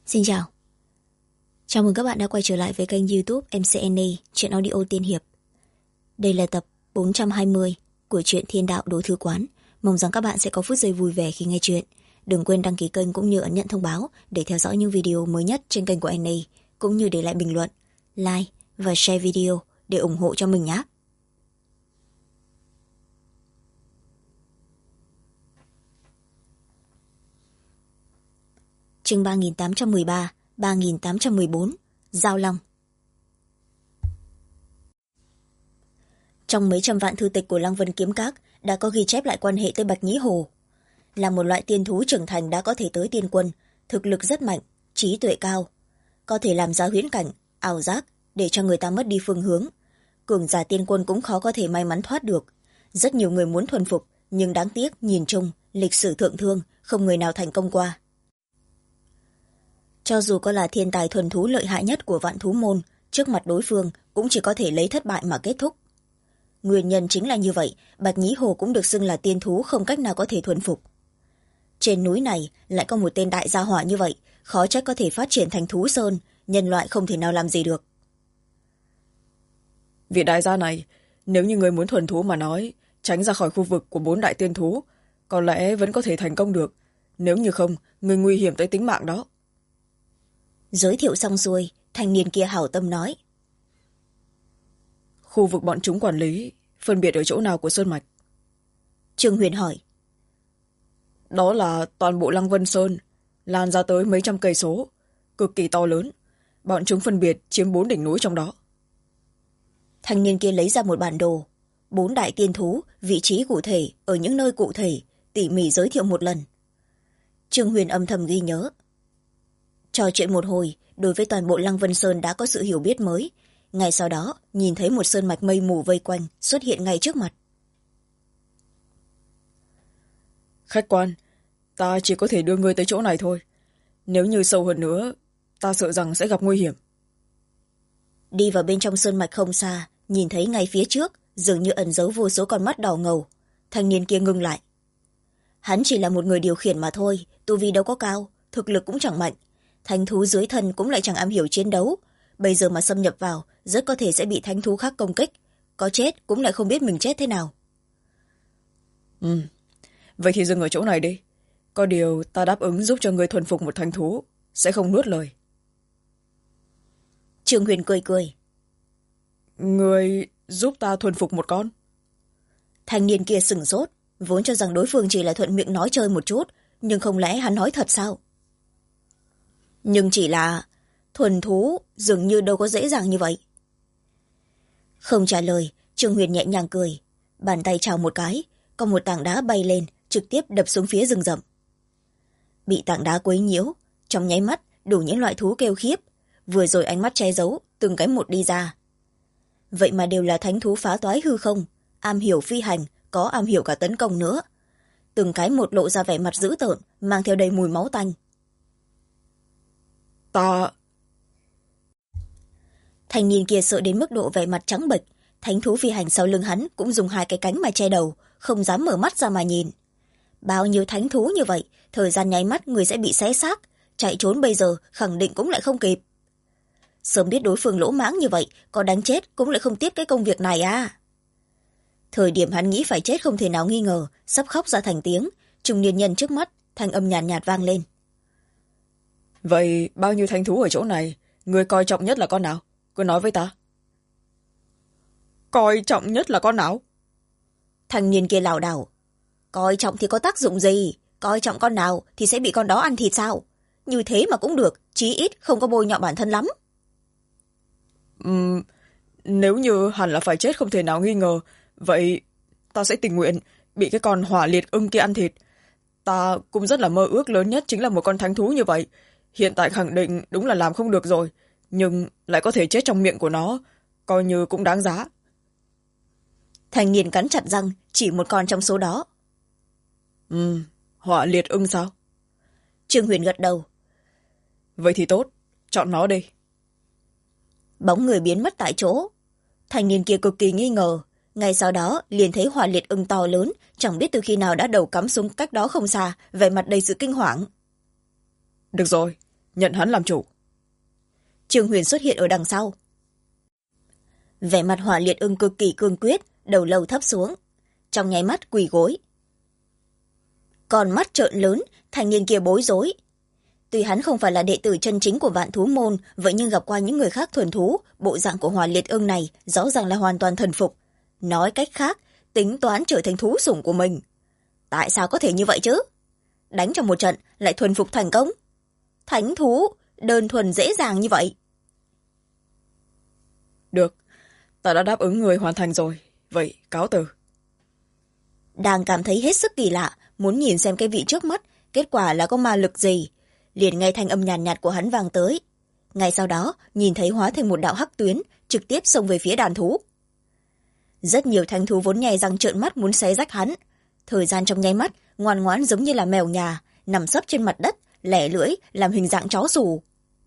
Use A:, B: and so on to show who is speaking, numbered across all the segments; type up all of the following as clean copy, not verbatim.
A: Xin chào. Chào mừng các bạn đã quay trở lại với kênh YouTube MCNA Truyện Audio Tiên Hiệp. Đây là tập 420 của truyện Thiên Đạo Đố Thư Quán. Mong rằng các bạn sẽ có phút giây vui vẻ khi nghe chuyện. Đừng quên đăng ký kênh cũng như ấn nhận thông báo để theo dõi những video mới nhất trên kênh của NA, cũng như để lại bình luận, like và share video để ủng hộ cho mình nhé. Chương 3813, 3814, Giao Long. Trong mấy trăm vạn thư tịch của Lăng Vân Kiếm Các đã có ghi chép lại quan hệ tới Bạch Nhĩ Hồ. Là một loại tiên thú trưởng thành đã có thể tới tiên quân, thực lực rất mạnh, trí tuệ cao, có thể làm ra huyễn cảnh, ảo giác để cho người ta mất đi phương hướng. Cường giả tiên quân cũng khó có thể may mắn thoát được. Rất nhiều người muốn thuần phục, nhưng đáng tiếc nhìn chung, lịch sử thượng thương, không người nào thành công qua. Cho dù có là thiên tài thuần thú lợi hại nhất của vạn thú môn, trước mặt đối phương cũng chỉ có thể lấy thất bại mà kết thúc. Nguyên nhân chính là như vậy, Bạch Nhĩ Hồ cũng được xưng là tiên thú không cách nào có thể thuần phục. Trên núi này lại có một tên đại gia hỏa như vậy, khó trách có thể phát triển thành thú sơn, nhân loại không thể nào làm gì được.
B: Vị đại gia này, nếu như người muốn thuần thú mà nói, tránh ra khỏi khu vực của 4 đại tiên thú, có lẽ vẫn có thể thành công được. Nếu như không, người nguy hiểm tới tính mạng đó.
A: Giới thiệu xong xuôi, thanh niên kia hảo tâm nói.
B: Khu vực bọn chúng quản lý, phân biệt ở chỗ nào của Sơn Mạch?
A: Trương Huyền hỏi.
B: Đó là toàn bộ Lăng Vân Sơn, lan ra tới mấy trăm cây số, cực kỳ to lớn. Bọn chúng phân biệt chiếm 4 đỉnh núi trong đó.
A: Thanh niên kia lấy ra một bản đồ. 4 đại tiên thú, vị trí cụ thể, ở những nơi cụ thể, tỉ mỉ giới thiệu một lần. Trương Huyền âm thầm ghi nhớ. Trò chuyện một hồi, đối với toàn bộ Lăng Vân Sơn đã có sự hiểu biết mới. Ngay sau đó, nhìn thấy một sơn mạch mây mù vây quanh xuất hiện ngay trước mặt.
B: Khách quan, ta chỉ có thể đưa ngươi tới chỗ này thôi. Nếu như sâu hơn nữa, ta sợ rằng sẽ gặp nguy hiểm.
A: Đi vào bên trong sơn mạch không xa, nhìn thấy ngay phía trước, dường như ẩn giấu vô số con mắt đỏ ngầu. Thanh niên kia ngưng lại. Hắn chỉ là một người điều khiển mà thôi, tu vi đâu có cao, thực lực cũng chẳng mạnh. Thánh thú dưới thân cũng lại chẳng am hiểu chiến đấu. Bây giờ mà xâm nhập vào, rất có thể sẽ bị thánh thú khác công kích. Có chết cũng lại không biết mình chết thế nào.
B: Vậy thì dừng ở chỗ này đi. Có điều ta đáp ứng giúp cho ngươi thuần phục một thánh thú, sẽ không nuốt lời.
A: Trương Huyền cười cười.
B: Ngươi giúp ta thuần phục một con?
A: Thanh niên kia sửng sốt, vốn cho rằng đối phương chỉ là thuận miệng nói chơi một chút, nhưng không lẽ hắn nói thật sao? Nhưng chỉ là thuần thú dường như đâu có dễ dàng như vậy. Không trả lời, Trương Huyền nhẹ nhàng cười, bàn tay chào một cái, có một tảng đá bay lên, trực tiếp đập xuống phía rừng rậm. Bị tảng đá quấy nhiễu, trong nháy mắt đủ những loại thú kêu khiếp, vừa rồi ánh mắt che giấu, từng cái một đi ra. Vậy mà đều là thánh thú phá toái hư không, am hiểu phi hành, có am hiểu cả tấn công nữa. Từng cái một lộ ra vẻ mặt dữ tợn, mang theo đầy mùi máu tanh.
B: Ta...
A: Thanh niên kia sợ đến mức độ vẻ mặt trắng bệch, thánh thú phi hành sau lưng hắn cũng dùng 2 cái cánh mà che đầu, không dám mở mắt ra mà nhìn. Bao nhiêu thánh thú như vậy, thời gian nháy mắt người sẽ bị xé xác, chạy trốn bây giờ khẳng định cũng lại không kịp. Sớm biết đối phương lỗ mãng như vậy, có đánh chết cũng lại không tiếp cái công việc này à. Thời điểm hắn nghĩ phải chết không thể nào nghi ngờ, sắp khóc ra thành tiếng, trung niên nhân trước mắt, thanh âm nhàn nhạt vang lên.
B: Vậy bao nhiêu thánh thú ở chỗ này, ngươi coi trọng nhất là con nào? Cứ nói với ta. Coi trọng nhất là con nào?
A: Thanh niên kia lảo đảo. Coi trọng thì có tác dụng gì? Coi trọng con nào thì sẽ bị con đó ăn thịt sao? Như thế mà cũng được, chí ít không có bôi nhọ bản thân lắm.
B: Nếu như hẳn là phải chết không thể nào nghi ngờ, vậy ta sẽ tình nguyện bị cái con hỏa liệt ưng kia ăn thịt. Ta cũng rất là mơ ước lớn nhất chính là một con thánh thú như vậy. Hiện tại khẳng định đúng là làm không được rồi, nhưng lại có thể chết trong miệng của nó, coi như cũng đáng giá.
A: Thanh niên cắn chặt răng, chỉ một con trong số đó.
B: Hỏa liệt ưng sao?
A: Trương Huyền gật đầu.
B: Vậy thì tốt, chọn nó đi.
A: Bóng người biến mất tại chỗ. Thanh niên kia cực kỳ nghi ngờ, ngay sau đó liền thấy hỏa liệt ưng to lớn, chẳng biết từ khi nào đã đầu cắm xuống cách đó không xa, vẻ mặt đầy sự kinh hoàng.
B: Được rồi, nhận hắn làm chủ.
A: Trương Huyền xuất hiện ở đằng sau. Vẻ mặt Hỏa Liệt Ưng cực kỳ cương quyết, đầu lâu thấp xuống, trong nháy mắt quỳ gối. Con mắt trợn lớn, thanh niên kia bối rối. Tuy hắn không phải là đệ tử chân chính của Vạn Thú môn, vậy nhưng gặp qua những người khác thuần thú, bộ dạng của Hỏa Liệt Ưng này rõ ràng là hoàn toàn thần phục. Nói cách khác, tính toán trở thành thú sủng của mình. Tại sao có thể như vậy chứ? Đánh trong một trận lại thuần phục thành công. Thánh thú đơn thuần dễ dàng như vậy.
B: Được, ta đã đáp ứng người hoàn thành rồi, vậy cáo từ.
A: Đang cảm thấy hết sức kỳ lạ, muốn nhìn xem cái vị trước mắt kết quả là có ma lực gì, liền nghe thanh âm nhàn nhạt của hắn vang tới. Ngay sau đó nhìn thấy hóa thành một đạo hắc tuyến trực tiếp xông về phía đàn thú. Rất nhiều thánh thú vốn nhè răng trợn mắt muốn xé rách hắn, thời gian trong nháy mắt ngoan ngoãn giống như là mèo nhà nằm sấp trên mặt đất, lẻ lưỡi làm hình dạng chó sủ.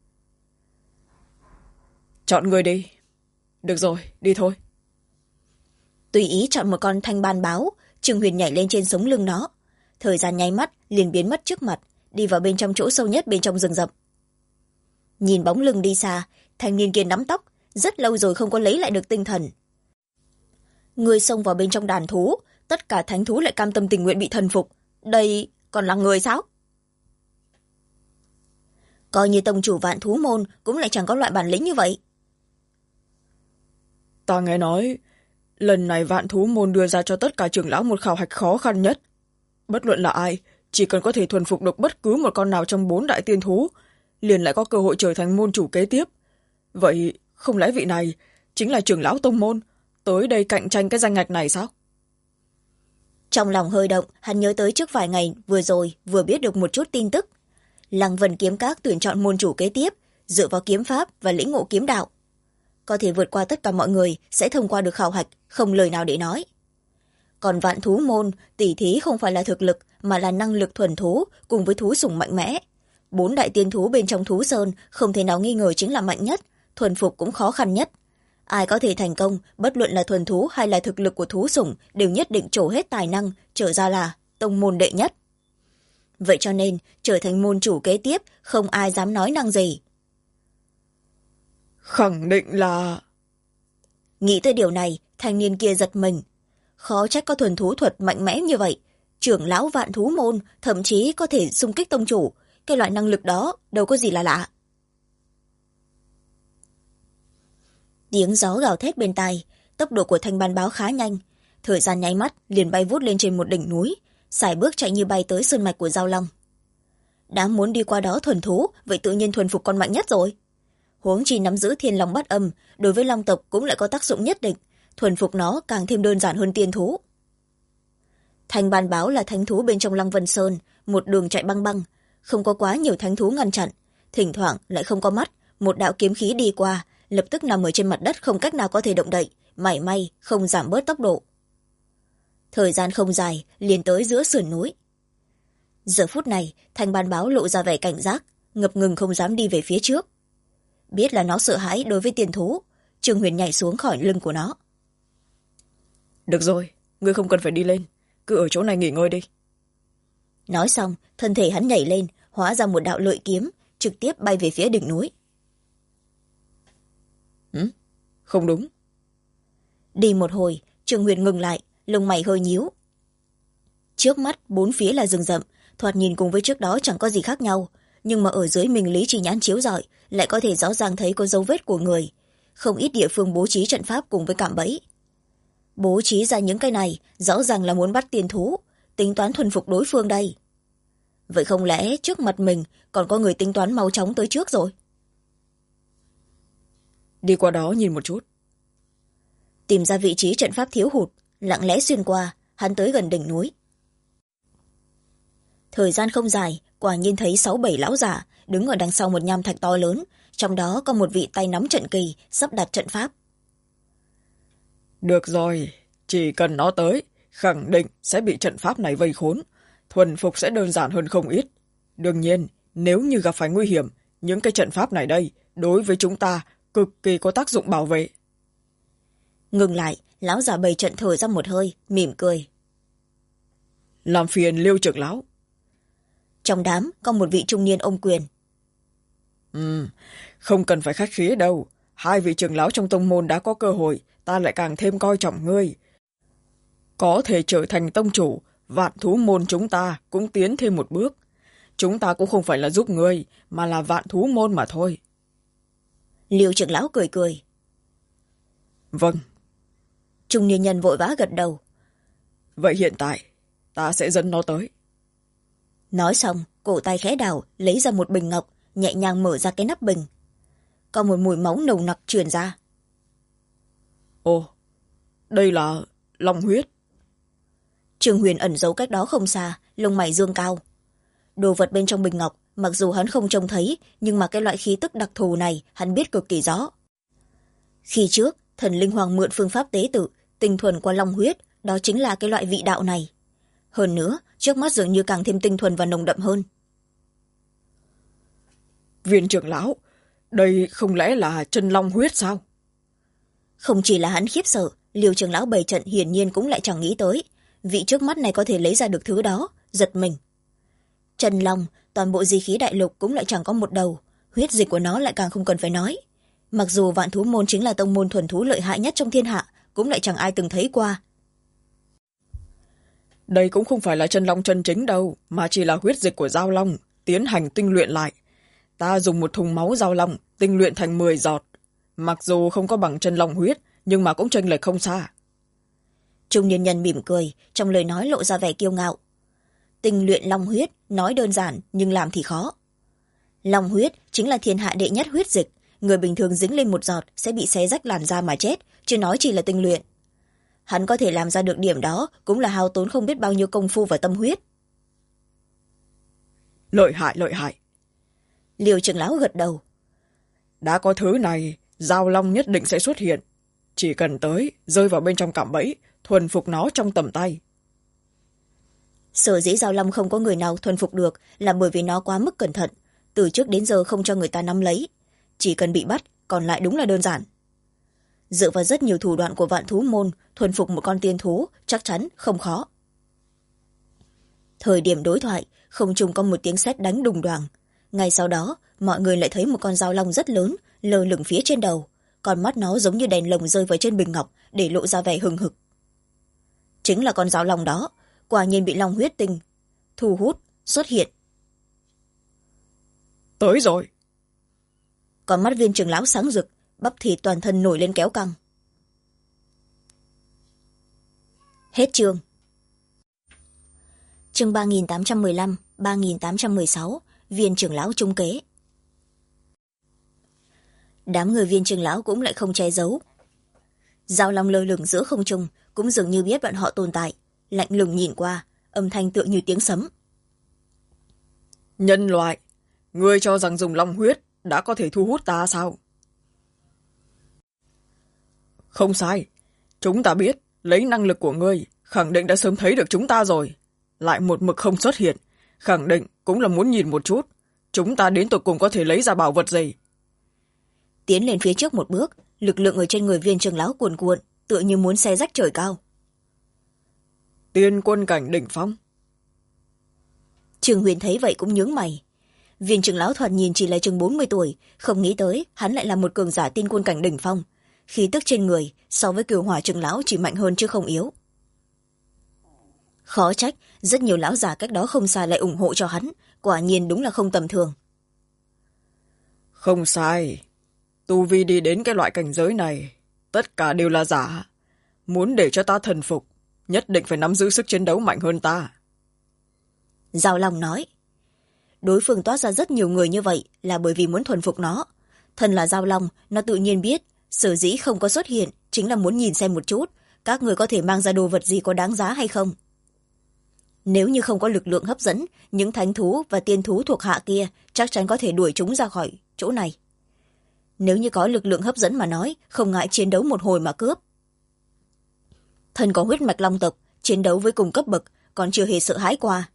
B: Chọn người đi. Được rồi, đi thôi.
A: Tùy ý chọn một con thanh ban báo, Trương Huyền nhảy lên trên sống lưng nó, thời gian nháy mắt liền biến mất trước mặt, đi vào bên trong chỗ sâu nhất bên trong rừng rậm. Nhìn bóng lưng đi xa, thanh niên kia nắm tóc, rất lâu rồi không có lấy lại được tinh thần. Người xông vào bên trong đàn thú, tất cả thánh thú lại cam tâm tình nguyện bị thần phục, đây còn là người sao? Coi như tông chủ Vạn Thú môn cũng lại chẳng có loại bản lĩnh như vậy.
B: Ta nghe nói lần này Vạn Thú môn đưa ra cho tất cả trưởng lão một khảo hạch khó khăn nhất. Bất luận là ai, chỉ cần có thể thuần phục được bất cứ một con nào trong 4 đại tiên thú, liền lại có cơ hội trở thành môn chủ kế tiếp. Vậy không lẽ vị này chính là trưởng lão tông môn tới đây cạnh tranh cái danh ngạch này sao?
A: Trong lòng hơi động, hắn nhớ tới trước vài ngày vừa rồi vừa biết được một chút tin tức. Lăng Vân Kiếm Các tuyển chọn môn chủ kế tiếp, dựa vào kiếm pháp và lĩnh ngộ kiếm đạo. Có thể vượt qua tất cả mọi người sẽ thông qua được khảo hạch, không lời nào để nói. Còn Vạn Thú môn, tỉ thí không phải là thực lực mà là năng lực thuần thú cùng với thú sủng mạnh mẽ. 4 đại tiên thú bên trong thú sơn không thể nào nghi ngờ chính là mạnh nhất, thuần phục cũng khó khăn nhất. Ai có thể thành công, bất luận là thuần thú hay là thực lực của thú sủng đều nhất định trổ hết tài năng, trở ra là tông môn đệ nhất. Vậy cho nên, trở thành môn chủ kế tiếp, không ai dám nói năng gì.
B: Khẳng định là...
A: Nghĩ tới điều này, thanh niên kia giật mình. Khó trách có thuần thú thuật mạnh mẽ như vậy. Trưởng lão Vạn Thú môn thậm chí có thể xung kích tông chủ. Cái loại năng lực đó đâu có gì là lạ. Tiếng gió gào thét bên tai, tốc độ của thanh ban báo khá nhanh. Thời gian nháy mắt liền bay vút lên trên một đỉnh núi, sải bước chạy như bay tới sơn mạch của Giao Long. Đã muốn đi qua đó thuần thú, vậy tự nhiên thuần phục con mạnh nhất rồi. Huống chi nắm giữ Thiên Long Bát Âm, đối với long tộc cũng lại có tác dụng nhất định, thuần phục nó càng thêm đơn giản hơn tiên thú. Thanh ban báo là thánh thú bên trong Lăng Vân Sơn, một đường chạy băng băng, không có quá nhiều thánh thú ngăn chặn, thỉnh thoảng lại không có mắt, một đạo kiếm khí đi qua, lập tức nằm ở trên mặt đất không cách nào có thể động đậy, mảy may không giảm bớt tốc độ. Thời gian không dài, liền tới giữa sườn núi. Giờ phút này, thanh ban báo lộ ra vẻ cảnh giác, ngập ngừng không dám đi về phía trước. Biết là nó sợ hãi đối với tiền thú, Trương Huyền nhảy xuống khỏi lưng của nó.
B: Được rồi, ngươi không cần phải đi lên, cứ ở chỗ này nghỉ ngơi đi.
A: Nói xong, thân thể hắn nhảy lên, hóa ra một đạo lợi kiếm, trực tiếp bay về phía đỉnh núi.
B: Không đúng.
A: Đi một hồi, Trương Huyền ngừng lại, lông mày hơi nhíu. Trước mắt, bốn phía là rừng rậm, thoạt nhìn cùng với trước đó chẳng có gì khác nhau, nhưng mà ở dưới mình lý trí nhãn chiếu rọi, lại có thể rõ ràng thấy có dấu vết của người. Không ít địa phương bố trí trận pháp cùng với cạm bẫy. Bố trí ra những cái này, rõ ràng là muốn bắt tiền thú, tính toán thuần phục đối phương đây. Vậy không lẽ trước mặt mình còn có người tính toán mau chóng tới trước rồi?
B: Đi qua đó nhìn một chút.
A: Tìm ra vị trí trận pháp thiếu hụt, lặng lẽ xuyên qua, hắn tới gần đỉnh núi. Thời gian không dài, quả nhiên thấy 6-7 lão giả đứng ở đằng sau một nham thạch to lớn, trong đó có một vị tay nắm trận kỳ sắp đặt trận pháp.
B: Được rồi, chỉ cần nó tới, khẳng định sẽ bị trận pháp này vây khốn, thuần phục sẽ đơn giản hơn không ít. Đương nhiên, nếu như gặp phải nguy hiểm, những cái trận pháp này đây đối với chúng ta cực kỳ có tác dụng bảo vệ.
A: Ngừng lại, lão già bày trận thở ra một hơi, mỉm cười.
B: Làm phiền Liêu trưởng lão.
A: Trong đám có một vị trung niên ôm quyền.
B: Không cần phải khách khí đâu. Hai vị trưởng lão trong tông môn đã có cơ hội, ta lại càng thêm coi trọng ngươi. Có thể trở thành tông chủ, vạn thú môn chúng ta cũng tiến thêm một bước. Chúng ta cũng không phải là giúp ngươi, mà là vạn thú môn mà thôi.
A: Liêu trưởng lão cười cười.
B: Vâng.
A: Trung niên nhân vội vã gật đầu.
B: Vậy hiện tại, ta sẽ dẫn nó tới.
A: Nói xong, cổ tay khẽ đảo, lấy ra một bình ngọc, nhẹ nhàng mở ra cái nắp bình. Có một mùi máu nồng nặc truyền ra.
B: Ồ, đây là long huyết.
A: Trương Huyền ẩn giấu cách đó không xa, lông mày dương cao. Đồ vật bên trong bình ngọc, mặc dù hắn không trông thấy, nhưng mà cái loại khí tức đặc thù này hắn biết cực kỳ rõ. Khi trước, thần linh hoàng mượn phương pháp tế tự, tinh thuần qua long huyết, đó chính là cái loại vị đạo này. Hơn nữa, trước mắt dường như càng thêm tinh thuần và nồng đậm hơn.
B: Viên trưởng lão, đây không lẽ là chân long huyết sao?
A: Không chỉ là hắn khiếp sợ, Liêu trưởng lão bày trận hiển nhiên cũng lại chẳng nghĩ tới. Vị trước mắt này có thể lấy ra được thứ đó, giật mình. Chân long, toàn bộ di khí đại lục cũng lại chẳng có một đầu, huyết dịch của nó lại càng không cần phải nói. Mặc dù vạn thú môn chính là tông môn thuần thú lợi hại nhất trong thiên hạ, cũng lại chẳng ai từng thấy qua.
B: Đây cũng không phải là chân long chân chính đâu, mà chỉ là huyết dịch của dao long, tiến hành tinh luyện lại. Ta dùng một thùng máu dao long, tinh luyện thành 10 giọt. Mặc dù không có bằng chân long huyết, nhưng mà cũng chênh lệch không xa.
A: Trung niên nhân mỉm cười, trong lời nói lộ ra vẻ kiêu ngạo. Tinh luyện long huyết, nói đơn giản, nhưng làm thì khó. Long huyết chính là thiên hạ đệ nhất huyết dịch, người bình thường dính lên một giọt sẽ bị xé rách làn da mà chết, chứ nói chỉ là tinh luyện. Hắn có thể làm ra được điểm đó cũng là hao tốn không biết bao nhiêu công phu và tâm huyết.
B: Lợi hại, lợi hại.
A: Liêu trưởng lão gật đầu.
B: Đã có thứ này, dao long nhất định sẽ xuất hiện. Chỉ cần tới, rơi vào bên trong cạm bẫy, thuần phục nó trong tầm tay.
A: Sở dĩ dao long không có người nào thuần phục được là bởi vì nó quá mức cẩn thận, từ trước đến giờ không cho người ta nắm lấy. Chỉ cần bị bắt, còn lại đúng là đơn giản. Dựa vào rất nhiều thủ đoạn của vạn thú môn, thuần phục một con tiên thú chắc chắn không khó. Thời điểm đối thoại, không trung có một tiếng sét đánh đùng đoàng. Ngay sau đó, mọi người lại thấy một con dao long rất lớn, lơ lửng phía trên đầu. Con mắt nó giống như đèn lồng rơi vào trên bình ngọc để lộ ra vẻ hừng hực. Chính là con dao long đó, quả nhiên bị long huyết tinh thu hút, xuất hiện.
B: Tới rồi.
A: Con mắt viên trưởng lão sáng rực, bắp thịt toàn thân nổi lên kéo căng. Hết chương. Chương 3815, 3816, viên trưởng lão trung kế. Đám người viên trưởng lão cũng lại không che giấu. Dao long lơ lửng giữa không trung, cũng dường như biết bọn họ tồn tại, lạnh lùng nhìn qua, âm thanh tựa như tiếng sấm.
B: Nhân loại, ngươi cho rằng dùng long huyết đã có thể thu hút ta sao? Không sai, chúng ta biết, lấy năng lực của ngươi, khẳng định đã sớm thấy được chúng ta rồi. Lại một mực không xuất hiện, khẳng định cũng là muốn nhìn một chút, chúng ta đến tột cùng có thể lấy ra bảo vật gì.
A: Tiến lên phía trước một bước, lực lượng ở trên người viên trưởng lão cuồn cuộn, tựa như muốn xé rách trời cao.
B: Tiên quân cảnh đỉnh phong.
A: Trương Huyền thấy vậy cũng nhướng mày. Viên trưởng lão thoạt nhìn chỉ là chừng 40 tuổi, không nghĩ tới hắn lại là một cường giả tiên quân cảnh đỉnh phong. Khí tức trên người so với Cửu Hỏa trưởng lão chỉ mạnh hơn chứ không yếu. Khó trách, rất nhiều lão già cách đó không xa lại ủng hộ cho hắn, quả nhiên đúng là không tầm thường.
B: Không sai, tu vi đi đến cái loại cảnh giới này, tất cả đều là giả. Muốn để cho ta thần phục, nhất định phải nắm giữ sức chiến đấu mạnh hơn ta.
A: Giao Long nói. Đối phương toát ra rất nhiều người như vậy là bởi vì muốn thuần phục nó. Thân là Giao Long, nó tự nhiên biết, sở dĩ không có xuất hiện chính là muốn nhìn xem một chút, các người có thể mang ra đồ vật gì có đáng giá hay không. Nếu như không có lực lượng hấp dẫn, những thánh thú và tiên thú thuộc hạ kia chắc chắn có thể đuổi chúng ra khỏi chỗ này. Nếu như có lực lượng hấp dẫn mà nói, không ngại chiến đấu một hồi mà cướp. Thân có huyết mạch long tộc, chiến đấu với cùng cấp bậc, còn chưa hề sợ hãi qua.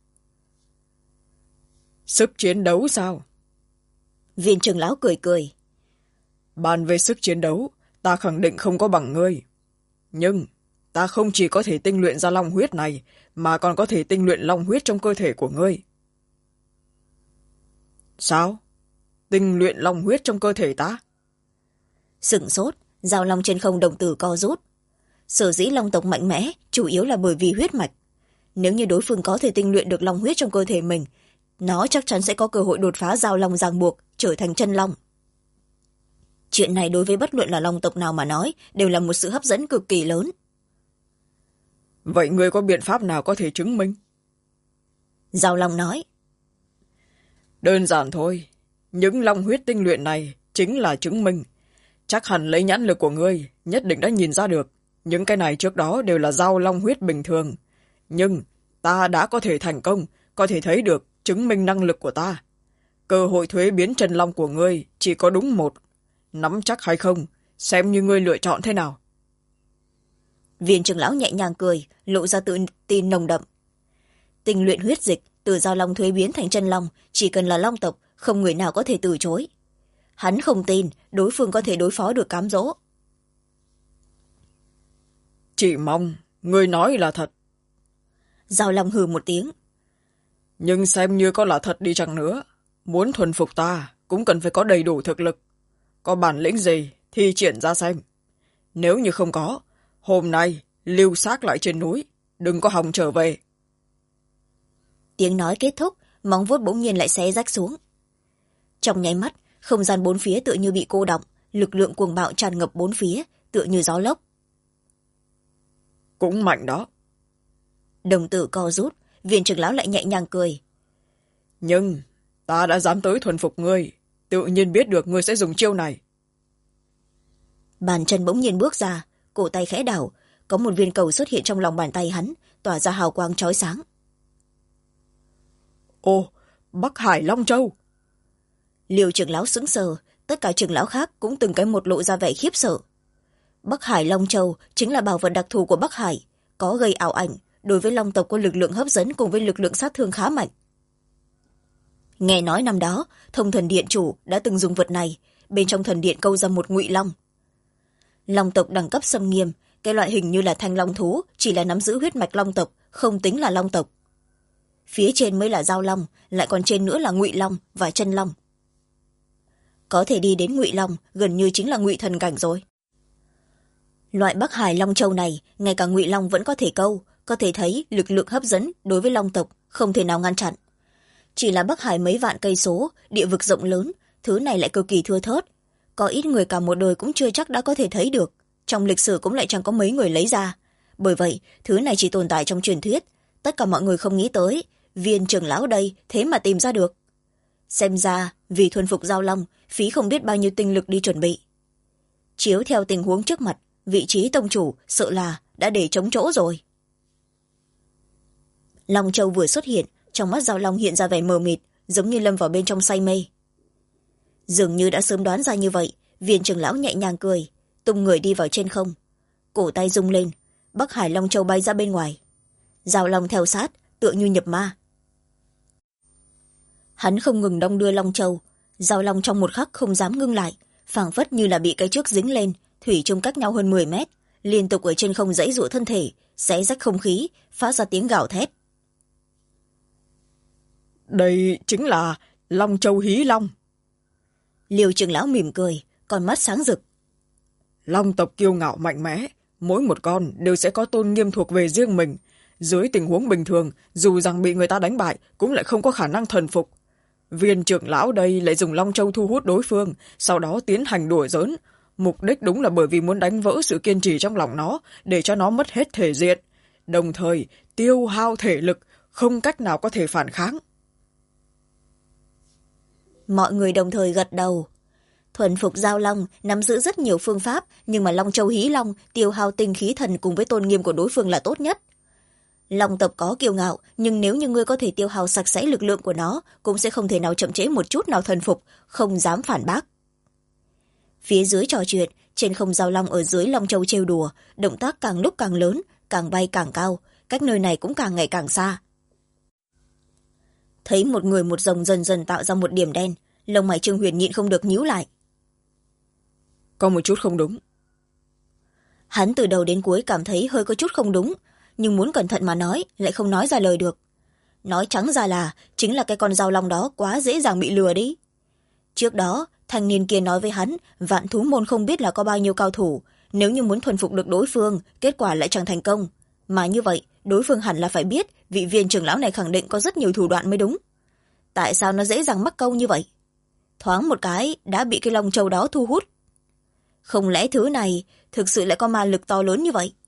B: Sức chiến đấu sao?
A: Viên trưởng lão cười cười.
B: Bàn về sức chiến đấu, ta khẳng định không có bằng ngươi. Nhưng ta không chỉ có thể tinh luyện ra long huyết này, mà còn có thể tinh luyện long huyết trong cơ thể của ngươi. Sao? tinh luyện long huyết trong cơ thể ta.
A: Sửng sốt, giao long trên không đồng tử co rút. Sở dĩ long tộc mạnh mẽ chủ yếu là bởi vì huyết mạch. Nếu như đối phương có thể tinh luyện được long huyết trong cơ thể mình, nó chắc chắn sẽ có cơ hội đột phá giao long ràng buộc, trở thành chân long. Chuyện này đối với bất luận là long tộc nào mà nói đều là một sự hấp dẫn cực kỳ lớn.
B: Vậy ngươi có biện pháp nào có thể chứng minh?
A: Giao long nói.
B: Đơn giản thôi, những long huyết tinh luyện này chính là chứng minh. Chắc hẳn lấy nhãn lực của ngươi nhất định đã nhìn ra được những cái này trước đó đều là giao long huyết bình thường. Nhưng ta đã có thể thành công, có thể thấy được chứng minh năng lực của ta. Cơ hội thuế biến chân long của ngươi chỉ có đúng một. Nắm chắc hay không, xem như ngươi lựa chọn thế nào.
A: Viên trưởng lão nhẹ nhàng cười, lộ ra tự tin nồng đậm. Tinh luyện huyết dịch từ giao long thuế biến thành chân long, chỉ cần là long tộc không người nào có thể từ chối. Hắn không tin đối phương có thể đối phó được cám dỗ.
B: Chỉ mong ngươi nói là thật.
A: Giao long hừ một tiếng.
B: Nhưng xem như có là thật đi chăng nữa, muốn thuần phục ta cũng cần phải có đầy đủ thực lực. Có bản lĩnh gì thì triển ra xem. Nếu như không có, hôm nay lưu xác lại trên núi, đừng có hòng trở về.
A: Tiếng nói kết thúc, móng vuốt bỗng nhiên lại xé rách xuống. Trong nháy mắt, không gian bốn phía tựa như bị cô đọng, lực lượng cuồng bạo tràn ngập bốn phía, tựa như gió lốc.
B: Cũng mạnh đó.
A: Đồng tử co rút, viên trưởng lão lại nhẹ nhàng cười.
B: Nhưng ta đã dám tới thuần phục ngươi, tự nhiên biết được ngươi sẽ dùng chiêu này.
A: Bàn chân bỗng nhiên bước ra, cổ tay khẽ đảo, có một viên cầu xuất hiện trong lòng bàn tay hắn, tỏa ra hào quang chói sáng.
B: Ồ, Bắc Hải Long Châu!
A: Liêu trưởng lão sững sờ, tất cả trưởng lão khác cũng từng cái một lộ ra vẻ khiếp sợ. Bắc Hải Long Châu chính là bảo vật đặc thù của Bắc Hải, có gây ảo ảnh, đối với long tộc có lực lượng hấp dẫn cùng với lực lượng sát thương khá mạnh. Nghe nói năm đó, Thông Thần Điện chủ đã từng dùng vật này, bên trong thần điện câu ra một ngụy long. Long tộc đẳng cấp xâm nghiêm, cái loại hình như là thanh long thú chỉ là nắm giữ huyết mạch long tộc, không tính là long tộc. Phía trên mới là giao long, lại còn trên nữa là ngụy long và chân long. Có thể đi đến ngụy long gần như chính là ngụy thần cảnh rồi. Loại Bắc Hải Long Châu này, ngay cả ngụy long vẫn có thể câu, có thể thấy lực lượng hấp dẫn đối với long tộc không thể nào ngăn chặn. Chỉ là Bắc Hải mấy vạn cây số, địa vực rộng lớn, thứ này lại cực kỳ thưa thớt. Có ít người cả một đời cũng chưa chắc đã có thể thấy được, trong lịch sử cũng lại chẳng có mấy người lấy ra. Bởi vậy, thứ này chỉ tồn tại trong truyền thuyết, tất cả mọi người không nghĩ tới, viên trưởng lão đây thế mà tìm ra được. Xem ra, vì thuần phục giao long, phí không biết bao nhiêu tinh lực đi chuẩn bị. Chiếu theo tình huống trước mặt, vị trí tông chủ sợ là đã để trống chỗ rồi. Long Châu vừa xuất hiện, trong mắt giao long hiện ra vẻ mờ mịt, giống như lâm vào bên trong say mê. Dường như đã sớm đoán ra như vậy, viên trưởng lão nhẹ nhàng cười, tung người đi vào trên không. Cổ tay rung lên, Bắc Hải Long Châu bay ra bên ngoài. Giao long theo sát, tựa như nhập ma. Hắn không ngừng đong đưa Long Châu, giao long trong một khắc không dám ngưng lại, phảng phất như là bị cái trước dính lên, thủy chung cách nhau hơn 10 mét, liên tục ở trên không giãy giụa thân thể, xé rách không khí, phát ra tiếng gào thét.
B: Đây chính là Long Châu Hí Long.
A: Liêu trưởng lão mỉm cười, con mắt sáng rực.
B: Long tộc kiêu ngạo mạnh mẽ, mỗi một con đều sẽ có tôn nghiêm thuộc về riêng mình. Dưới tình huống bình thường, dù rằng bị người ta đánh bại, cũng lại không có khả năng thần phục. Viên trưởng lão đây lại dùng Long Châu thu hút đối phương, sau đó tiến hành đùa giỡn. Mục đích đúng là bởi vì muốn đánh vỡ sự kiên trì trong lòng nó, để cho nó mất hết thể diện. Đồng thời, tiêu hao thể lực, không cách nào có thể phản kháng.
A: Mọi người đồng thời gật đầu. Thuần phục giao long nắm giữ rất nhiều phương pháp, nhưng mà Long Châu Hí Long tiêu hao tinh khí thần cùng với tôn nghiêm của đối phương là tốt nhất. Long tộc có kiêu ngạo, nhưng nếu như ngươi có thể tiêu hao sạch sẽ lực lượng của nó, cũng sẽ không thể nào chậm trễ một chút nào thần phục, không dám phản bác. Phía dưới trò chuyện, trên không giao long ở dưới Long Châu trêu đùa, động tác càng lúc càng lớn, càng bay càng cao, cách nơi này cũng càng ngày càng xa. Thấy một người một rồng dần dần tạo ra một điểm đen, lông mày Trương Huyền nhịn không được nhíu lại.
B: Có một chút không đúng.
A: Hắn từ đầu đến cuối cảm thấy hơi có chút không đúng, nhưng muốn cẩn thận mà nói, lại không nói ra lời được. Nói trắng ra là, chính là cái con giao long đó quá dễ dàng bị lừa đi. trước đó thanh niên kia nói với hắn vạn thú môn không biết là có bao nhiêu cao thủ, nếu như muốn thuần phục được đối phương kết quả lại chẳng thành công, mà như vậy đối phương hẳn là phải biết vị viên trưởng lão này khẳng định có rất nhiều thủ đoạn mới đúng. Tại sao nó dễ dàng mắc câu như vậy? Thoáng một cái đã bị cái long châu đó thu hút. Không lẽ thứ này thực sự lại có ma lực to lớn như vậy?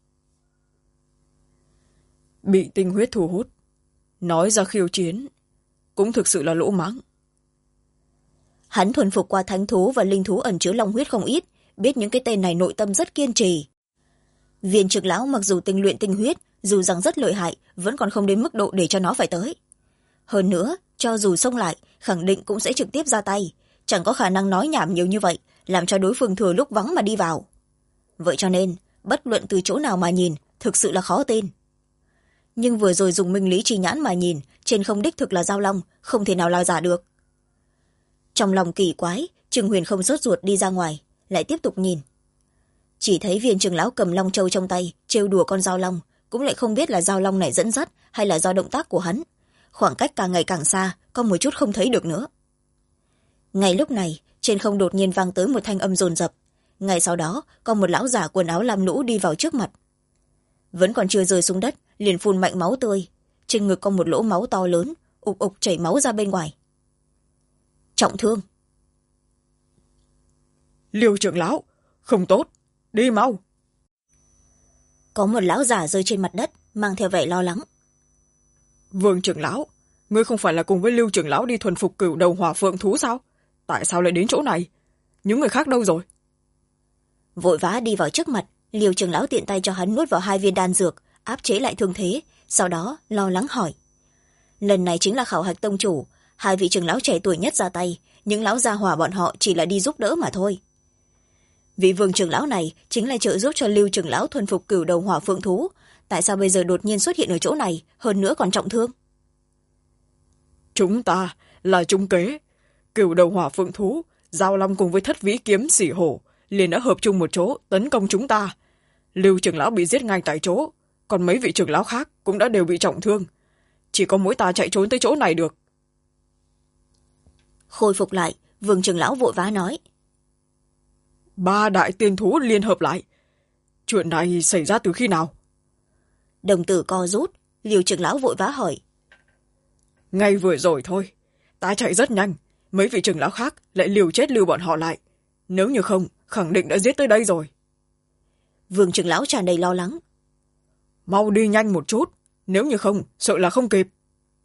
B: Bị tinh huyết thu hút, nói ra khiêu chiến cũng thực sự là lỗ mãng.
A: Hắn thuần phục qua thánh thú và linh thú ẩn chứa long huyết không ít, biết những cái tên này nội tâm rất kiên trì. Viên trưởng lão mặc dù tinh luyện tinh huyết, dù rằng rất lợi hại, vẫn còn không đến mức độ để cho nó phải tới. Hơn nữa, cho dù xông lại, khẳng định cũng sẽ trực tiếp ra tay, chẳng có khả năng nói nhảm nhiều như vậy, làm cho đối phương thừa lúc vắng mà đi vào. Vậy cho nên, bất luận từ chỗ nào mà nhìn, thực sự là khó tin. Nhưng vừa rồi dùng minh lý chi nhãn mà nhìn, trên không đích thực là Giao Long, không thể nào là giả được. Trong lòng kỳ quái, Trừng Huyền không sốt ruột đi ra ngoài, lại tiếp tục nhìn. Chỉ thấy viên trưởng lão cầm long châu trong tay, trêu đùa con Giao Long, cũng lại không biết là Giao Long này dẫn dắt hay là do động tác của hắn. Khoảng cách càng ngày càng xa, có một chút không thấy được nữa. Ngay lúc này, trên không đột nhiên vang tới một thanh âm dồn dập. Ngay sau đó, có một lão giả quần áo lam lũ đi vào trước mặt. Vẫn còn chưa rơi xuống đất, liền phun mạnh máu tươi. Trên ngực có một lỗ máu to lớn, ục ục chảy máu ra bên ngoài. Trọng thương.
B: Liêu trưởng lão, không tốt, đi mau.
A: Có một lão giả rơi trên mặt đất, mang theo vẻ lo lắng.
B: Vương trưởng lão, ngươi không phải là cùng với Lưu trưởng lão đi thuần phục cửu đầu hỏa phượng thú sao? Tại sao lại đến chỗ này? Những người khác đâu rồi?
A: Vội vã đi vào trước mặt, Liêu trưởng lão tiện tay cho hắn nuốt vào 2 viên đan dược, áp chế lại thương thế, sau đó lo lắng hỏi. Lần này chính là khảo hạch tông chủ, 2 vị trưởng lão trẻ tuổi nhất ra tay, những lão gia hỏa bọn họ chỉ là đi giúp đỡ mà thôi. Vị vương trưởng lão này chính là trợ giúp cho Lưu trưởng lão thuần phục cửu đầu hỏa phượng thú, tại sao bây giờ đột nhiên xuất hiện ở chỗ này, hơn nữa còn trọng thương?
B: Chúng ta là trung kế, cửu đầu hỏa phượng thú, Giao Long cùng với thất vĩ kiếm xỉ hổ liền đã hợp chung một chỗ tấn công chúng ta. Lưu trưởng lão bị giết ngay tại chỗ, còn mấy vị trưởng lão khác cũng đã đều bị trọng thương. Chỉ có mỗi ta chạy trốn tới chỗ này được.
A: Khôi phục lại, vương trưởng lão vội vã nói.
B: 3 đại tiên thú liên hợp lại. Chuyện này xảy ra từ khi nào?
A: Đồng tử co rút, Liêu trưởng lão vội vã hỏi.
B: Ngay vừa rồi thôi, ta chạy rất nhanh, mấy vị trưởng lão khác lại liều chết lưu bọn họ lại. Nếu như không, khẳng định đã giết tới đây rồi.
A: Vương trưởng lão tràn đầy lo lắng.
B: Mau đi nhanh một chút, nếu như không, sợ là không kịp.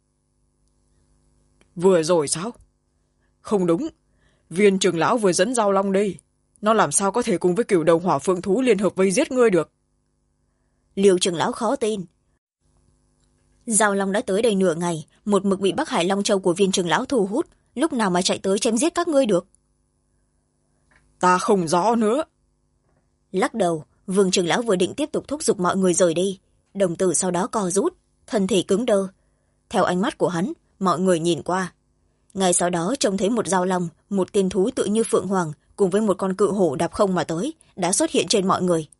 B: Vừa rồi sao? Không đúng, viên trưởng lão vừa dẫn Giao Long đi. Nó làm sao có thể cùng với cửu đầu hỏa phượng thú liên hợp vây giết ngươi được?
A: Liêu trưởng lão khó tin. Giao Long đã tới đây nửa ngày, một mực bị Bắc Hải Long Châu của viên trưởng lão thu hút, lúc nào mà chạy tới chém giết các ngươi được?
B: Ta không rõ nữa.
A: Lắc đầu, vương trưởng lão vừa định tiếp tục thúc giục mọi người rời đi, đồng tử sau đó co rút, thân thể cứng đơ. Theo ánh mắt của hắn, mọi người nhìn qua. Ngay sau đó trông thấy một Giao Long, một tiên thú tự như phượng hoàng, cùng với một con cự hổ đạp không mà tới, đã xuất hiện trên mọi người.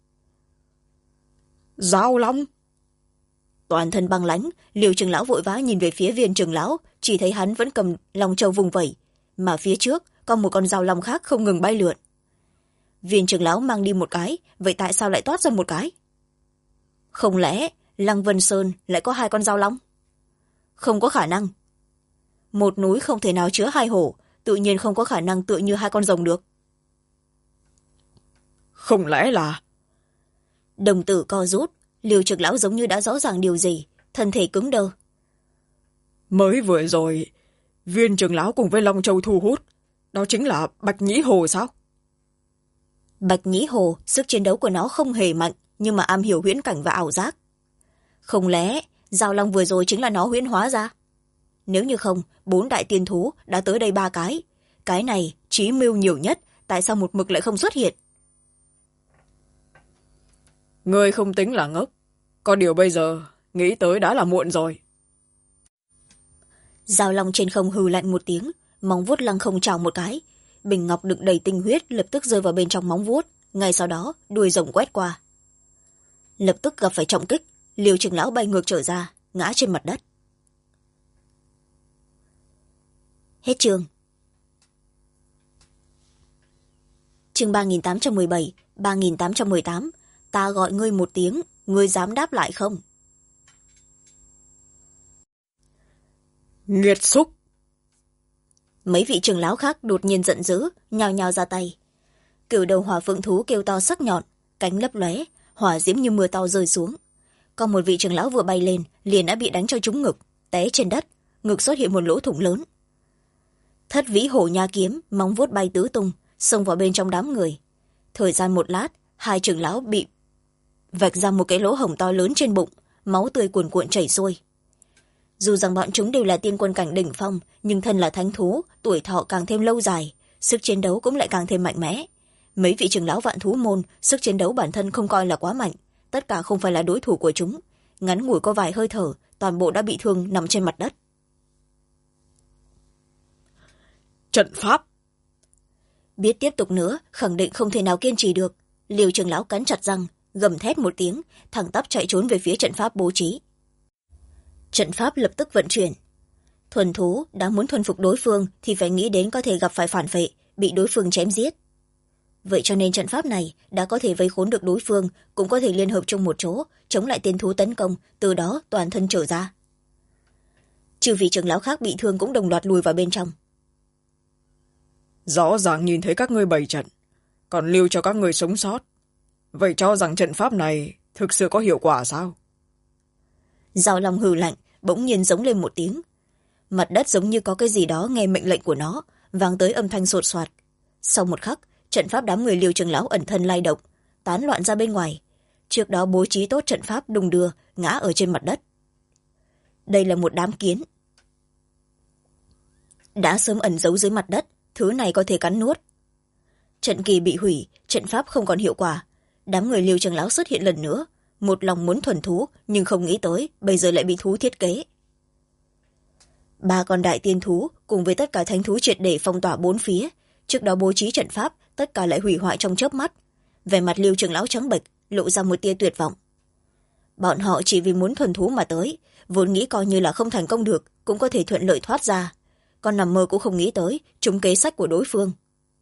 B: Giao Long!
A: Toàn thân băng lãnh, Liêu trưởng lão vội vã nhìn về phía viên trưởng lão, chỉ thấy hắn vẫn cầm long châu vùng vẩy, mà phía trước có một con Giao Long khác không ngừng bay lượn. Viên trưởng lão mang đi một cái, vậy tại sao lại toát ra một cái? Không lẽ Lăng Vân Sơn lại có 2 con Giao Long? Không có khả năng. Một núi không thể nào chứa 2 hổ, tự nhiên không có khả năng tựa như 2 con rồng được.
B: Không lẽ là...
A: Đồng tử co rút, Liêu trưởng lão giống như đã rõ ràng điều gì, thân thể cứng đơ.
B: Mới vừa rồi, viên trưởng lão cùng với Long Châu thu hút, đó chính là Bạch Nhĩ Hồ sao?
A: Bạch Nhĩ Hồ, sức chiến đấu của nó không hề mạnh, nhưng mà am hiểu huyễn cảnh và ảo giác. Không lẽ Giao Long vừa rồi chính là nó huyễn hóa ra? Nếu như không, 4 đại tiên thú đã tới đây 3 cái. Cái này trí mưu nhiều nhất, tại sao một mực lại không xuất hiện?
B: Ngươi không tính là ngốc. Có điều bây giờ, nghĩ tới đã là muộn rồi.
A: Giao Long trên không hừ lạnh một tiếng, móng vuốt lăng không trào một cái. Bình ngọc đựng đầy tinh huyết lập tức rơi vào bên trong móng vuốt, ngay sau đó đuôi rồng quét qua. Lập tức gặp phải trọng kích, Liêu trưởng lão bay ngược trở ra, ngã trên mặt đất. Hết chương. chương 3817, 3818. Ta gọi ngươi một tiếng, ngươi dám đáp lại không?
B: Nghiệt xúc!
A: Mấy vị trưởng lão khác đột nhiên giận dữ, nhao nhao ra tay. Cửu đầu hỏa phượng thú kêu to sắc nhọn, cánh lấp lóe, hỏa diễm như mưa to rơi xuống. Còn một vị trưởng lão vừa bay lên liền đã bị đánh cho trúng ngực, té trên đất, ngực xuất hiện một lỗ thủng lớn. Thất vĩ hổ nha kiếm móng vuốt bay tứ tung, xông vào bên trong đám người. Thời gian một lát, hai trưởng lão bị vạch ra một cái lỗ hổng to lớn trên bụng, máu tươi cuồn cuộn chảy xuôi. Dù rằng bọn chúng đều là tiên quân cảnh đỉnh phong, nhưng thân là thánh thú, tuổi thọ càng thêm lâu dài, sức chiến đấu cũng lại càng thêm mạnh mẽ. Mấy vị trưởng lão vạn thú môn, sức chiến đấu bản thân không coi là quá mạnh, tất cả không phải là đối thủ của chúng. Ngắn ngủi có vài hơi thở, toàn bộ đã bị thương nằm trên mặt đất.
B: Trận pháp!
A: Biết tiếp tục nữa, khẳng định không thể nào kiên trì được. Liêu trưởng lão cắn chặt răng, gầm thét một tiếng, thẳng tắp chạy trốn về phía trận pháp bố trí. Trận pháp lập tức vận chuyển. Thuần thú đã muốn thuần phục đối phương thì phải nghĩ đến có thể gặp phải phản phệ, bị đối phương chém giết. Vậy cho nên trận pháp này đã có thể vây khốn được đối phương, cũng có thể liên hợp chung một chỗ, chống lại tiên thú tấn công, từ đó toàn thân trở ra. Trừ vị trưởng lão khác bị thương cũng đồng loạt lùi vào bên trong.
B: Rõ ràng nhìn thấy các ngươi bày trận, còn lưu cho các ngươi sống sót. Vậy cho rằng trận pháp này thực sự có hiệu quả sao?
A: Giao Long hừ lạnh, bỗng nhiên giống lên một tiếng. Mặt đất giống như có cái gì đó nghe mệnh lệnh của nó, vang tới âm thanh sột soạt. Sau một khắc, trận pháp đám người Liêu trưởng lão ẩn thân lay động, tán loạn ra bên ngoài. Trước đó bố trí tốt trận pháp đùng đưa, ngã ở trên mặt đất. Đây là một đám kiến. Đã sớm ẩn giấu dưới mặt đất, thứ này có thể cắn nuốt. Trận kỳ bị hủy, trận pháp không còn hiệu quả. Đám người Liêu trưởng lão xuất hiện lần nữa, một lòng muốn thuần thú, nhưng không nghĩ tới bây giờ lại bị thú thiết kế. Ba con đại tiên thú cùng với tất cả thánh thú triệt để phong tỏa bốn phía, trước đó bố trí trận pháp, tất cả lại hủy hoại trong chớp mắt. Vẻ mặt Liêu trưởng lão trắng bệch, lộ ra một tia tuyệt vọng. Bọn họ chỉ vì muốn thuần thú mà tới, vốn nghĩ coi như là không thành công được cũng có thể thuận lợi thoát ra, còn nằm mơ cũng không nghĩ tới trúng kế sách của đối phương.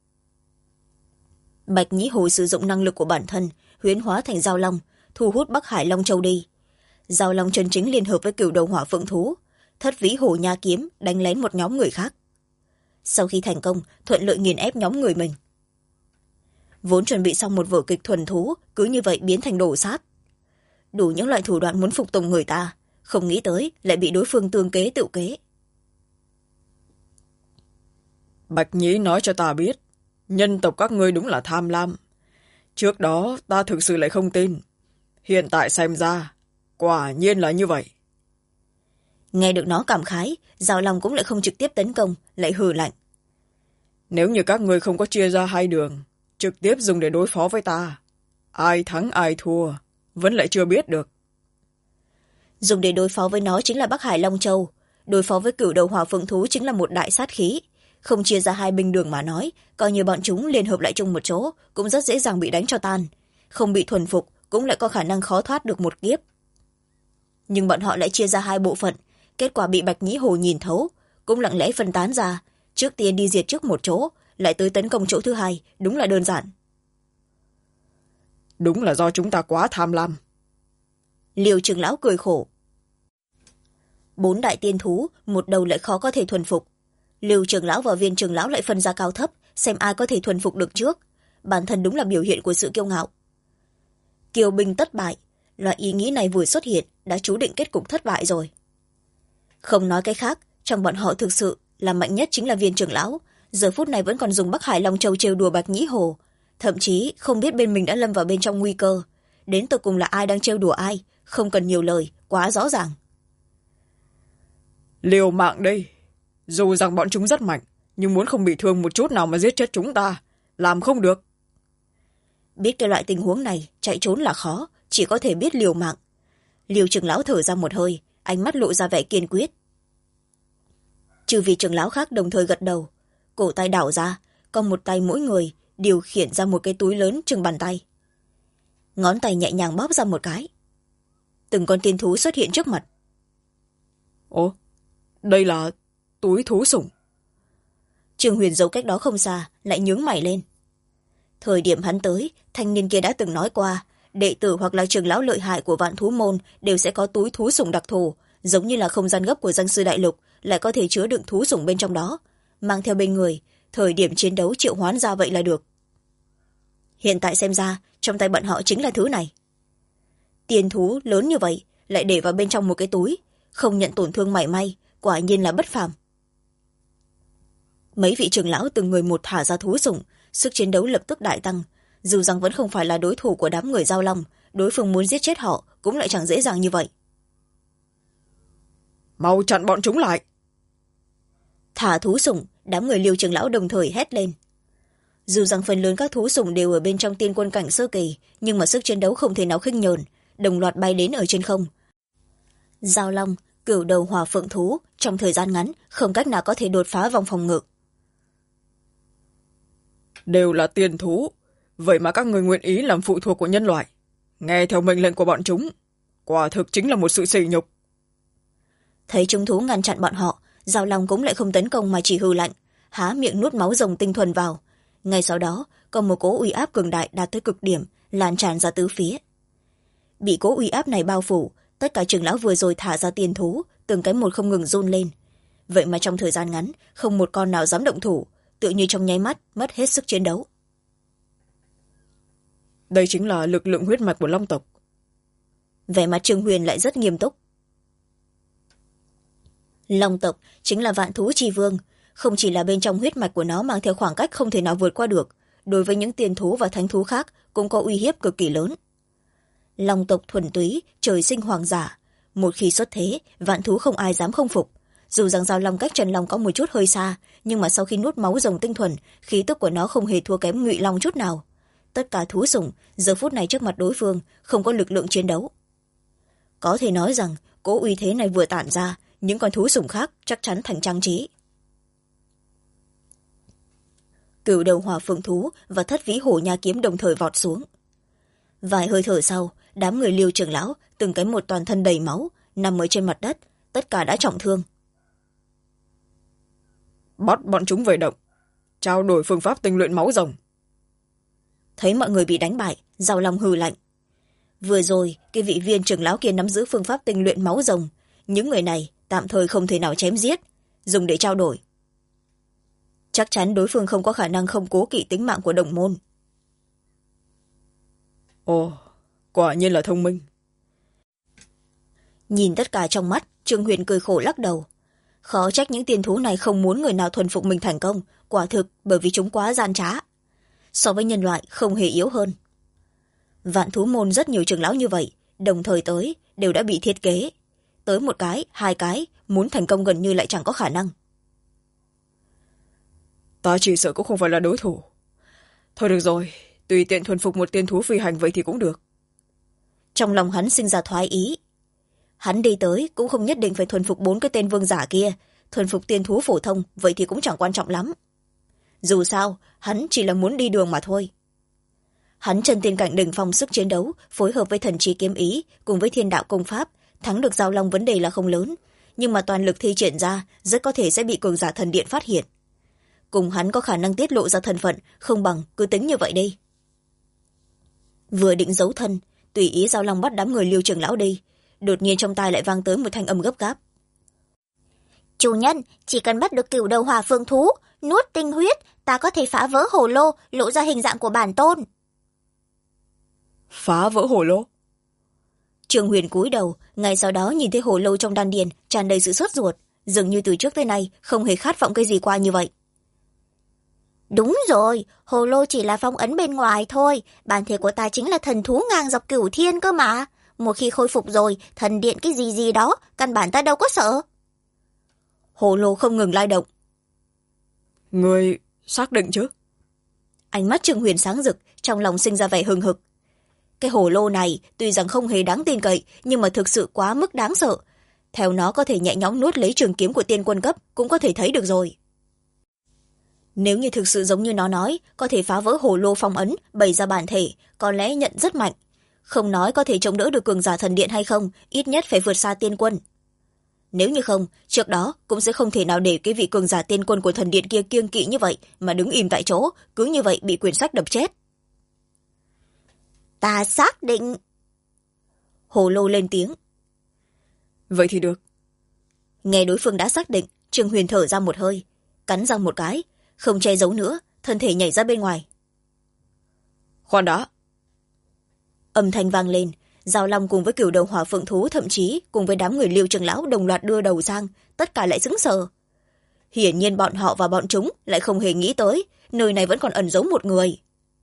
A: Bạch Nhĩ Hồ sử dụng năng lực của bản thân, huyễn hóa thành Giao Long, thu hút Bắc Hải Long Châu đi. Giao Long chân chính liên hợp với cửu đầu hỏa phượng thú, Thất vĩ hổ nha kiếm đánh lén một nhóm người khác. Sau khi thành công, thuận lợi nghiền ép nhóm người mình. Vốn chuẩn bị xong một vở kịch thuần thú, cứ như vậy biến thành đồ sát. Đủ những loại thủ đoạn muốn phục tùng người ta, không nghĩ tới lại bị đối phương tương kế tự kế.
B: Bạch Nhĩ nói cho ta biết, nhân tộc các ngươi đúng là tham lam. Trước đó ta thực sự lại không tin. Hiện tại xem ra, quả nhiên là như vậy.
A: Nghe được nó cảm khái, Giao Long cũng lại không trực tiếp tấn công, lại hừ lạnh.
B: Nếu như các ngươi không có chia ra hai đường, trực tiếp dùng để đối phó với ta, ai thắng ai thua, vẫn lại chưa biết được.
A: Dùng để đối phó với nó chính là Bắc Hải Long Châu, đối phó với cửu đầu hỏa phượng thú chính là một đại sát khí. Không chia ra hai binh đường mà nói, coi như bọn chúng liên hợp lại chung một chỗ, cũng rất dễ dàng bị đánh cho tan. Không bị thuần phục, cũng lại có khả năng khó thoát được một kiếp. Nhưng bọn họ lại chia ra hai bộ phận, kết quả bị Bạch Nhĩ Hồ nhìn thấu, cũng lặng lẽ phân tán ra, trước tiên đi diệt trước một chỗ, lại tới tấn công chỗ thứ hai, đúng là đơn giản.
B: Đúng là do chúng ta quá tham lam.
A: Liêu trưởng lão cười khổ. 4 đại tiên thú, một đầu lại khó có thể thuần phục. Liêu trưởng lão và Viên trưởng lão lại phân ra cao thấp, xem ai có thể thuần phục được trước. Bản thân đúng là biểu hiện của sự kiêu ngạo. Kiêu binh tất bại, loại ý nghĩ này vừa xuất hiện đã chú định kết cục thất bại rồi. Không nói cái khác, trong bọn họ thực sự là mạnh nhất chính là Viên trưởng lão, giờ phút này vẫn còn dùng Bắc Hải Long Châu trêu đùa Bạch Nhĩ Hồ, thậm chí không biết bên mình đã lâm vào bên trong nguy cơ. Đến tận cùng là ai đang trêu đùa ai, không cần nhiều lời, quá rõ ràng.
B: Liều mạng đây, dù rằng bọn chúng rất mạnh, nhưng muốn không bị thương một chút nào mà giết chết chúng ta, làm không được.
A: Biết cái loại tình huống này, chạy trốn là khó, chỉ có thể biết liều mạng. Liêu trưởng lão thở ra một hơi, ánh mắt lộ ra vẻ kiên quyết. Trừ vì trưởng lão khác đồng thời gật đầu, cổ tay đảo ra, còn một tay mỗi người điều khiển ra một cái túi lớn chừng bàn tay. Ngón tay nhẹ nhàng bóp ra một cái. Từng con tiên thú xuất hiện trước mặt.
B: Ồ, đây là túi thú sủng.
A: Trương Huyền giấu cách đó không xa, lại nhướng mày lên. Thời điểm hắn tới, thanh niên kia đã từng nói qua, đệ tử hoặc là trưởng lão lợi hại của Vạn Thú Môn đều sẽ có túi thú sủng đặc thù, giống như là không gian gấp của danh sư đại lục, lại có thể chứa đựng thú sủng bên trong đó, mang theo bên người, thời điểm chiến đấu triệu hoán ra vậy là được. Hiện tại xem ra, trong tay bọn họ chính là thứ này. Tiền thú lớn như vậy, lại để vào bên trong một cái túi, không nhận tổn thương mảy may, quả nhiên là bất phàm. Mấy vị trưởng lão từng người một thả ra thú sủng, sức chiến đấu lập tức đại tăng. Dù rằng vẫn không phải là đối thủ của đám người Giao Long, đối phương muốn giết chết họ cũng lại chẳng dễ dàng như vậy.
B: Mau chặn bọn chúng lại!
A: Thả thú sủng, đám người Liêu trưởng lão đồng thời hét lên. Dù rằng phần lớn các thú sủng đều ở bên trong tiên quân cảnh sơ kỳ, nhưng mà sức chiến đấu không thể nào khinh nhờn, đồng loạt bay đến ở trên không. Giao Long, cửu đầu hỏa phượng thú, trong thời gian ngắn không cách nào có thể đột phá vòng phòng ngự.
B: Đều là tiền thú, vậy mà các người nguyện ý làm phụ thuộc của nhân loại, nghe theo mệnh lệnh của bọn chúng, quả thực chính là một sự sỉ nhục.
A: Thấy chúng thú ngăn chặn bọn họ, Giao Long cũng lại không tấn công mà chỉ hừ lạnh, há miệng nuốt máu rồng tinh thuần vào. Ngay sau đó, có một cỗ uy áp cường đại đạt tới cực điểm, lan tràn ra tứ phía. Bị cỗ uy áp này bao phủ, tất cả trưởng lão vừa rồi thả ra tiền thú, từng cái một không ngừng run lên. Vậy mà trong thời gian ngắn, không một con nào dám động thủ, tự như trong nháy mắt mất hết sức chiến đấu.
B: Đây chính là lực lượng huyết mạch của Long tộc.
A: Vẻ mặt Trương Huyền lại rất nghiêm túc. Long tộc chính là vạn thú chi vương, không chỉ là bên trong huyết mạch của nó mang theo khoảng cách không thể nào vượt qua được, đối với những tiền thú và thánh thú khác cũng có uy hiếp cực kỳ lớn. Long tộc thuần túy, trời sinh hoàng giả, một khi xuất thế, vạn thú không ai dám không phục. Dù rằng Giao Long cách Trần Long có một chút hơi xa, nhưng mà sau khi nuốt máu rồng tinh thuần, khí tức của nó không hề thua kém Ngụy Long chút nào. Tất cả thú sủng giờ phút này trước mặt đối phương không có lực lượng chiến đấu. Có thể nói rằng cỗ uy thế này vừa tản ra, những con thú sủng khác chắc chắn thành trang trí. Cửu đầu hỏa phượng thú và thất vĩ hổ nha kiếm đồng thời vọt xuống. Vài hơi thở sau, đám người Liêu trưởng lão từng cái một toàn thân đầy máu, nằm ở trên mặt đất, tất cả đã trọng thương.
B: Bắt bọn chúng về động, trao đổi phương pháp tinh luyện máu rồng.
A: Thấy mọi người bị đánh bại, Giao Long hừ lạnh. Vừa rồi, cái vị viên trưởng lão kia nắm giữ phương pháp tinh luyện máu rồng, những người này tạm thời không thể nào chém giết, dùng để trao đổi. Chắc chắn đối phương không có khả năng không cố kỵ tính mạng của đồng môn.
B: Ồ, quả nhiên là thông minh.
A: Nhìn tất cả trong mắt, Trương Huyền cười khổ lắc đầu. Khó trách những tiền thú này không muốn người nào thuần phục mình thành công, quả thực bởi vì chúng quá gian trá. So với nhân loại không hề yếu hơn. Vạn Thú Môn rất nhiều trưởng lão như vậy, đồng thời tới, đều đã bị thiết kế. Tới một cái, hai cái, muốn thành công gần như lại chẳng có khả năng.
B: Ta chỉ sợ cũng không phải là đối thủ. Thôi được rồi, tùy tiện thuần phục một tiên thú phi hành vậy thì cũng được.
A: Trong lòng hắn sinh ra thoái ý. Hắn đi tới cũng không nhất định phải thuần phục 4 cái tên vương giả kia, thuần phục tiên thú phổ thông vậy thì cũng chẳng quan trọng lắm. Dù sao, hắn chỉ là muốn đi đường mà thôi. Hắn chân tiên cảnh đỉnh phong sức chiến đấu, phối hợp với thần trí kiếm ý, cùng với thiên đạo công pháp, thắng được Giao Long vấn đề là không lớn, nhưng mà toàn lực thi triển ra, rất có thể sẽ bị cường giả thần điện phát hiện. Cùng hắn có khả năng tiết lộ ra thân phận, không bằng cứ tính như vậy đi. Vừa định giấu thân, tùy ý Giao Long bắt đám người Liêu trưởng lão đi, đột nhiên trong tai lại vang tới một thanh âm gấp gáp. Chủ nhân, chỉ cần bắt được cửu đầu hỏa phượng thú, nuốt tinh huyết, ta có thể phá vỡ hồ lô, lộ ra hình dạng của bản tôn.
B: Phá vỡ hồ lô?
A: Trương Huyền cúi đầu, ngay sau đó nhìn thấy hồ lô trong đan điền tràn đầy sự sốt ruột, dường như từ trước tới nay không hề khát vọng cái gì qua như vậy. Đúng rồi, hồ lô chỉ là phong ấn bên ngoài thôi, bản thể của ta chính là thần thú ngang dọc cửu thiên cơ mà. Một khi khôi phục rồi, thần điện cái gì gì đó, căn bản ta đâu có sợ. Hồ lô không ngừng lay động.
B: Người xác định chứ?
A: Ánh mắt Trương Huyền sáng rực, trong lòng sinh ra vẻ hừng hực. Cái hồ lô này tuy rằng không hề đáng tin cậy, nhưng mà thực sự quá mức đáng sợ. Theo nó có thể nhẹ nhõm nuốt lấy trường kiếm của tiên quân cấp, cũng có thể thấy được rồi. Nếu như thực sự giống như nó nói, có thể phá vỡ hồ lô phong ấn, bày ra bản thể, có lẽ nhận rất mạnh. Không nói có thể chống đỡ được cường giả thần điện hay không, ít nhất phải vượt xa tiên quân. Nếu như không, trước đó cũng sẽ không thể nào để cái vị cường giả tiên quân của thần điện kia kiêng kỵ như vậy mà đứng im tại chỗ, cứ như vậy bị quyển sách đập chết. Ta xác định. Hồ lô lên tiếng.
B: Vậy thì được.
A: Nghe đối phương đã xác định, Trương Huyền thở ra một hơi, cắn răng một cái, không che giấu nữa, thân thể nhảy ra bên ngoài.
B: Khoan đã.
A: Âm thanh vang lên, Giao Long cùng với Cửu Đầu Hỏa Phượng Thú, thậm chí cùng với đám người Liêu Trường Lão đồng loạt đưa đầu sang, tất cả lại sững sờ. Hiển nhiên bọn họ và bọn chúng lại không hề nghĩ tới nơi này vẫn còn ẩn giấu một người.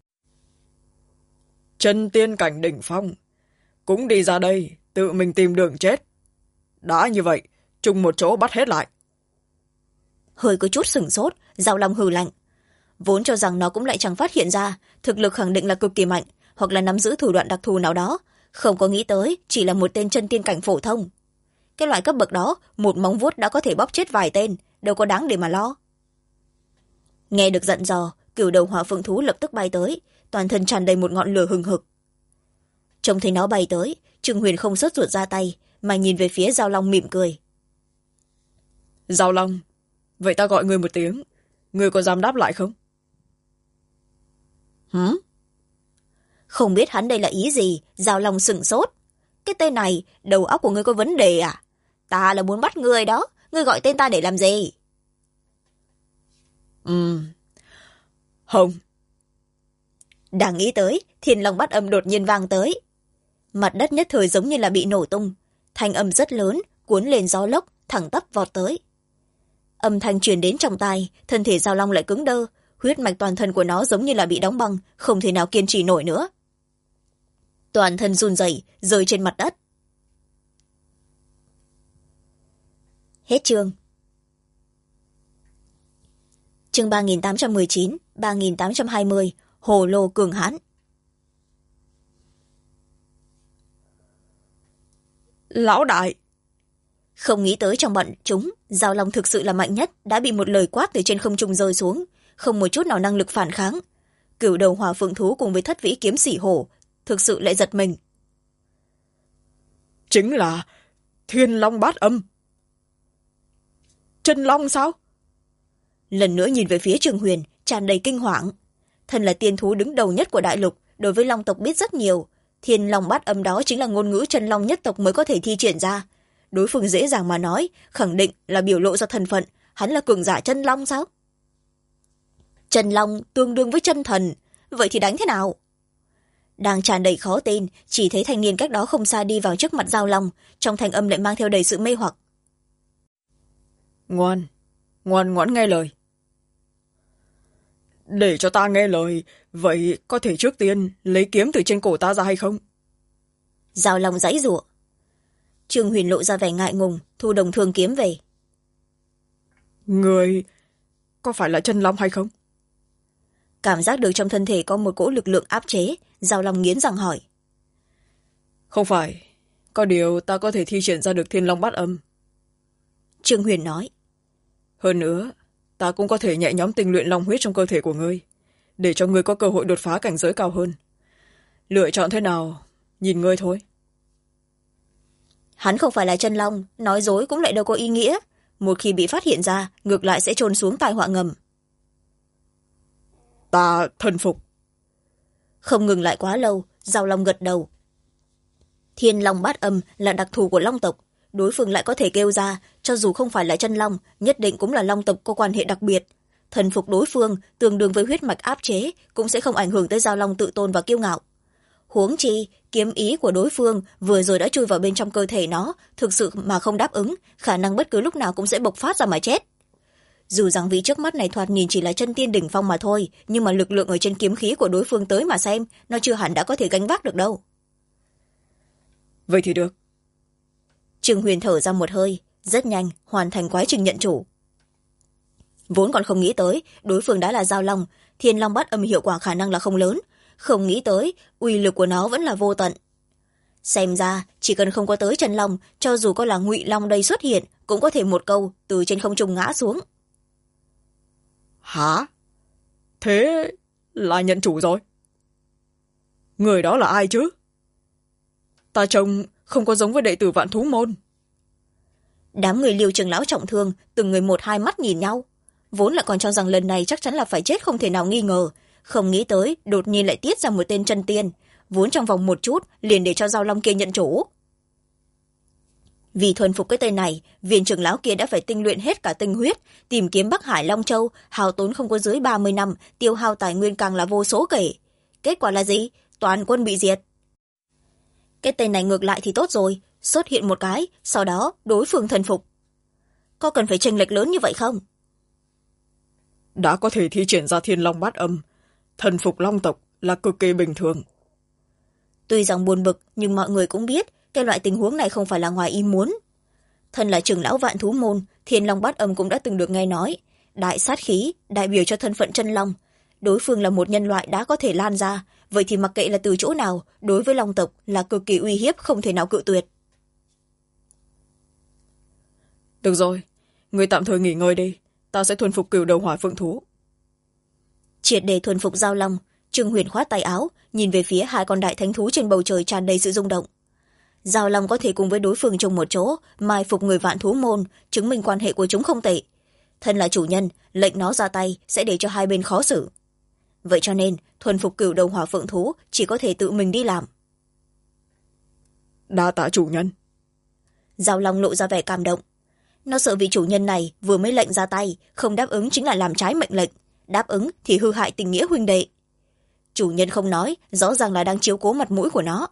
B: Chân tiên cảnh đỉnh phong cũng đi ra đây tự mình tìm đường chết. Đã như vậy, chung một chỗ bắt hết lại.
A: Hơi có chút sửng sốt, Giao Long hừ lạnh. Vốn cho rằng nó cũng lại chẳng phát hiện ra thực lực khẳng định là cực kỳ mạnh, hoặc là nắm giữ thủ đoạn đặc thù nào đó, không có nghĩ tới chỉ là một tên chân tiên cảnh phổ thông. Cái loại cấp bậc đó, một móng vuốt đã có thể bóp chết vài tên, đâu có đáng để mà lo. Nghe được dặn dò, Cửu Đầu Hỏa Phượng Thú lập tức bay tới, toàn thân tràn đầy một ngọn lửa hừng hực. Trông thấy nó bay tới, Trương Huyền không sốt ruột ra tay, mà nhìn về phía Giao Long mỉm cười.
B: Giao Long, vậy ta gọi ngươi một tiếng, ngươi có dám đáp lại không?
A: Không biết hắn đây là ý gì, Giao Long sửng sốt. Cái tên này, đầu óc của ngươi có vấn đề à? Ta là muốn bắt ngươi đó, ngươi gọi tên ta để làm gì?
B: Không.
A: Đang nghĩ tới, Thiên Long Bát Âm đột nhiên vang tới. Mặt đất nhất thời giống như là bị nổ tung, thanh âm rất lớn, cuốn lên gió lốc, thẳng tắp vọt tới. Âm thanh truyền đến trong tai, thân thể Giao Long lại cứng đơ, huyết mạch toàn thân của nó giống như là bị đóng băng, không thể nào kiên trì nổi nữa. Toàn thân run rẩy, rơi trên mặt đất. Hết chương. Chương 3819, 3820, Hồ lô cường hãn.
B: Lão đại!
A: Không nghĩ tới trong bọn chúng, Giao Long thực sự là mạnh nhất, đã bị một lời quát từ trên không trung rơi xuống, không một chút nào năng lực phản kháng. Cửu Đầu Hỏa Phượng Thú cùng với Thất Vĩ Kiếm Sỉ Hổ thực sự lại giật mình.
B: Chính là Thiên Long Bát Âm. Chân long sao?
A: Lần nữa nhìn về phía Trương Huyền, tràn đầy kinh hoàng. Thân là tiên thú đứng đầu nhất của đại lục, đối với long tộc biết rất nhiều. Thiên Long Bát Âm đó chính là ngôn ngữ chân long nhất tộc mới có thể thi triển ra. Đối phương dễ dàng mà nói, khẳng định là biểu lộ ra thân phận, hắn là cường giả chân long sao? Chân long tương đương với chân thần, vậy thì đánh thế nào? Đang tràn đầy khó tin, chỉ thấy thanh niên cách đó không xa đi vào trước mặt Giao Long, trong thanh âm lại mang theo đầy sự mê hoặc.
B: Ngoan, ngoan ngoãn nghe lời. Để cho ta nghe lời, vậy có thể trước tiên lấy kiếm từ trên cổ ta ra hay không?
A: Giao Long giãy giụa. Trương Huyền lộ ra vẻ ngại ngùng, thu đồng thương kiếm về.
B: Người có phải là chân long hay không?
A: Cảm giác được trong thân thể có một cỗ lực lượng áp chế, Giao Long nghiến răng hỏi.
B: Không phải, có điều ta có thể thi triển ra được Thiên Long Bát Âm.
A: Trương Huyền nói.
B: Hơn nữa, ta cũng có thể nhẹ nhõm tinh luyện long huyết trong cơ thể của ngươi, để cho ngươi có cơ hội đột phá cảnh giới cao hơn. Lựa chọn thế nào, nhìn ngươi thôi.
A: Hắn không phải là chân long, nói dối cũng lại đâu có ý nghĩa. Một khi bị phát hiện ra, ngược lại sẽ chôn xuống tai họa ngầm.
B: Ta thần phục.
A: Không ngừng lại quá lâu, Giao Long gật đầu. Thiên Long Bát Âm là đặc thù của long tộc, đối phương lại có thể kêu ra, cho dù không phải là chân long, nhất định cũng là long tộc có quan hệ đặc biệt. Thần phục đối phương tương đương với huyết mạch áp chế, cũng sẽ không ảnh hưởng tới Giao Long tự tôn và kiêu ngạo. Huống chi, kiếm ý của đối phương vừa rồi đã chui vào bên trong cơ thể nó, thực sự mà không đáp ứng, khả năng bất cứ lúc nào cũng sẽ bộc phát ra mà chết. Dù rằng vị trước mắt này thoạt nhìn chỉ là chân tiên đỉnh phong mà thôi, nhưng mà lực lượng ở trên kiếm khí của đối phương tới mà xem, nó chưa hẳn đã có thể gánh vác được đâu.
B: Vậy thì được.
A: Trương Huyền thở ra một hơi, rất nhanh hoàn thành quá trình nhận chủ. Vốn còn không nghĩ tới đối phương đã là Giao Long, Thiên Long Bát Âm hiệu quả khả năng là không lớn, không nghĩ tới uy lực của nó vẫn là vô tận. Xem ra chỉ cần không có tới chân long, cho dù có là Ngụy Long đây xuất hiện, cũng có thể một câu từ trên không trung ngã xuống.
B: Hả? Thế là nhận chủ rồi? Người đó là ai chứ? Ta trông không có giống với đệ tử Vạn Thú Môn.
A: Đám người Liêu Trường Lão trọng thương, từng người một hai mắt nhìn nhau. Vốn lại còn cho rằng lần này chắc chắn là phải chết không thể nào nghi ngờ, không nghĩ tới đột nhiên lại tiết ra một tên chân tiên. vốn trong vòng một chút liền để cho Giao Long kia nhận chủ. Vì thuần phục cái tên này, viên trưởng lão kia đã phải tinh luyện hết cả tinh huyết, tìm kiếm Bắc Hải Long Châu, hao tốn không có dưới 30 năm, tiêu hao tài nguyên càng là vô số kể. Kết quả là gì? Toàn quân bị diệt. Cái tên này ngược lại thì tốt rồi, xuất hiện một cái, sau đó đối phương thần phục. Có cần phải chênh lệch lớn như vậy không?
B: Đã có thể thi triển ra Thiên Long Bát Âm, thần phục long tộc là cực kỳ bình thường.
A: Tuy rằng buồn bực, nhưng mọi người cũng biết cái loại tình huống này không phải là ngoài ý muốn. Thân là trưởng lão Vạn Thú Môn, Thiên Long Bát Âm cũng đã từng được nghe nói. Đại sát khí, đại biểu cho thân phận chân long. Đối phương là một nhân loại đã có thể lan ra, vậy thì mặc kệ là từ chỗ nào, đối với long tộc là cực kỳ uy hiếp không thể nào cự tuyệt.
B: Được rồi, người tạm thời nghỉ ngơi đi, ta sẽ thuần phục Cửu Đầu Hỏa Phượng Thú.
A: Triệt để thuần phục Giao Long, Trương Huyền khoát tay áo, nhìn về phía hai con đại thánh thú trên bầu trời tràn đầy sự rung động. Giao Long có thể cùng với đối phương chung một chỗ, mai phục người Vạn Thú Môn, chứng minh quan hệ của chúng không tệ. Thân là chủ nhân, lệnh nó ra tay sẽ để cho hai bên khó xử. Vậy cho nên, thuần phục Cửu Đầu Hỏa Phượng Thú chỉ có thể tự mình đi làm.
B: Đa tạ chủ nhân.
A: Giao Long lộ ra vẻ cảm động. Nó sợ vị chủ nhân này vừa mới lệnh ra tay, không đáp ứng chính là làm trái mệnh lệnh, đáp ứng thì hư hại tình nghĩa huynh đệ. Chủ nhân không nói, rõ ràng là đang chiếu cố mặt mũi của nó.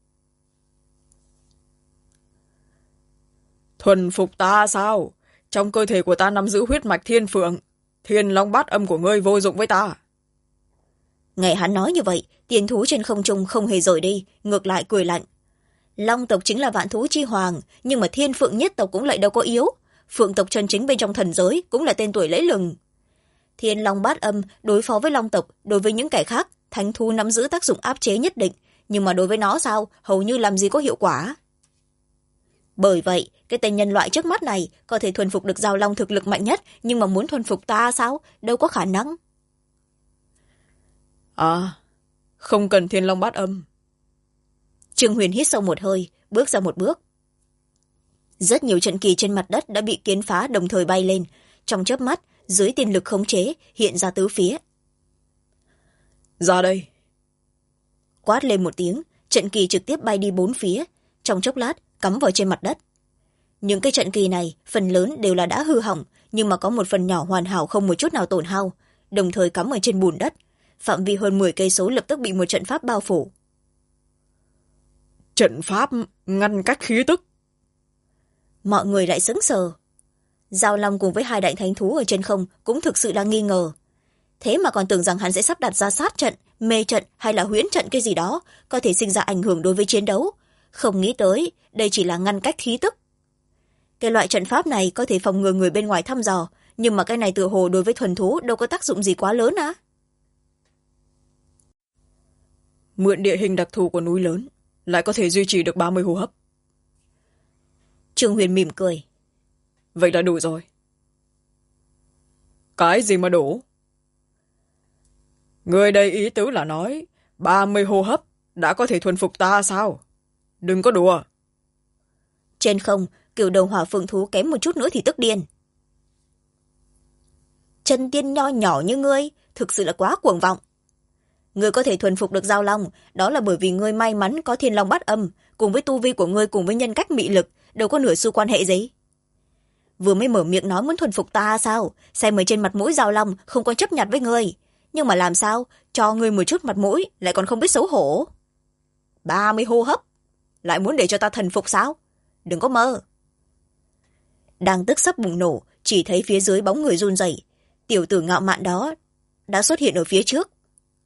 B: Thuần phục ta sao? Trong cơ thể của ta nắm giữ huyết mạch Thiên Phượng, Thiên Long Bát Âm của ngươi vô dụng với ta.
A: Nghe hắn nói như vậy, tiền thú trên không trung không hề rời đi, ngược lại cười lạnh. Long tộc chính là vạn thú chi hoàng, nhưng mà Thiên Phượng nhất tộc cũng lại đâu có yếu. Phượng tộc chân chính bên trong thần giới cũng là tên tuổi lẫy lừng. Thiên Long Bát Âm đối phó với Long tộc, đối với những kẻ khác, thánh thú nắm giữ tác dụng áp chế nhất định, nhưng mà đối với nó sao, hầu như làm gì có hiệu quả. Bởi vậy, cái tên nhân loại trước mắt này có thể thuần phục được Giao Long thực lực mạnh nhất, nhưng mà muốn thuần phục ta sao? Đâu có khả năng.
B: À, không cần Thiên Long Bát Âm.
A: Trương Huyền hít sâu một hơi, bước ra một bước. Rất nhiều trận kỳ trên mặt đất đã bị kiến phá đồng thời bay lên. Trong chớp mắt, dưới tiên lực khống chế, hiện ra tứ phía.
B: Ra đây.
A: Quát lên một tiếng, trận kỳ trực tiếp bay đi bốn phía. Trong chốc lát, cắm vào trên mặt đất. Những cái trận kỳ này, phần lớn đều là đã hư hỏng, nhưng mà có một phần nhỏ hoàn hảo không một chút nào tổn hao, đồng thời cắm ở trên bùn đất. Phạm vi hơn 10 cây số lập tức bị một trận pháp bao phủ.
B: Trận pháp ngăn cách khí tức.
A: Mọi người lại sững sờ. Giao Long cùng với hai đại thánh thú ở trên không cũng thực sự đang nghi ngờ. Thế mà còn tưởng rằng hắn sẽ sắp đặt ra sát trận, mê trận hay là huyễn trận cái gì đó, có thể sinh ra ảnh hưởng đối với chiến đấu. Không nghĩ tới, đây chỉ là ngăn cách khí tức. Cái loại trận pháp này có thể phòng ngừa người bên ngoài thăm dò, nhưng mà cái này tựa hồ đối với thuần thú đâu có tác dụng gì quá lớn á.
B: Mượn địa hình đặc thù của núi lớn, lại có thể duy trì được 30 hô hấp.
A: Trương Huyền mỉm cười.
B: Vậy là đủ rồi. Cái gì mà đủ? Người đây ý tứ là nói 30 hô hấp đã có thể thuần phục ta sao? Đừng có đùa.
A: Trên không, Cửu Đầu Hỏa Phượng Thú kém một chút nữa thì tức điên. Chân tiên nho nhỏ như ngươi, thực sự là quá cuồng vọng. Ngươi có thể thuần phục được Giao Long, đó là bởi vì ngươi may mắn có Thiên Long Bát Âm, cùng với tu vi của ngươi cùng với nhân cách mị lực, đâu có nửa xu quan hệ gì. Vừa mới mở miệng nói muốn thuần phục ta sao? Xem ở trên mặt mũi Giao Long không có chấp nhặt với ngươi. Nhưng mà làm sao? Cho ngươi một chút mặt mũi, lại còn không biết xấu hổ. 30 hô hấp, lại muốn để cho ta thần phục sao? Đừng có mơ. Đang tức sắp bùng nổ, chỉ thấy phía dưới bóng người run rẩy. Tiểu tử ngạo mạn đó đã xuất hiện ở phía trước.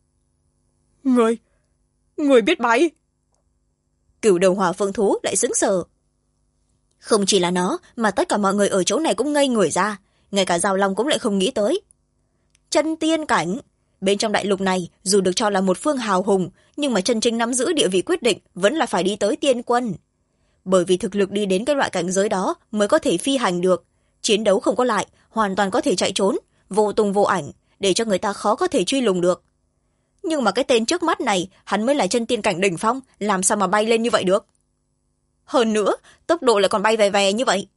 B: Người biết bay.
A: Cửu Đầu Hỏa Phượng Thú lại sững sờ. Không chỉ là nó, mà tất cả mọi người ở chỗ này cũng ngây người ra. Ngay cả Giao Long cũng lại không nghĩ tới. Chân tiên cảnh. Bên trong đại lục này, dù được cho là một phương hào hùng, nhưng mà chân chính nắm giữ địa vị quyết định vẫn là phải đi tới tiên quân. Bởi vì thực lực đi đến cái loại cảnh giới đó mới có thể phi hành được. Chiến đấu không có lại, hoàn toàn có thể chạy trốn, vô tung vô ảnh, để cho người ta khó có thể truy lùng được. Nhưng mà cái tên trước mắt này, hắn mới là chân tiên cảnh đỉnh phong, làm sao mà bay lên như vậy được? Hơn nữa, tốc độ lại còn bay về về như vậy.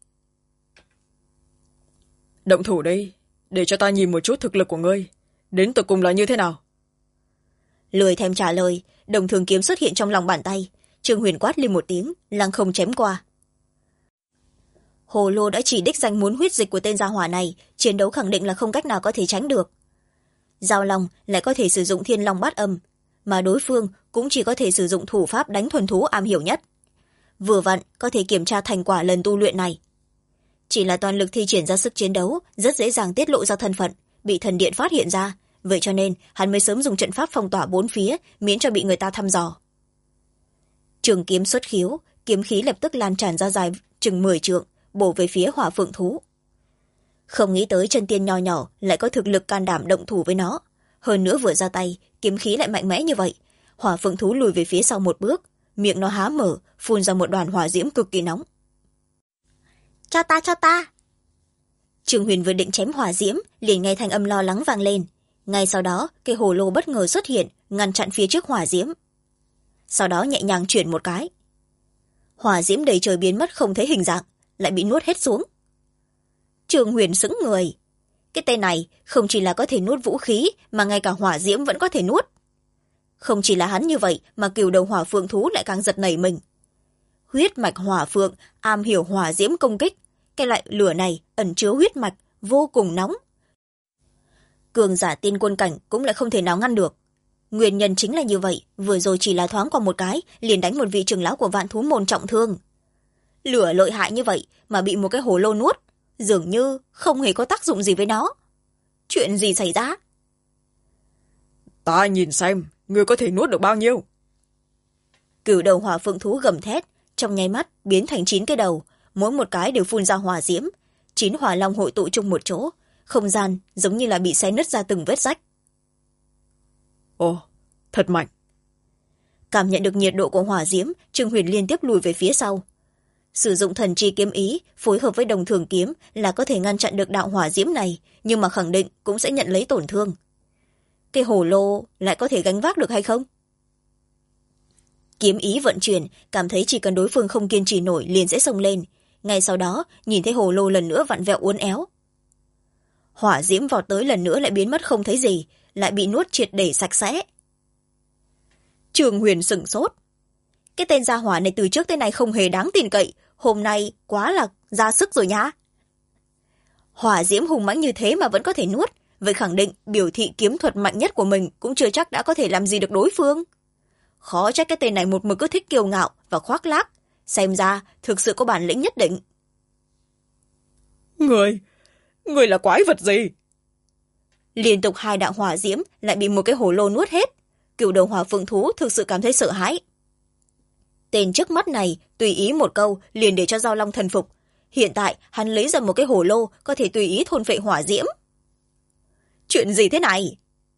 B: Động thủ đi, để cho ta nhìn một chút thực lực của ngươi, đến tụi cùng là như thế nào.
A: lười thèm trả lời, đồng thường kiếm xuất hiện trong lòng bàn tay. Trương Huyền quát lên một tiếng, lăng không chém qua. Hồ lô đã chỉ đích danh muốn huyết dịch của tên gia hỏa này, chiến đấu khẳng định là không cách nào có thể tránh được. Giao long lại có thể sử dụng thiên long bát âm, mà đối phương cũng chỉ có thể sử dụng thủ pháp đánh thuần thú am hiểu nhất. Vừa vặn có thể kiểm tra thành quả lần tu luyện này. Chỉ là toàn lực thi triển ra sức chiến đấu rất dễ dàng tiết lộ ra thân phận, bị thần điện phát hiện ra, vậy cho nên hắn mới sớm dùng trận pháp phong tỏa bốn phía, miễn cho bị người ta thăm dò. Trường kiếm xuất khiếu, kiếm khí lập tức lan tràn ra dài chừng 10 trượng, bổ về phía hỏa phượng thú. Không nghĩ tới chân tiên nho nhỏ lại có thực lực can đảm động thủ với nó. Hơn nữa vừa ra tay, kiếm khí lại mạnh mẽ như vậy. Hỏa phượng thú lùi về phía sau một bước, miệng nó há mở, phun ra một đoàn hỏa diễm cực kỳ nóng. Cho ta, cho ta! Trương Huyền vừa định chém hỏa diễm, liền nghe thanh âm lo lắng vang lên. Ngay sau đó, cây hồ lô bất ngờ xuất hiện, ngăn chặn phía trước hỏa diễm. Sau đó nhẹ nhàng chuyển một cái. Hỏa diễm đầy trời biến mất không thấy hình dạng, lại bị nuốt hết xuống. Trương Huyền sững người. Cái tên này không chỉ là có thể nuốt vũ khí, mà ngay cả hỏa diễm vẫn có thể nuốt. Không chỉ là hắn như vậy, mà cừu đầu hỏa phượng thú lại càng giật nảy mình. Huyết mạch hỏa phượng am hiểu hỏa diễm công kích. Cái loại lửa này ẩn chứa huyết mạch, vô cùng nóng. Cường giả tiên quân cảnh cũng lại không thể nào ngăn được. Nguyên nhân chính là như vậy, vừa rồi chỉ là thoáng qua một cái, liền đánh một vị trưởng lão của vạn thú môn trọng thương. Lửa lợi hại như vậy mà bị một cái hồ lô nuốt, dường như không hề có tác dụng gì với nó. Chuyện gì xảy ra?
B: Ta nhìn xem, ngươi có thể nuốt được bao nhiêu?
A: Cửu đầu hỏa phượng thú gầm thét, trong nháy mắt biến thành 9 cái đầu, mỗi một cái đều phun ra hỏa diễm. 9 hỏa long hội tụ chung một chỗ, không gian giống như là bị xé nứt ra từng vết rách.
B: Ồ, thật mạnh.
A: Cảm nhận được nhiệt độ của hỏa diễm, Trương Huyền liên tiếp lùi về phía sau. Sử dụng thần chi kiếm ý phối hợp với đồng thường kiếm là có thể ngăn chặn được đạo hỏa diễm này, nhưng mà khẳng định cũng sẽ nhận lấy tổn thương. Cái hồ lô lại có thể gánh vác được hay không? Kiếm ý vận chuyển, cảm thấy chỉ cần đối phương không kiên trì nổi liền sẽ xông lên. Ngay sau đó nhìn thấy hồ lô lần nữa vặn vẹo uốn éo. Hỏa diễm vọt tới lần nữa lại biến mất không thấy gì, lại bị nuốt triệt để sạch sẽ. Trương Huyền sửng sốt. Cái tên gia hỏa này từ trước tới nay không hề đáng tin cậy, hôm nay quá là ra sức rồi nhá. Hỏa diễm hùng mãnh như thế mà vẫn có thể nuốt, vậy khẳng định biểu thị kiếm thuật mạnh nhất của mình cũng chưa chắc đã có thể làm gì được đối phương. Khó trách cái tên này một mực cứ thích kiêu ngạo và khoác lác, xem ra thực sự có bản lĩnh nhất định.
B: Người là quái vật gì?
A: Liên tục 2 đạo hỏa diễm lại bị một cái hồ lô nuốt hết. Cửu đầu hỏa phượng thú thực sự cảm thấy sợ hãi. Tên trước mắt này tùy ý một câu liền để cho Giao Long thần phục. Hiện tại hắn lấy ra một cái hồ lô có thể tùy ý thôn phệ hỏa diễm. Chuyện gì thế này?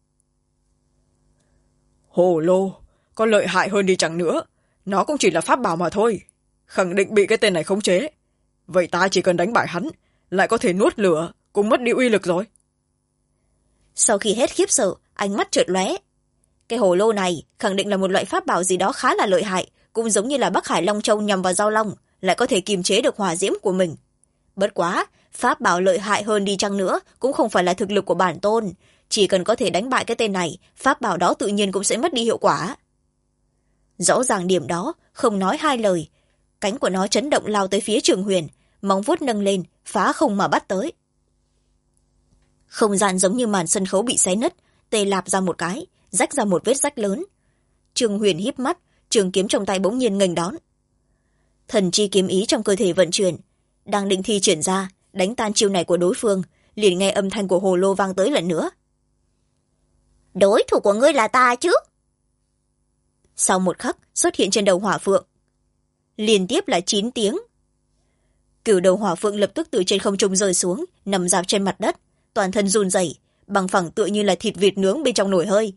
B: Hồ lô có lợi hại hơn đi chẳng nữa, nó cũng chỉ là pháp bảo mà thôi, khẳng định bị cái tên này khống chế. Vậy ta chỉ cần đánh bại hắn, lại có thể nuốt lửa, cũng mất đi uy lực rồi.
A: Sau khi hết khiếp sợ, ánh mắt chợt lóe. Cái hồ lô này khẳng định là một loại pháp bảo gì đó khá là lợi hại, cũng giống như là Bắc Hải Long Châu nhằm vào Giao Long, lại có thể kiềm chế được hỏa diễm của mình. Bất quá, pháp bảo lợi hại hơn đi chăng nữa cũng không phải là thực lực của bản tôn, chỉ cần có thể đánh bại cái tên này, pháp bảo đó tự nhiên cũng sẽ mất đi hiệu quả. Rõ ràng điểm đó, không nói hai lời, cánh của nó chấn động lao tới phía Trường Huyền, móng vuốt nâng lên, phá không mà bắt tới. Không gian giống như màn sân khấu bị xé nứt, tê lạp ra một cái, rách ra một vết rách lớn. Trường Huyền híp mắt, trường kiếm trong tay bỗng nhiên nghênh đón. Thần chi kiếm ý trong cơ thể vận chuyển, đang định thi triển ra, đánh tan chiêu này của đối phương, liền nghe âm thanh của hồ lô vang tới lần nữa. Đối thủ của ngươi là ta chứ? Sau một khắc, xuất hiện trên đầu hỏa phượng. Liên tiếp là 9 tiếng. Cửu đầu hỏa phượng lập tức từ trên không trung rơi xuống, nằm rạp trên mặt đất, toàn thân run rẩy, bằng phẳng tựa như là thịt vịt nướng bên trong nồi hơi.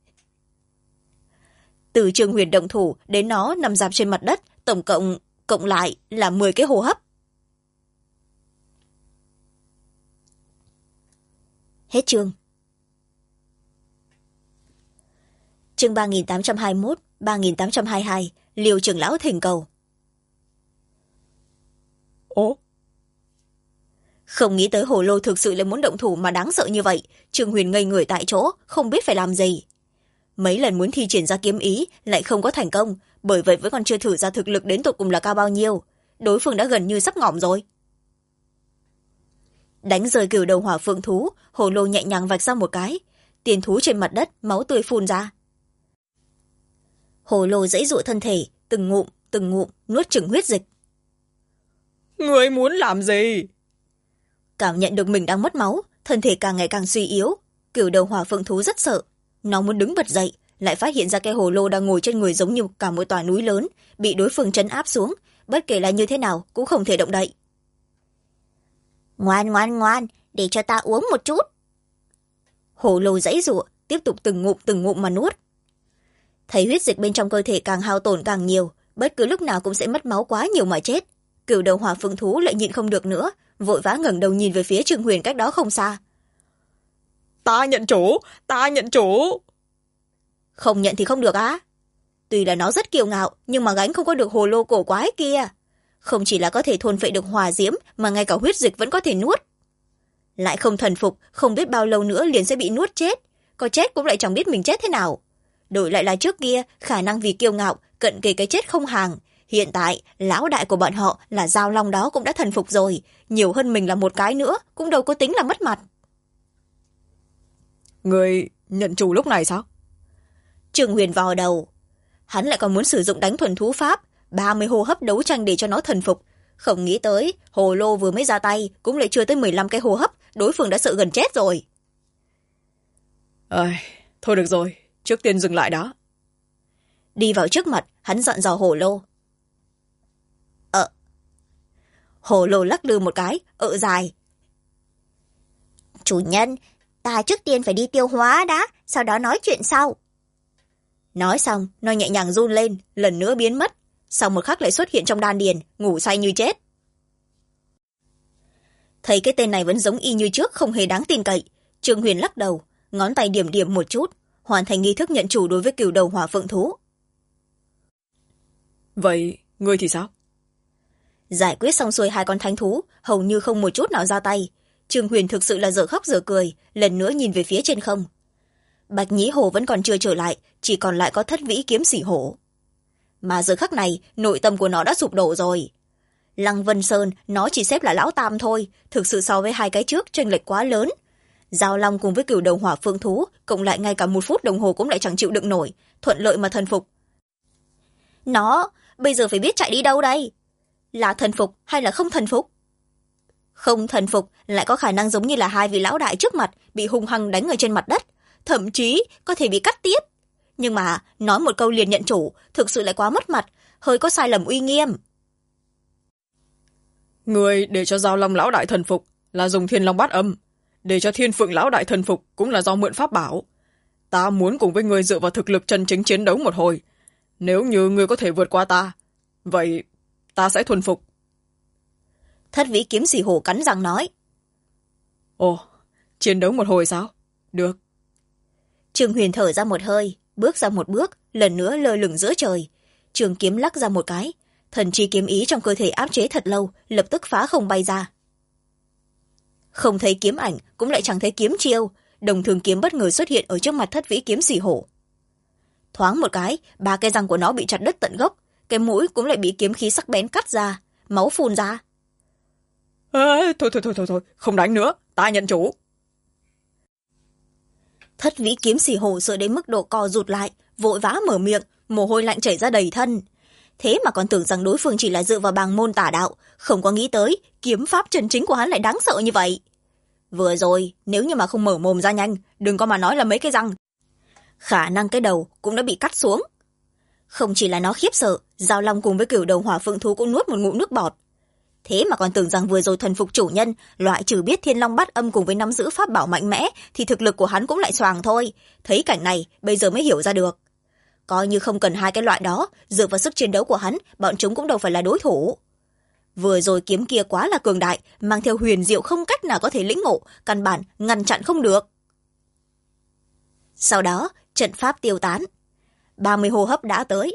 A: Từ Trương Huyền động thủ đến nó nằm rạp trên mặt đất, tổng cộng lại là 10 cái hô hấp. Hết chương. Chương 3821, 3822, Liêu trưởng lão thỉnh cầu.
B: Ồ?
A: Không nghĩ tới hồ lô thực sự là muốn động thủ mà đáng sợ như vậy, Trương Huyền ngây người tại chỗ, không biết phải làm gì. mấy lần muốn thi triển ra kiếm ý lại không có thành công, bởi vậy vẫn còn chưa thử ra thực lực đến tột cùng là cao bao nhiêu. Đối phương đã gần như sắp ngỏm rồi. Đánh rơi cửu đầu hỏa phượng thú, hồ lô nhẹ nhàng vạch ra một cái, tiền thú trên mặt đất máu tươi phun ra. Hồ lô giãy giụa thân thể, từng ngụm nuốt chửng huyết dịch.
B: Người muốn làm gì?
A: Cảm nhận được mình đang mất máu, thân thể càng ngày càng suy yếu, cửu đầu hỏa phượng thú rất sợ. Nó muốn đứng bật dậy, lại phát hiện ra cái hồ lô đang ngồi trên người giống như cả một tòa núi lớn, bị đối phương trấn áp xuống, bất kể là như thế nào cũng không thể động đậy. Ngoan, để cho ta uống một chút. Hồ lô giãy giụa, tiếp tục từng ngụm mà nuốt. Thấy huyết dịch bên trong cơ thể càng hao tổn càng nhiều, bất cứ lúc nào cũng sẽ mất máu quá nhiều mà chết. Cửu đầu hỏa phượng thú lại nhịn không được nữa, vội vã ngẩng đầu nhìn về phía Trương Huyền cách đó không xa.
B: Ta nhận chủ.
A: Không nhận thì không được á. Tuy là nó rất kiêu ngạo, nhưng mà gánh không có được hồ lô cổ quái kia. Không chỉ là có thể thôn phệ được hỏa diễm, mà ngay cả huyết dịch vẫn có thể nuốt. Lại không thần phục, không biết bao lâu nữa liền sẽ bị nuốt chết. Có chết cũng lại chẳng biết mình chết thế nào. Đổi lại là trước kia, khả năng vì kiêu ngạo, cận kề cái chết không hàng. Hiện tại, lão đại của bọn họ là Giao Long đó cũng đã thần phục rồi. Nhiều hơn mình là một cái nữa, cũng đâu có tính là mất mặt.
B: Người nhận chủ lúc này sao?
A: Trương Huyền vò đầu. Hắn lại còn muốn sử dụng đánh thuần thú pháp, 30 hô hấp đấu tranh để cho nó thần phục. Không nghĩ tới, hồ lô vừa mới ra tay, cũng lại chưa tới 15 cái hô hấp, đối phương đã sợ gần chết rồi.
B: Thôi được rồi, trước tiên dừng lại đó.
A: Đi vào trước mặt, hắn dặn dò hồ lô. Hồ lô lắc lư một cái, dài. Chủ nhân, ta trước tiên phải đi tiêu hóa đã, sau đó nói chuyện sau. Nói xong, nó nhẹ nhàng run lên, lần nữa biến mất. Sau một khắc lại xuất hiện trong đan điền, ngủ say như chết. Thấy cái tên này vẫn giống y như trước, không hề đáng tin cậy. Trương Huyền lắc đầu, ngón tay điểm điểm một chút, hoàn thành nghi thức nhận chủ đối với cửu đầu hỏa phượng thú.
B: Vậy, ngươi thì sao?
A: Giải quyết xong xuôi hai con thánh thú, hầu như không một chút nào ra tay. Trương Huyền thực sự là dở khóc dở cười, lần nữa nhìn về phía trên không. Bạch Nhĩ Hồ vẫn còn chưa trở lại, chỉ còn lại có Thất Vĩ Kiếm Sỉ Hổ. Mà giờ khắc này, nội tâm của nó đã sụp đổ rồi. Lăng Vân Sơn, nó chỉ xếp là lão tam thôi, thực sự so với hai cái trước chênh lệch quá lớn. Giao Long cùng với cửu đầu hỏa phượng thú, cộng lại ngay cả 1 phút đồng hồ cũng lại chẳng chịu đựng nổi, thuận lợi mà thần phục. Nó, bây giờ phải biết chạy đi đâu đây? Là thần phục hay là không thần phục? Không thần phục lại có khả năng giống như là hai vị lão đại trước mặt bị hung hăng đánh ở trên mặt đất, thậm chí có thể bị cắt tiết. Nhưng mà nói một câu liền nhận chủ, thực sự lại quá mất mặt, hơi có sai lầm uy nghiêm.
B: Người để cho Giao Long lão đại thần phục là dùng Thiên Long Bát Âm, để cho Thiên Phượng lão đại thần phục cũng là do mượn pháp bảo. Ta muốn cùng với người dựa vào thực lực chân chính chiến đấu một hồi. Nếu như người có thể vượt qua ta, vậy ta sẽ thuần phục.
A: Thất Vĩ Kiếm Sỉ Hổ cắn răng nói.
B: Ồ, chiến đấu một hồi sao? Được.
A: Trương Huyền thở ra một hơi, bước ra một bước, lần nữa lơ lửng giữa trời. Trường kiếm lắc ra một cái, thần chi kiếm ý trong cơ thể áp chế thật lâu, lập tức phá không bay ra. Không thấy kiếm ảnh, cũng lại chẳng thấy kiếm chiêu, đồng thường kiếm bất ngờ xuất hiện ở trước mặt Thất Vĩ Kiếm Sỉ Hổ. Thoáng một cái, 3 cái răng của nó bị chặt đứt tận gốc, cái mũi cũng lại bị kiếm khí sắc bén cắt ra, máu phun ra.
B: Thôi, không đánh nữa, ta nhận chủ.
A: Thất Vĩ Kiếm Sỉ Hổ sợ đến mức độ co rụt lại, vội vã mở miệng, mồ hôi lạnh chảy ra đầy thân. Thế mà còn tưởng rằng đối phương chỉ là dựa vào bàng môn tả đạo, không có nghĩ tới kiếm pháp chân chính của hắn lại đáng sợ như vậy. Vừa rồi, nếu như mà không mở mồm ra nhanh, đừng có mà nói là mấy cái răng, khả năng cái đầu cũng đã bị cắt xuống. Không chỉ là nó khiếp sợ, Giao Long cùng với cửu đầu hỏa phượng thú cũng nuốt một ngụm nước bọt. Thế mà còn tưởng rằng vừa rồi thần phục chủ nhân, loại trừ biết Thiên Long Bát Âm cùng với nắm giữ pháp bảo mạnh mẽ, thì thực lực của hắn cũng lại xoàng thôi. Thấy cảnh này, bây giờ mới hiểu ra được. Coi như không cần hai cái loại đó, dựa vào sức chiến đấu của hắn, bọn chúng cũng đâu phải là đối thủ. Vừa rồi kiếm kia quá là cường đại, mang theo huyền diệu không cách nào có thể lĩnh ngộ, căn bản ngăn chặn không được. Sau đó, trận pháp tiêu tán. 30 hô hấp đã tới.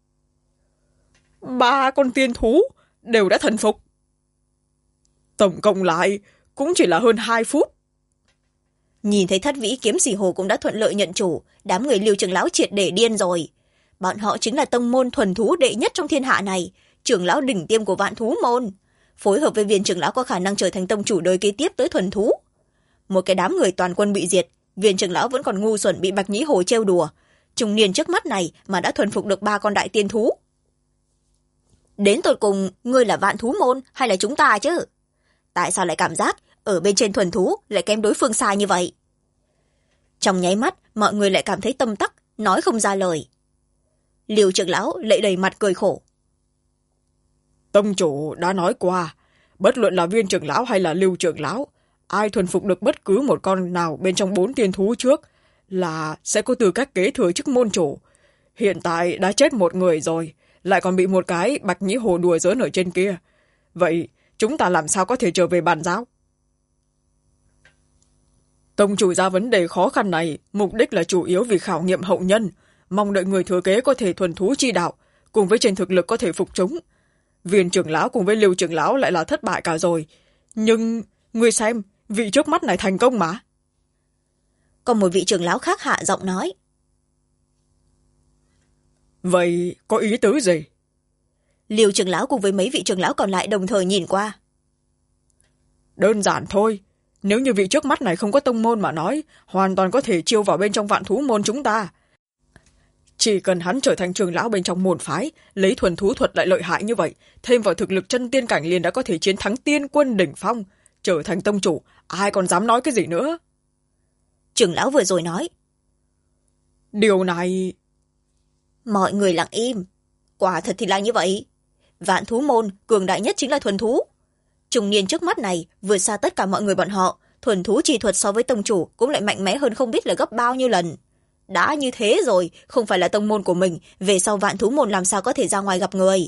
B: 3 con tiên thú đều đã thần phục. Tổng cộng lại cũng chỉ là hơn 2 phút.
A: Nhìn thấy Thất Vĩ Kiếm Sĩ Hồ cũng đã thuận lợi nhận chủ, đám người Liêu trưởng lão triệt để điên rồi. Bọn họ chính là tông môn thuần thú đệ nhất trong thiên hạ này, trưởng lão đỉnh tiêm của Vạn Thú môn. Phối hợp với viên trưởng lão có khả năng trở thành tông chủ đời kế tiếp tới thuần thú. Một cái đám người toàn quân bị diệt, viên trưởng lão vẫn còn ngu xuẩn bị Bạch Nhĩ Hồ trêu đùa. Trung niên trước mắt này mà đã thuần phục được 3 con đại tiên thú. Đến tột cùng, ngươi là Vạn Thú môn hay là chúng ta chứ? Tại sao lại cảm giác ở bên trên thuần thú lại kém đối phương xa như vậy? Trong nháy mắt, mọi người lại cảm thấy tâm tắc, nói không ra lời. Liêu trưởng lão lại đầy mặt cười khổ.
B: Tông chủ đã nói qua, bất luận là viên trưởng lão hay là Lưu trưởng lão, ai thuần phục được bất cứ một con nào bên trong 4 tiên thú trước là sẽ có tư cách kế thừa chức môn chủ. Hiện tại đã chết một người rồi, lại còn bị một cái Bạch Nhĩ Hồ đùa giỡn ở trên kia. Vậy chúng ta làm sao có thể trở về bàn giao? Tông chủ ra vấn đề khó khăn này, mục đích là chủ yếu vì khảo nghiệm hậu nhân, mong đợi người thừa kế có thể thuần thú chi đạo, cùng với trên thực lực có thể phục chúng. Viên trưởng lão cùng với Lưu trưởng lão lại là thất bại cả rồi. Nhưng, ngươi xem, vị trước mắt này thành công mà.
A: Còn một vị trưởng lão khác hạ giọng nói.
B: Vậy có ý tứ gì?
A: Liêu trưởng lão cùng với mấy vị trưởng lão còn lại đồng thời nhìn qua.
B: Đơn giản thôi. Nếu như vị trước mắt này không có tông môn mà nói, hoàn toàn có thể chiêu vào bên trong Vạn Thú môn chúng ta. Chỉ cần hắn trở thành trưởng lão bên trong môn phái, lấy thuần thú thuật lại lợi hại như vậy, thêm vào thực lực chân tiên cảnh liền đã có thể chiến thắng tiên quân đỉnh phong, trở thành tông chủ, ai còn dám nói cái gì nữa?
A: Trưởng lão vừa rồi nói.
B: Điều này...
A: Mọi người lặng im. Quả thật thì là như vậy. Vạn Thú môn cường đại nhất chính là thuần thú. Trung niên trước mắt này vượt xa tất cả mọi người bọn họ, thuần thú chi thuật so với tông chủ cũng lại mạnh mẽ hơn không biết là gấp bao nhiêu lần. Đã như thế rồi, không phải là tông môn của mình, về sau Vạn Thú môn làm sao có thể ra ngoài gặp người?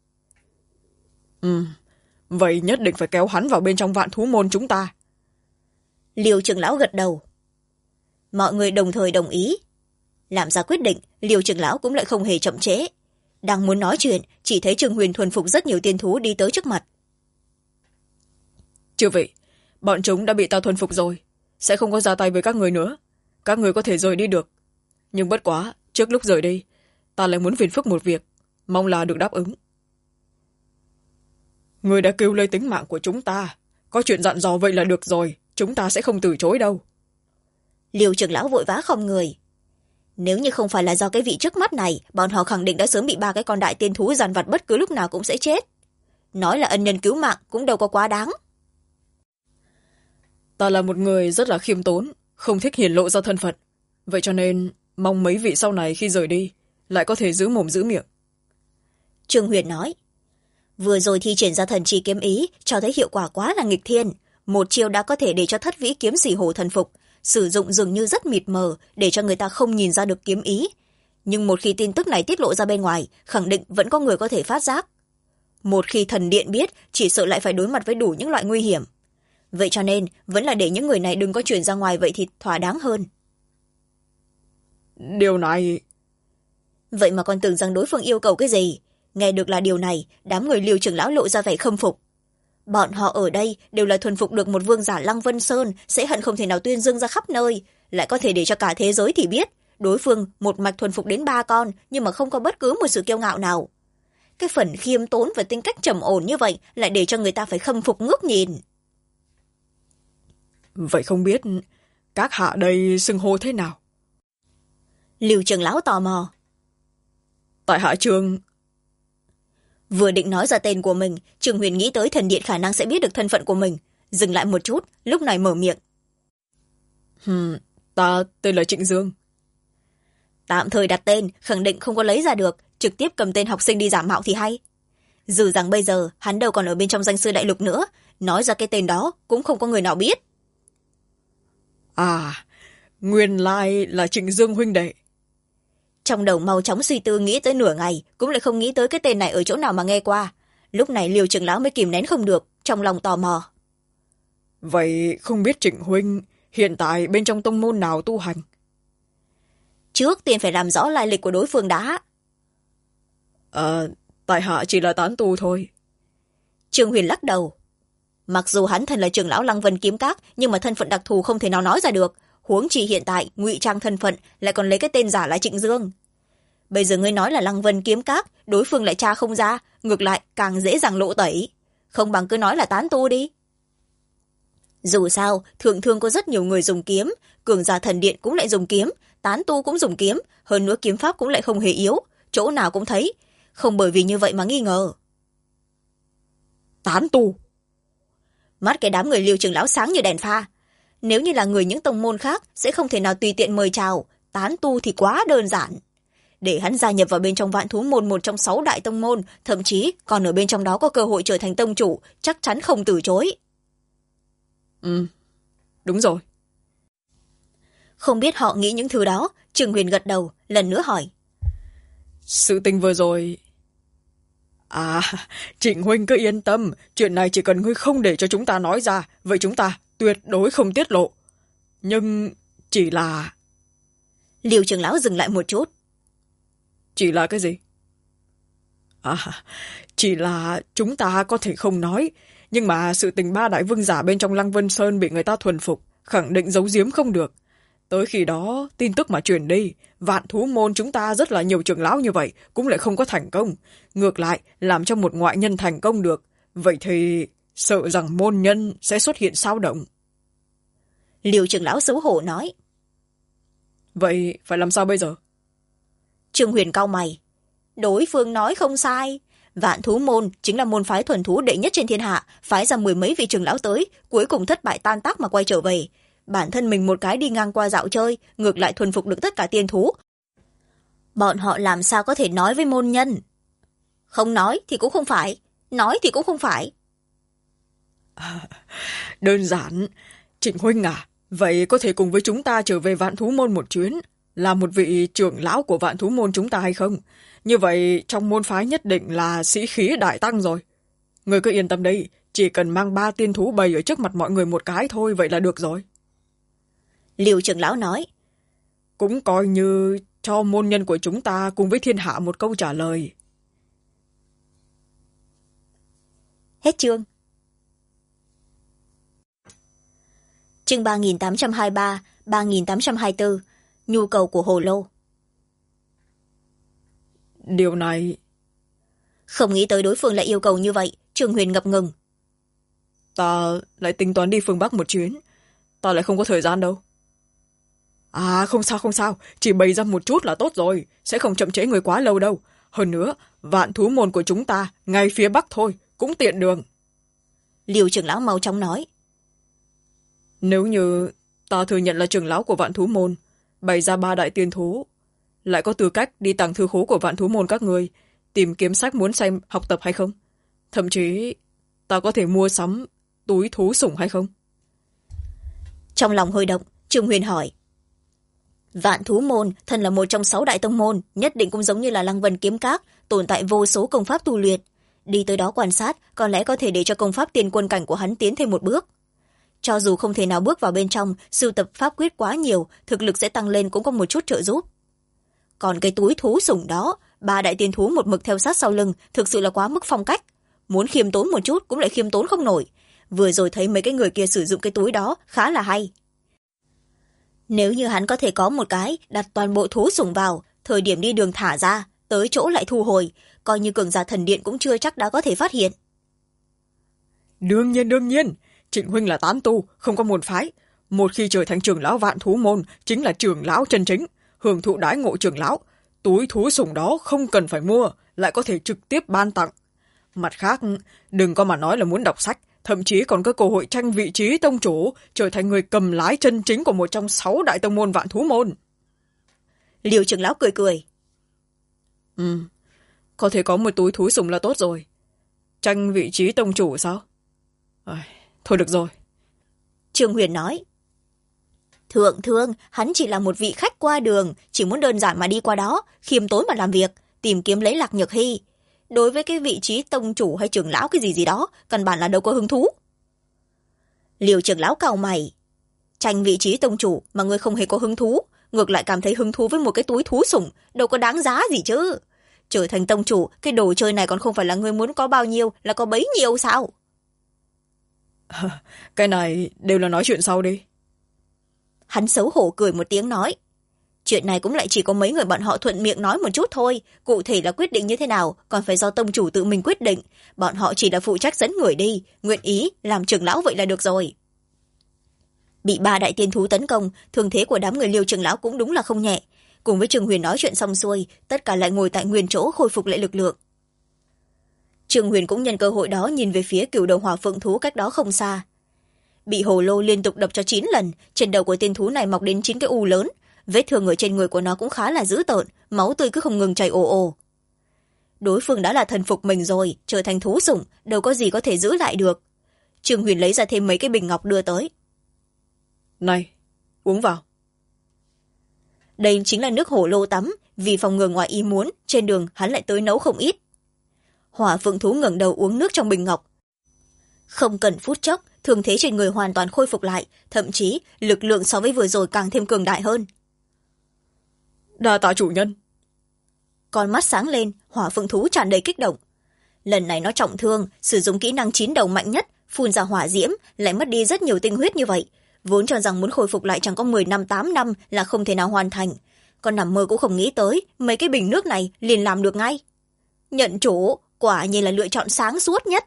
B: Vậy nhất định phải kéo hắn vào bên trong Vạn Thú môn chúng ta.
A: Liêu trưởng lão gật đầu. Mọi người đồng thời đồng ý. Làm ra quyết định, Liêu trưởng lão cũng lại không hề chậm trễ. Đang muốn nói chuyện, chỉ thấy Trương Huyền thuần phục rất nhiều tiên thú đi tới trước mặt.
B: Chư vị, bọn chúng đã bị ta thuần phục rồi, sẽ không có ra tay với các người nữa. Các người có thể rời đi được. Nhưng bất quá, trước lúc rời đi, ta lại muốn phiền phức một việc, mong là được đáp ứng. Người đã cứu lấy tính mạng của chúng ta, có chuyện dặn dò vậy là được rồi, chúng ta sẽ không từ chối đâu.
A: Liêu trưởng lão vội vã không người. Nếu như không phải là do cái vị trước mắt này, bọn họ khẳng định đã sớm bị 3 cái con đại tiên thú dằn vặt bất cứ lúc nào cũng sẽ chết. Nói là ân nhân cứu mạng cũng đâu có quá đáng.
B: Ta là một người rất là khiêm tốn, không thích hiển lộ ra thân phận. Vậy cho nên, mong mấy vị sau này khi rời đi, lại có thể giữ mồm giữ miệng.
A: Trương Huyền nói. Vừa rồi thi triển ra thần chi kiếm ý, cho thấy hiệu quả quá là nghịch thiên. Một chiêu đã có thể để cho Thất Vĩ Kiếm Sĩ Hồ thần phục, sử dụng dường như rất mịt mờ, để cho người ta không nhìn ra được kiếm ý. Nhưng một khi tin tức này tiết lộ ra bên ngoài, khẳng định vẫn có người có thể phát giác. Một khi thần điện biết, chỉ sợ lại phải đối mặt với đủ những loại nguy hiểm. Vậy cho nên, vẫn là để những người này đừng có truyền ra ngoài vậy thì thỏa đáng hơn.
B: Điều này...
A: Vậy mà còn tưởng rằng đối phương yêu cầu cái gì? Nghe được là điều này, đám người Liêu trưởng lão lộ ra vẻ khâm phục. Bọn họ ở đây đều là thuần phục được một vương giả Lăng Vân Sơn, sẽ hận không thể nào tuyên dương ra khắp nơi, lại có thể để cho cả thế giới thì biết, đối phương một mạch thuần phục đến 3 con, nhưng mà không có bất cứ một sự kiêu ngạo nào. Cái phần khiêm tốn và tính cách trầm ổn như vậy lại để cho người ta phải khâm phục ngước nhìn.
B: Vậy không biết các hạ đây xưng hô thế nào?
A: Liêu trưởng lão tò mò.
B: Tại hạ Trương.
A: Vừa định nói ra tên của mình, Trương Huyền nghĩ tới thần điện khả năng sẽ biết được thân phận của mình, dừng lại một chút, lúc này mở miệng.
B: Ta tên là Trịnh Dương.
A: Tạm thời đặt tên, khẳng định không có lấy ra được, trực tiếp cầm tên học sinh đi giả mạo thì hay. Dù rằng bây giờ hắn đâu còn ở bên trong danh sư đại lục nữa, nói ra cái tên đó cũng không có người nào biết.
B: À, nguyên lai là Trịnh Dương huynh đệ.
A: Trong đầu mau chóng suy tư nghĩ tới nửa ngày, cũng lại không nghĩ tới cái tên này ở chỗ nào mà nghe qua. Lúc này Liêu trưởng lão mới kìm nén không được, trong lòng tò mò.
B: Vậy không biết Trịnh huynh hiện tại bên trong tông môn nào tu hành?
A: Trước tiên phải làm rõ lai lịch của đối phương đã.
B: Tại hạ chỉ là tán tu thôi.
A: Trương Huyền lắc đầu. Mặc dù hắn thân là trưởng lão Lăng Vân Kiếm Các, nhưng mà thân phận đặc thù không thể nào nói ra được. Huống chi hiện tại ngụy trang thân phận lại còn lấy cái tên giả là Trịnh Dương. Bây giờ ngươi nói là Lăng Vân Kiếm Các, đối phương lại tra không ra, ngược lại càng dễ dàng lộ tẩy. Không bằng cứ nói là tán tu đi. Dù sao, thượng thương có rất nhiều người dùng kiếm, cường giả thần điện cũng lại dùng kiếm, tán tu cũng dùng kiếm, hơn nữa kiếm pháp cũng lại không hề yếu, chỗ nào cũng thấy. Không bởi vì như vậy mà nghi ngờ.
B: Tán tu?
A: Mắt cái đám người Liêu trưởng lão sáng như đèn pha. Nếu như là người những tông môn khác sẽ không thể nào tùy tiện mời chào, tán tu thì quá đơn giản. Để hắn gia nhập vào bên trong Vạn Thú môn, một trong 6 đại tông môn, thậm chí còn ở bên trong đó có cơ hội trở thành tông chủ, chắc chắn không từ chối.
B: Đúng rồi.
A: Không biết họ nghĩ những thứ đó, Trương Huyền gật đầu, lần nữa hỏi.
B: Sự tình vừa rồi... Trịnh huynh cứ yên tâm, chuyện này chỉ cần ngươi không để cho chúng ta nói ra, vậy chúng ta tuyệt đối không tiết lộ. Nhưng chỉ là...
A: Liêu trưởng lão dừng lại một chút.
B: Chỉ là cái gì? Chỉ là chúng ta có thể không nói, nhưng mà sự tình 3 đại vương giả bên trong Lăng Vân Sơn bị người ta thuần phục, khẳng định giấu giếm không được. Tới khi đó, tin tức mà truyền đi, Vạn Thú môn chúng ta rất là nhiều trưởng lão như vậy, cũng lại không có thành công. Ngược lại, làm cho một ngoại nhân thành công được. Vậy thì, sợ rằng môn nhân sẽ xuất hiện xáo động.
A: Liêu trưởng lão xấu hổ nói.
B: Vậy, phải làm sao bây giờ?
A: Trương Huyền cau mày. Đối phương nói không sai. Vạn Thú môn chính là môn phái thuần thú đệ nhất trên thiên hạ, phái ra 10 mấy vị trưởng lão tới, cuối cùng thất bại tan tác mà quay trở về. Bản thân mình một cái đi ngang qua dạo chơi, ngược lại thuần phục được tất cả tiên thú. Bọn họ làm sao có thể nói với môn nhân? Không nói thì cũng không phải, nói thì cũng không phải.
B: Đơn giản. Trịnh huynh vậy có thể cùng với chúng ta trở về Vạn Thú môn một chuyến, là một vị trưởng lão của Vạn Thú môn chúng ta hay không? Như vậy trong môn phái nhất định là sĩ khí đại tăng rồi. Người cứ yên tâm đi, chỉ cần mang 3 tiên thú bày ở trước mặt mọi người một cái thôi, vậy là được rồi.
A: Liêu trưởng lão nói.
B: Cũng coi như cho môn nhân của chúng ta cùng với thiên hạ một câu trả lời.
A: Hết chương. Chương 3823, 3824, nhu cầu của hồ lô.
B: Điều này...
A: Không nghĩ tới đối phương lại yêu cầu như vậy, Trương Huyền ngập ngừng.
B: Ta lại tính toán đi phương Bắc một chuyến, ta lại không có thời gian đâu. Không sao, chỉ bày ra một chút là tốt rồi, sẽ không chậm trễ người quá lâu đâu. Hơn nữa, Vạn Thú môn của chúng ta, ngay phía Bắc thôi, cũng tiện đường.
A: Liêu trưởng lão mau chóng nói.
B: Nếu như ta thừa nhận là trưởng lão của Vạn Thú môn, bày ra 3 đại tiên thú, lại có tư cách đi tàng thư khố của Vạn Thú môn các người, tìm kiếm sách muốn xem học tập hay không? Thậm chí, ta có thể mua sắm túi thú sủng hay không?
A: Trong lòng hơi động, Trương Huyền hỏi. Vạn Thú môn thân là một trong 6 đại tông môn, nhất định cũng giống như là Lăng Vân Kiếm Các, tồn tại vô số công pháp tu luyện. Đi tới đó quan sát, có lẽ có thể để cho công pháp tiên quân cảnh của hắn tiến thêm một bước. Cho dù không thể nào bước vào bên trong, sưu tập pháp quyết quá nhiều, thực lực sẽ tăng lên cũng có một chút trợ giúp. Còn cái túi thú sủng đó, 3 đại tiên thú một mực theo sát sau lưng, thực sự là quá mức phong cách. Muốn khiêm tốn một chút cũng lại khiêm tốn không nổi. Vừa rồi thấy mấy cái người kia sử dụng cái túi đó, khá là hay. Nếu như hắn có thể có một cái, đặt toàn bộ thú sủng vào, thời điểm đi đường thả ra, tới chỗ lại thu hồi, coi như cường giả thần điện cũng chưa chắc đã có thể phát hiện.
B: Đương nhiên, Trịnh huynh là tán tu, không có môn phái. Một khi trở thành trưởng lão Vạn Thú môn, chính là trưởng lão chân chính, hưởng thụ đãi ngộ trưởng lão. Túi thú sủng đó không cần phải mua, lại có thể trực tiếp ban tặng. Mặt khác, đừng có mà nói là muốn đọc sách, thậm chí còn có cơ hội tranh vị trí tông chủ, trở thành người cầm lái chân chính của một trong 6 đại tông môn Vạn Thú môn.
A: Liêu trưởng lão cười cười.
B: Có thể có một túi thú sủng là tốt rồi. Tranh vị trí tông chủ sao? Thôi được rồi.
A: Trương Huyền nói. Thượng thương, hắn chỉ là một vị khách qua đường, chỉ muốn đơn giản mà đi qua đó, khiêm tốn mà làm việc, tìm kiếm lấy Lạc Nhược Hy. Đối với cái vị trí tông chủ hay trưởng lão cái gì đó, căn bản là đâu có hứng thú. Liêu trưởng lão cau mày. Tranh vị trí tông chủ mà ngươi không hề có hứng thú, ngược lại cảm thấy hứng thú với một cái túi thú sủng, đâu có đáng giá gì chứ. Trở thành tông chủ, cái đồ chơi này còn không phải là ngươi muốn có bao nhiêu là có bấy nhiêu sao?
B: Cái này đều là nói chuyện sau đi.
A: Hắn xấu hổ cười một tiếng nói. Chuyện này cũng lại chỉ có mấy người bọn họ thuận miệng nói một chút thôi, cụ thể là quyết định như thế nào còn phải do tông chủ tự mình quyết định, bọn họ chỉ là phụ trách dẫn người đi, nguyện ý làm trưởng lão vậy là được rồi. Bị 3 đại tiên thú tấn công, thương thế của đám người Liêu trưởng lão cũng đúng là không nhẹ. Cùng với Trương Huyền nói chuyện xong xuôi, tất cả lại ngồi tại nguyên chỗ khôi phục lại lực lượng. Trương Huyền cũng nhân cơ hội đó nhìn về phía cửu đầu hỏa phượng thú cách đó không xa. Bị hồ lô liên tục đập cho 9 lần, trên đầu của tiên thú này mọc đến 9 cái u lớn, vết thương ở trên người của nó cũng khá là dữ tợn, máu tươi cứ không ngừng chảy ồ ồ. Đối phương đã là thần phục mình rồi, trở thành thú sủng, đâu có gì có thể giữ lại được. Trương Huyền lấy ra thêm mấy cái bình ngọc đưa tới.
B: Này, uống vào.
A: Đây chính là nước hổ lô tắm, vì phòng ngừa ngoài ý muốn, trên đường hắn lại tới nấu không ít. Hỏa phượng thú ngẩng đầu uống nước trong bình ngọc. Không cần phút chốc, thương thế trên người hoàn toàn khôi phục lại, thậm chí lực lượng so với vừa rồi càng thêm cường đại hơn.
B: Đa tạ chủ nhân.
A: Con mắt sáng lên, hỏa phượng thú tràn đầy kích động. Lần này nó trọng thương, sử dụng kỹ năng 9 đầu mạnh nhất, phun ra hỏa diễm, lại mất đi rất nhiều tinh huyết như vậy. Vốn cho rằng muốn khôi phục lại chẳng có 10 năm 8 năm là không thể nào hoàn thành. Con nằm mơ cũng không nghĩ tới, mấy cái bình nước này liền làm được ngay. Nhận chủ, quả nhiên là lựa chọn sáng suốt nhất.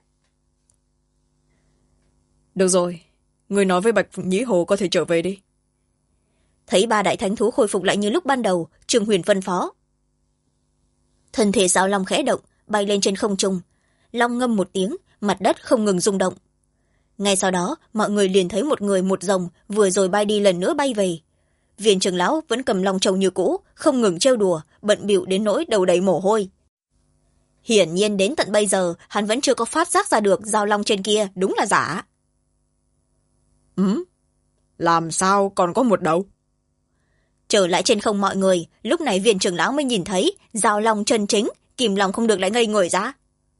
B: Được rồi, người nói với Bạch Nhĩ Hồ có thể trở về đi.
A: Thấy 3 đại thánh thú khôi phục lại như lúc ban đầu, Trương Huyền phân phó. Thân thể Giao Long khẽ động, bay lên trên không trung. Long ngâm một tiếng, mặt đất không ngừng rung động. Ngay sau đó, mọi người liền thấy một người một rồng vừa rồi bay đi lần nữa bay về. Viên trưởng lão vẫn cầm long trầu như cũ, không ngừng trêu đùa, bận bịu đến nỗi đầu đầy mồ hôi. Hiển nhiên đến tận bây giờ, hắn vẫn chưa có phát giác ra được Giao Long trên kia đúng là giả.
B: Làm sao còn có một đầu?
A: Trở lại trên không mọi người, lúc này viên trưởng lão mới nhìn thấy Giao Long chân chính, kìm lòng không được lại ngây người ra.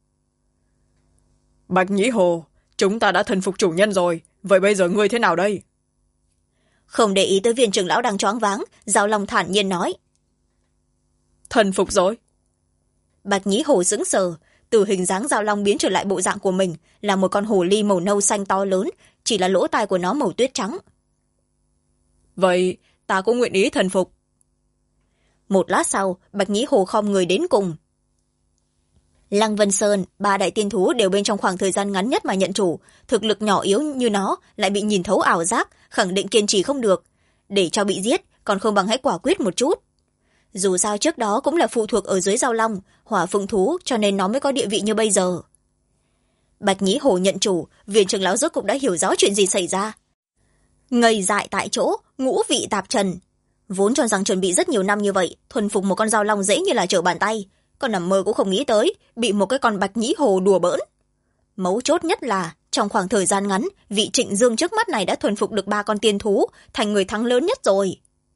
B: Bạch Nhĩ Hồ, chúng ta đã thần phục chủ nhân rồi, vậy bây giờ ngươi thế nào đây?
A: Không để ý tới viên trưởng lão đang choáng váng, Giao Long thản nhiên nói.
B: Thần phục rồi.
A: Bạch Nhĩ Hồ sững sờ, từ hình dáng Giao Long biến trở lại bộ dạng của mình, là một con hồ ly màu nâu xanh to lớn, chỉ là lỗ tai của nó màu tuyết trắng.
B: Vậy ta cũng nguyện ý thần phục.
A: Một lát sau, Bạch Nhĩ Hồ khom người đến cùng. Lăng Vân Sơn, 3 đại tiên thú đều bên trong khoảng thời gian ngắn nhất mà nhận chủ, thực lực nhỏ yếu như nó lại bị nhìn thấu ảo giác, khẳng định kiên trì không được. Để cho bị giết, còn không bằng hãy quả quyết một chút. Dù sao trước đó cũng là phụ thuộc ở dưới Giao Long, hỏa phượng thú, cho nên nó mới có địa vị như bây giờ. Bạch Nhĩ Hồ nhận chủ, viên trưởng lão rốt cục đã hiểu rõ chuyện gì xảy ra. Ngây dại tại chỗ, ngũ vị tạp trần. Vốn cho rằng chuẩn bị rất nhiều năm như vậy, thuần phục một con Giao Long dễ như là trở bàn tay. Con nằm mơ cũng không nghĩ tới, bị một cái con Bạch Nhĩ Hồ đùa bỡn. Mấu chốt nhất là, trong khoảng thời gian ngắn, vị Trịnh Dương trước mắt này đã thuần phục được 3 con tiên thú, thành người thắng lớn nhất rồi.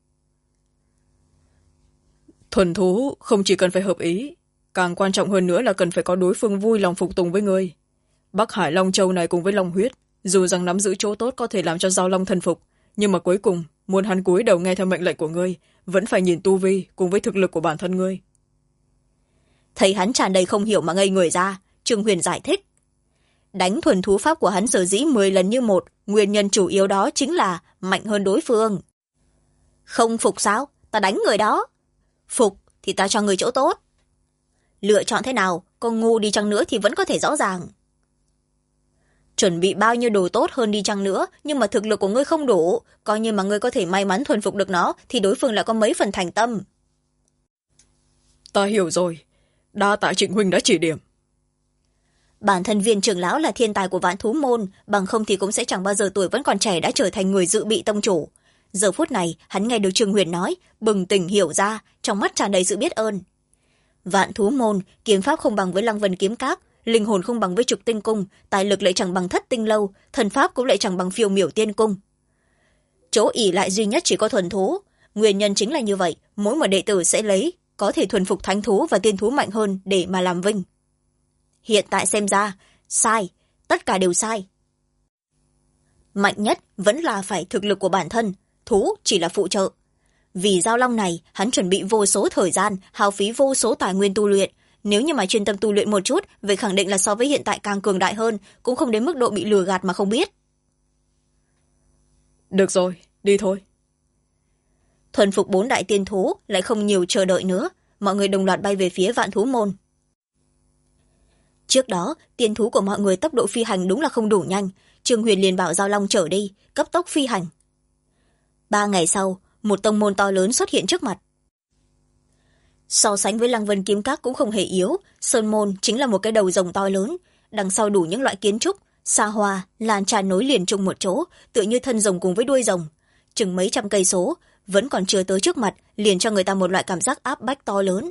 B: Thuần thú không chỉ cần phải hợp ý, càng quan trọng hơn nữa là cần phải có đối phương vui lòng phục tùng với ngươi. Bắc Hải Long Châu này cùng với Long Huyết, dù rằng nắm giữ chỗ tốt có thể làm cho Giao Long thần phục, nhưng mà cuối cùng, muốn hắn cúi đầu nghe theo mệnh lệnh của ngươi, vẫn phải nhìn tu vi cùng với thực lực của bản thân ngươi.
A: Thấy hắn tràn đầy không hiểu mà ngây người ra, Trương Huyền giải thích. Đánh thuần thú pháp của hắn sở dĩ 10 lần như một, nguyên nhân chủ yếu đó chính là mạnh hơn đối phương. Không phục sao? Ta đánh người đó. Phục thì ta cho người chỗ tốt. Lựa chọn thế nào, con ngu đi chăng nữa thì vẫn có thể rõ ràng. Chuẩn bị bao nhiêu đồ tốt hơn đi chăng nữa, nhưng mà thực lực của ngươi không đủ, coi như mà ngươi có thể may mắn thuần phục được nó, thì đối phương lại có mấy phần thành tâm.
B: Ta hiểu rồi, đa tạ Trịnh huynh đã chỉ điểm.
A: Bản thân viên trưởng lão là thiên tài của Vạn Thú Môn, bằng không thì cũng sẽ chẳng bao giờ tuổi vẫn còn trẻ đã trở thành người dự bị tông chủ. Giờ phút này, hắn nghe được Trương Huyền nói, bừng tỉnh hiểu ra, trong mắt tràn đầy sự biết ơn. Vạn Thú Môn, kiếm pháp không bằng với Lăng Vân kiếm các, linh hồn không bằng với Trục Tinh Cung, tài lực lại chẳng bằng Thất Tinh Lâu, thần pháp cũng lại chẳng bằng Phiêu Miểu Tiên Cung. Chỗ ỷ lại duy nhất chỉ có thuần thú. Nguyên nhân chính là như vậy, mỗi một đệ tử sẽ lấy có thể thuần phục thánh thú và tiên thú mạnh hơn để mà làm vinh. Hiện tại xem ra, sai, tất cả đều sai. Mạnh nhất vẫn là phải thực lực của bản thân, thú chỉ là phụ trợ. Vì Giao Long này, hắn chuẩn bị vô số thời gian, hao phí vô số tài nguyên tu luyện, nếu như mà chuyên tâm tu luyện một chút, vậy khẳng định là so với hiện tại càng cường đại hơn, cũng không đến mức độ bị lừa gạt mà không biết.
B: Được rồi, đi thôi.
A: Thuần phục 4 đại tiên thú, lại không nhiều chờ đợi nữa, mọi người đồng loạt bay về phía Vạn Thú Môn. Trước đó, tiên thú của mọi người tốc độ phi hành đúng là không đủ nhanh, Trương Huyền liền bảo Giao Long chở đi, cấp tốc phi hành. 3 ngày sau, một tông môn to lớn xuất hiện trước mặt. So sánh với Lăng Vân Kiếm Các cũng không hề yếu, Sơn Môn chính là một cái đầu rồng to lớn, đằng sau đủ những loại kiến trúc, xa hoa, lan tràn nối liền chung một chỗ, tựa như thân rồng cùng với đuôi rồng. Chừng mấy trăm cây số, vẫn còn chưa tới trước mặt, liền cho người ta một loại cảm giác áp bách to lớn.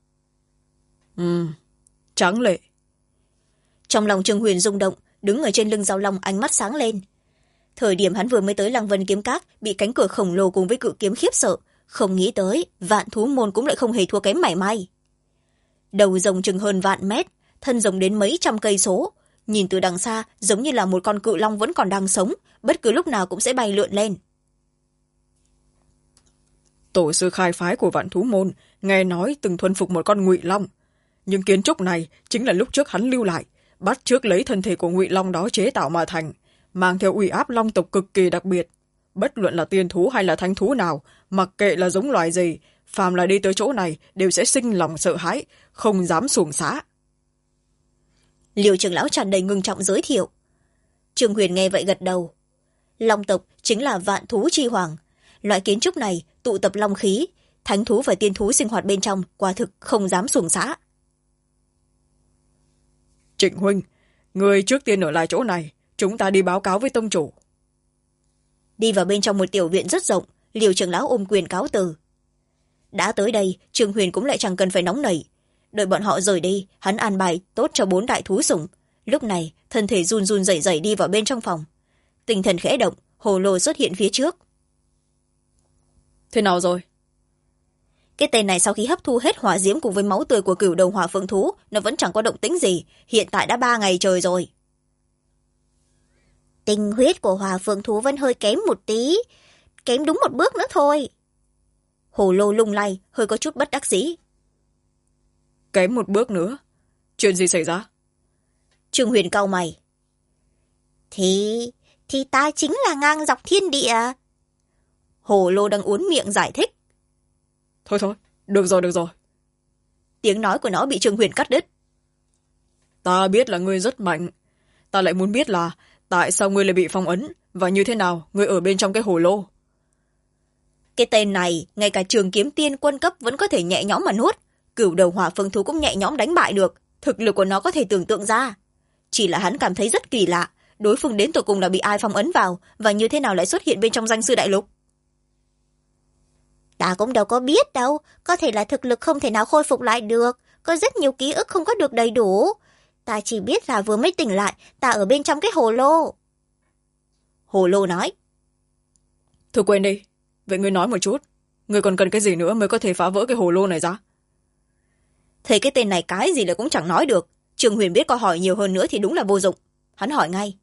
B: Tráng lệ.
A: Trong lòng Trương Huyền rung động, đứng ở trên lưng Giao Long ánh mắt sáng lên. Thời điểm hắn vừa mới tới Lăng Vân Kiếm Các, bị cánh cửa khổng lồ cùng với cự kiếm khiếp sợ, không nghĩ tới Vạn Thú Môn cũng lại không hề thua kém mảy may. Đầu rồng chừng hơn vạn mét, thân rồng đến mấy trăm cây số, nhìn từ đằng xa giống như là một con cự long vẫn còn đang sống, bất cứ lúc nào cũng sẽ bay lượn lên.
B: Tổ sư khai phái của Vạn Thú Môn nghe nói từng thuần phục một con ngụy long, nhưng kiến trúc này chính là lúc trước hắn lưu lại, bắt chước lấy thân thể của ngụy long đó chế tạo mà thành, mang theo uy áp long tộc cực kỳ đặc biệt. Bất luận là tiên thú hay là thánh thú nào, mặc kệ là giống loài gì, phàm là đi tới chỗ này đều sẽ sinh lòng sợ hãi, không dám xuồng xã.
A: Liêu trưởng lão tràn đầy ngưng trọng giới thiệu. Trương Huyền nghe vậy gật đầu. Long tộc chính là vạn thú chi hoàng, loại kiến trúc này tụ tập long khí, thánh thú và tiên thú sinh hoạt bên trong, quả thực không dám xuồng xã.
B: Trịnh huynh, người trước tiên ở lại chỗ này, chúng ta đi báo cáo với tông chủ.
A: Đi vào bên trong một tiểu viện rất rộng, Liêu trưởng lão ôm quyền cáo từ. Đã tới đây, Trương Huyền cũng lại chẳng cần phải nóng nảy. Đợi bọn họ rời đi, hắn an bài tốt cho 4 đại thú sủng. Lúc này, thân thể run run rẩy rẩy đi vào bên trong phòng. Tinh thần khẽ động, hồ lô xuất hiện phía trước.
B: Thế nào rồi?
A: Cái tên này sau khi hấp thu hết hỏa diễm cùng với máu tươi của cửu đầu hỏa phượng thú, nó vẫn chẳng có động tĩnh gì, hiện tại đã 3 ngày trời rồi. Tinh huyết của hỏa phượng thú vẫn hơi kém một tí, kém đúng một bước nữa thôi. Hồ lô lung lay, hơi có chút bất đắc dĩ.
B: Kém một bước nữa? Chuyện gì xảy ra?
A: Trương Huyền cau mày. Thì ta chính là ngang dọc thiên địa. Hồ lô đang uốn miệng giải thích.
B: Thôi, được rồi.
A: Tiếng nói của nó bị Trương Huyền cắt đứt.
B: Ta biết là ngươi rất mạnh. Ta lại muốn biết là tại sao ngươi lại bị phong ấn, và như thế nào ngươi ở bên trong cái hồ lô.
A: Cái tên này, ngay cả Trường Kiếm Tiên quân cấp vẫn có thể nhẹ nhõm mà nuốt. Cửu đầu hỏa phượng thú cũng nhẹ nhõm đánh bại được. Thực lực của nó có thể tưởng tượng ra. Chỉ là hắn cảm thấy rất kỳ lạ. Đối phương đến tột cùng là bị ai phong ấn vào, và như thế nào lại xuất hiện bên trong danh sư đại lục. Ta cũng đâu có biết đâu. Có thể là thực lực không thể nào khôi phục lại được. Có rất nhiều ký ức không có được đầy đủ. Ta chỉ biết là vừa mới tỉnh lại, ta ở bên trong cái hồ lô. Hồ lô nói.
B: Thôi quên đi. Vậy ngươi nói một chút. Ngươi còn cần cái gì nữa mới có thể phá vỡ cái hồ lô này ra?
A: Thấy cái tên này cái gì là cũng chẳng nói được. Trương Huyền biết câu hỏi nhiều hơn nữa thì đúng là vô dụng. Hắn hỏi ngay.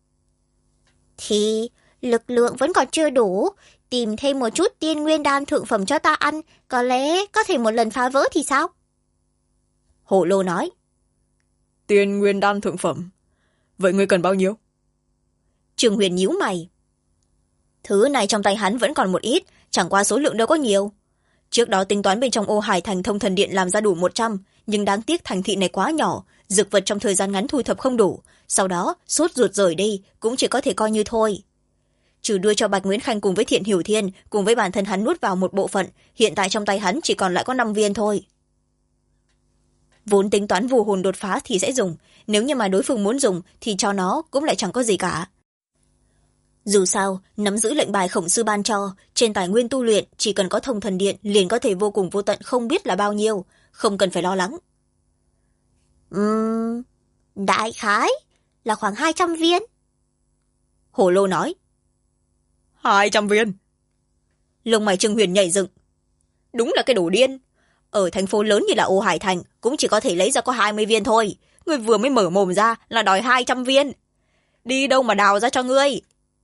A: Thì lực lượng vẫn còn chưa đủ. Tìm thêm một chút tiên nguyên đan thượng phẩm cho ta ăn. Có lẽ có thể một lần phá vỡ thì sao? Hồ lô nói.
B: Tiên nguyên đan thượng phẩm? Vậy ngươi cần bao nhiêu?
A: Trương Huyền nhíu mày. Thứ này trong tay hắn vẫn còn một ít, chẳng qua số lượng đâu có nhiều. Trước đó tính toán bên trong Ô Hải Thành Thông Thần Điện làm ra đủ 100, nhưng đáng tiếc thành thị này quá nhỏ, dược vật trong thời gian ngắn thu thập không đủ, sau đó sốt ruột rời đi, cũng chỉ có thể coi như thôi. Trừ đưa cho Bạch Nguyễn Khanh cùng với Thiện Hiểu Thiên, cùng với bản thân hắn nuốt vào một bộ phận, hiện tại trong tay hắn chỉ còn lại có 5 viên thôi. Vốn tính toán vù hồn đột phá thì sẽ dùng, nếu như mà đối phương muốn dùng thì cho nó cũng lại chẳng có gì cả. Dù sao, nắm giữ lệnh bài khổng sư ban cho, trên tài nguyên tu luyện chỉ cần có Thông Thần Điện liền có thể vô cùng vô tận không biết là bao nhiêu, không cần phải lo lắng. Đại khái là khoảng 200 viên. Hồ lô nói.
B: 200 viên?
A: Lông mày Trương Huyền nhảy dựng. Đúng là cái đồ điên. Ở thành phố lớn như là Ô Hải Thành cũng chỉ có thể lấy ra có 20 viên thôi. Ngươi vừa mới mở mồm ra là đòi 200 viên. Đi đâu mà đào ra cho ngươi?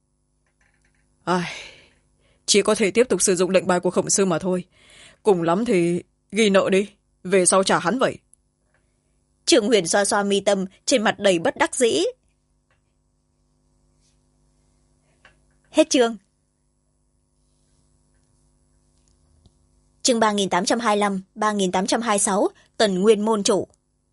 B: Chỉ có thể tiếp tục sử dụng lệnh bài của khổng sư mà thôi. Cùng lắm thì ghi nợ đi, về sau trả hắn vậy.
A: Trương Huyền xoa xoa mi tâm, trên mặt đầy bất đắc dĩ. Hết chương. Chương 3825, 3826, Tần Nguyên môn chủ.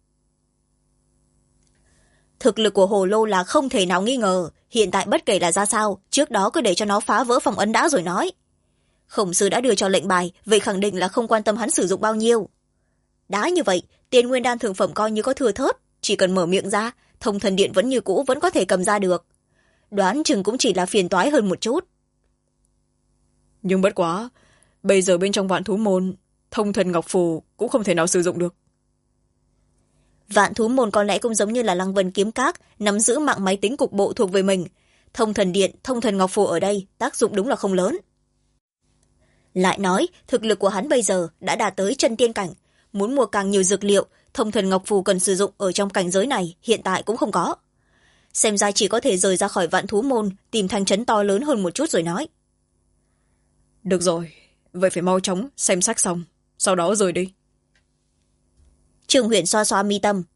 A: Thực lực của hồ lô là không thể nào nghi ngờ, hiện tại bất kể là ra sao, trước đó cứ để cho nó phá vỡ phong ấn đã rồi nói. Khổng sư đã đưa cho lệnh bài, vậy khẳng định là không quan tâm hắn sử dụng bao nhiêu. Đã như vậy, tiền nguyên đan thượng phẩm coi như có thừa thớt, chỉ cần mở miệng ra, thông thần điện vẫn như cũ vẫn có thể cầm ra được. Đoán chừng cũng chỉ là phiền toái hơn một chút.
B: Nhưng bất quá, bây giờ bên trong Vạn Thú môn, thông thần ngọc phù cũng không thể nào sử dụng được.
A: Vạn Thú môn có lẽ cũng giống như là Lăng Vân kiếm các, nắm giữ mạng máy tính cục bộ thuộc về mình. Thông thần điện, thông thần ngọc phù ở đây, tác dụng đúng là không lớn. Lại nói, thực lực của hắn bây giờ đã đạt tới chân tiên cảnh. Muốn mua càng nhiều dược liệu, thông thần ngọc phù cần sử dụng ở trong cảnh giới này hiện tại cũng không có. Xem ra chỉ có thể rời ra khỏi Vạn Thú môn, tìm thành trấn to lớn hơn một chút rồi nói.
B: Được rồi, vậy phải mau chóng xem sách xong, sau đó rời đi.
A: Trương Huyền xoa xoa mi tâm.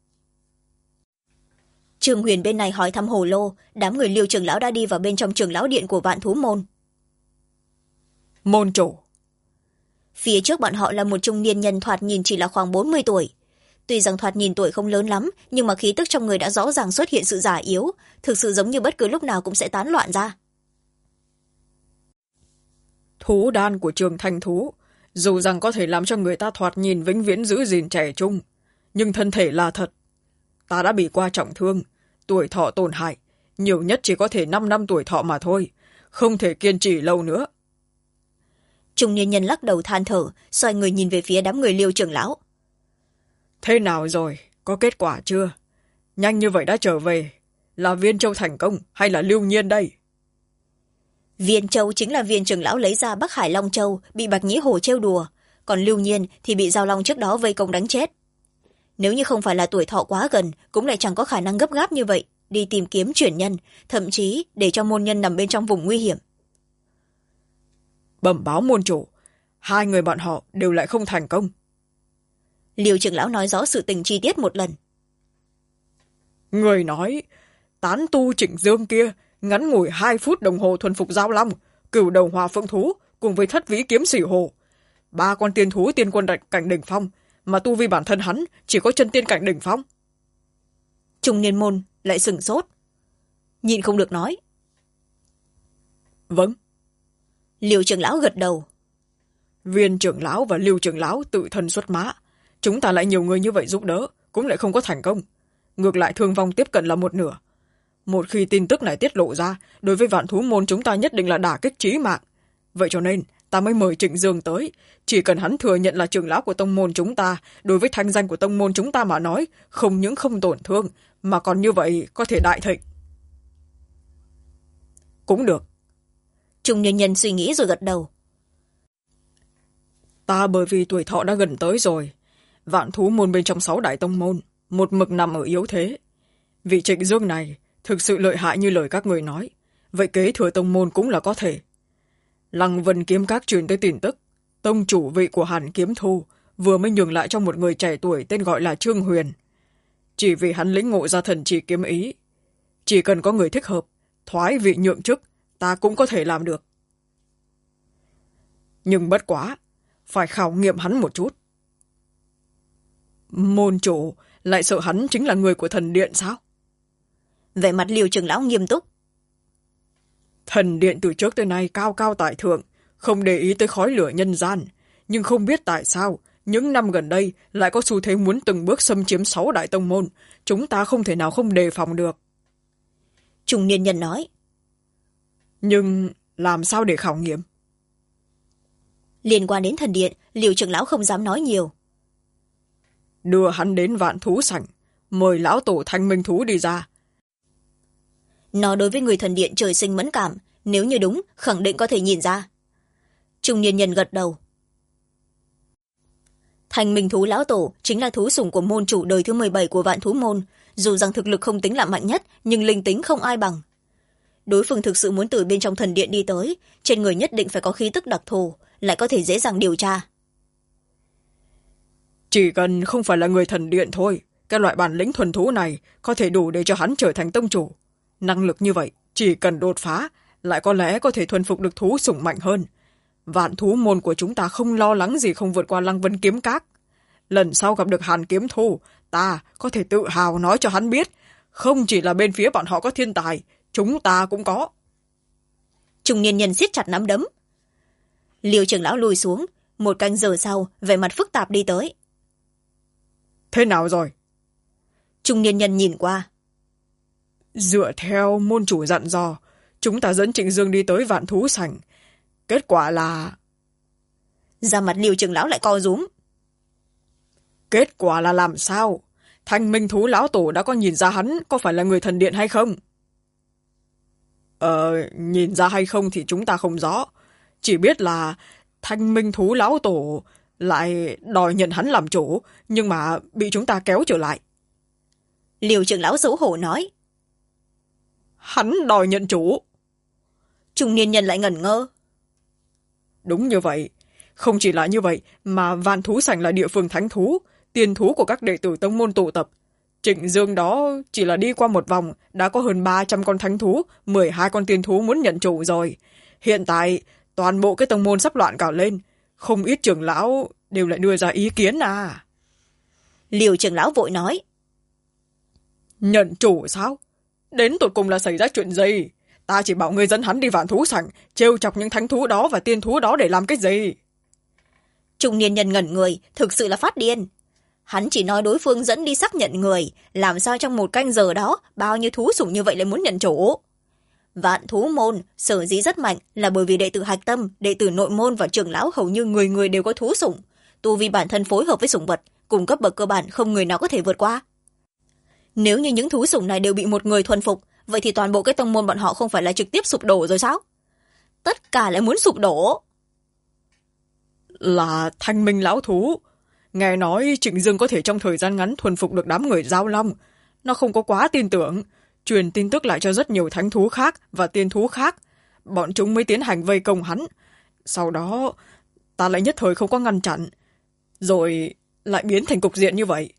A: Trương Huyền bên này hỏi thăm hồ lô, đám người Liêu trưởng lão đã đi vào bên trong trưởng lão điện của Vạn Thú môn.
B: Môn chủ.
A: Phía trước bọn họ là một trung niên nhân thoạt nhìn chỉ là khoảng 40 tuổi. Tuy rằng thoạt nhìn tuổi không lớn lắm, nhưng mà khí tức trong người đã rõ ràng xuất hiện sự già yếu, thực sự giống như bất cứ lúc nào cũng sẽ tán loạn ra.
B: Thú đan của Trường Thanh thú, dù rằng có thể làm cho người ta thoạt nhìn vĩnh viễn giữ gìn trẻ trung, nhưng thân thể là thật. Ta đã bị qua trọng thương, tuổi thọ tổn hại, nhiều nhất chỉ có thể 5 năm tuổi thọ mà thôi, không thể kiên trì lâu nữa.
A: Trung niên nhân lắc đầu than thở, xoay người nhìn về phía đám người Liêu trưởng lão.
B: Thế nào rồi, có kết quả chưa? Nhanh như vậy đã trở về, là Viên Châu thành công hay là Lưu Nhiên đây?
A: Viên Châu chính là viên trưởng lão lấy ra Bắc Hải Long Châu, bị Bạch Nhĩ Hổ trêu đùa, còn Lưu Nhiên thì bị Giao Long trước đó vây công đánh chết. Nếu như không phải là tuổi thọ quá gần, cũng lại chẳng có khả năng gấp gáp như vậy, đi tìm kiếm chuyển nhân, thậm chí để cho môn nhân nằm bên trong vùng nguy hiểm.
B: Bẩm báo môn chủ, 2 người bọn họ đều lại không thành công.
A: Liêu trưởng lão nói rõ sự tình chi tiết một lần.
B: Người nói, tán tu Trịnh Dương kia, ngắn ngủi 2 phút đồng hồ thuần phục Giao Long, Cửu Đầu Hòa Phượng thú cùng với Thất Vĩ kiếm Sỉ Hồ, 3 con tiên thú tiên quân cảnh đỉnh phong, mà tu vi bản thân hắn chỉ có chân tiên cảnh đỉnh phong.
A: Trung niên môn lại sửng sốt, nhịn không được nói.
B: Vâng.
A: Liêu trưởng lão gật đầu.
B: Viên trưởng lão và Lưu trưởng lão tự thân xuất mã, chúng ta lại nhiều người như vậy giúp đỡ, cũng lại không có thành công. Ngược lại thương vong tiếp cận là 1/2. Một khi tin tức này tiết lộ ra, đối với Vạn Thú môn chúng ta nhất định là đả kích chí mạng. Vậy cho nên, ta mới mời Trịnh Dương tới. Chỉ cần hắn thừa nhận là trưởng lão của tông môn chúng ta, đối với thanh danh của tông môn chúng ta mà nói, không những không tổn thương, mà còn như vậy có thể đại thịnh. Cũng được.
A: Trung niên nhân suy nghĩ rồi gật đầu.
B: Ta bởi vì tuổi thọ đã gần tới rồi. Vạn Thú môn bên trong 6 đại tông môn, một mực nằm ở yếu thế. Vị Trịnh Dương này thực sự lợi hại như lời các người nói, vậy kế thừa tông môn cũng là có thể. Lăng Vân kiếm các truyền tới tin tức, tông chủ vị của Hàn Kiếm Thu vừa mới nhường lại cho một người trẻ tuổi tên gọi là Trương Huyền. Chỉ vì hắn lĩnh ngộ ra thần chỉ kiếm ý. Chỉ cần có người thích hợp, thoái vị nhượng chức, ta cũng có thể làm được. Nhưng bất quá, phải khảo nghiệm hắn một chút. Môn chủ lại sợ hắn chính là người của thần điện sao?
A: Vẻ mặt Liêu trưởng lão nghiêm túc.
B: Thần điện từ trước tới nay cao cao tại thượng, không để ý tới khói lửa nhân gian, nhưng không biết tại sao những năm gần đây lại có xu thế muốn từng bước xâm chiếm 6 đại tông môn, chúng ta không thể nào không đề phòng được.
A: Trung niên nhân nói.
B: Nhưng làm sao để khảo nghiệm?
A: Liên quan đến thần điện, Liêu trưởng lão không dám nói nhiều.
B: Đưa hắn đến Vạn Thú sảnh, mời lão tổ Thanh Minh thú đi ra.
A: Nó đối với người thần điện trời sinh mẫn cảm, nếu như đúng, khẳng định có thể nhìn ra. Trung niên nhân gật đầu. Thanh Minh thú lão tổ chính là thú sủng của môn chủ đời thứ 17 của Vạn Thú môn, dù rằng thực lực không tính là mạnh nhất, nhưng linh tính không ai bằng. Đối phương thực sự muốn từ bên trong thần điện đi tới, trên người nhất định phải có khí tức đặc thù, lại có thể dễ dàng điều tra.
B: Chỉ cần không phải là người thần điện thôi, cái loại bản lĩnh thuần thú này có thể đủ để cho hắn trở thành tông chủ. Năng lực như vậy, chỉ cần đột phá, lại có lẽ có thể thuần phục được thú sủng mạnh hơn. Vạn thú môn của chúng ta không lo lắng gì không vượt qua Lăng Vân kiếm các. Lần sau gặp được Hàn Kiếm Thu, ta có thể tự hào nói cho hắn biết, không chỉ là bên phía bọn họ có thiên tài, chúng ta cũng có.
A: Trung niên nhân siết chặt nắm đấm. Liêu trưởng lão lùi xuống, 1 canh giờ sau, vẻ mặt phức tạp đi tới.
B: Thế nào rồi?
A: Trung niên nhân nhìn qua.
B: Dựa theo môn chủ dặn dò, chúng ta dẫn Trịnh Dương đi tới Vạn Thú Sảnh. Kết quả là...
A: Da mặt Liêu trưởng lão lại co rúm.
B: Kết quả là làm sao? Thanh Minh Thú lão tổ đã có nhìn ra hắn có phải là người thần điện hay không? Nhìn ra hay không thì chúng ta không rõ. Chỉ biết là Thanh Minh Thú lão tổ lại đòi nhận hắn làm chủ, nhưng mà bị chúng ta kéo trở lại.
A: Liêu trưởng lão xấu hổ nói.
B: Hắn đòi nhận chủ.
A: Trung niên nhân lại ngẩn ngơ.
B: Đúng như vậy. Không chỉ là như vậy, mà Vạn Thú Sảnh là địa phương thánh thú, tiền thú của các đệ tử tông môn tụ tập. Trịnh Dương đó chỉ là đi qua một vòng, đã có hơn 300 con thánh thú, 12 con tiền thú muốn nhận chủ rồi. Hiện tại, toàn bộ cái tông môn sắp loạn cả lên. Không ít trưởng lão đều lại đưa ra ý kiến à.
A: Liêu trưởng lão vội nói.
B: Nhận chủ sao? Đến tột cùng là xảy ra chuyện gì? Ta chỉ bảo người dẫn hắn đi Vạn Thú Sảnh, trêu chọc những thánh thú đó và tiên thú đó để làm cái gì?
A: Trung niên nhân ngẩn người, thực sự là phát điên. Hắn chỉ nói đối phương dẫn đi xác nhận người, làm sao trong 1 canh giờ đó bao nhiêu thú sủng như vậy lại muốn nhận chủ. Vạn Thú môn sở dĩ rất mạnh là bởi vì đệ tử hạch tâm, đệ tử nội môn và trưởng lão hầu như người người đều có thú sủng. Tu vi bản thân phối hợp với sủng vật, cùng cấp bậc cơ bản không người nào có thể vượt qua. Nếu như những thú sủng này đều bị một người thuần phục, vậy thì toàn bộ cái tông môn bọn họ không phải là trực tiếp sụp đổ rồi sao? Tất cả lại muốn sụp đổ.
B: Là Thanh Minh lão thú. Nghe nói Trịnh Dương có thể trong thời gian ngắn thuần phục được đám người Giao Long. Nó không có quá tin tưởng, truyền tin tức lại cho rất nhiều thánh thú khác và tiên thú khác. Bọn chúng mới tiến hành vây công hắn. Sau đó, ta lại nhất thời không có ngăn chặn. Rồi lại biến thành cục diện như vậy.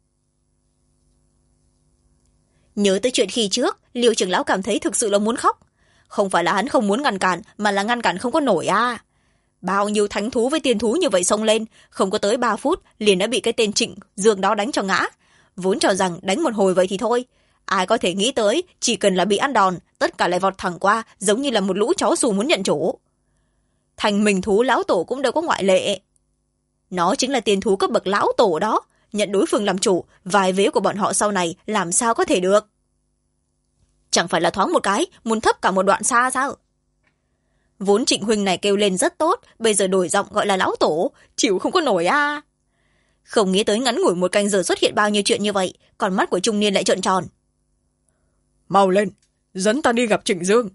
A: Nhớ tới chuyện khi trước, Liêu trưởng lão cảm thấy thực sự là muốn khóc. Không phải là hắn không muốn ngăn cản, mà là ngăn cản không có nổi à. Bao nhiêu thánh thú với tiên thú như vậy xông lên, không có tới 3 phút liền đã bị cái tên Trịnh Dương đó đánh cho ngã. Vốn cho rằng đánh một hồi vậy thì thôi. Ai có thể nghĩ tới, chỉ cần là bị ăn đòn, tất cả lại vọt thẳng qua, giống như là một lũ chó xù muốn nhận chủ. Thành Minh Thú lão tổ cũng đâu có ngoại lệ. Nó chính là tiên thú cấp bậc lão tổ đó, nhận đối phương làm chủ, vài vế của bọn họ sau này làm sao có thể được. Chẳng phải là thoáng một cái, muốn thấp cả một đoạn xa sao? Vốn Trịnh huynh này kêu lên rất tốt, bây giờ đổi giọng gọi là lão tổ, chịu không có nổi à. Không nghĩ tới ngắn ngủi 1 canh giờ xuất hiện bao nhiêu chuyện như vậy, còn mắt của trung niên lại trợn tròn.
B: Mau lên, dẫn ta đi gặp Trịnh Dương.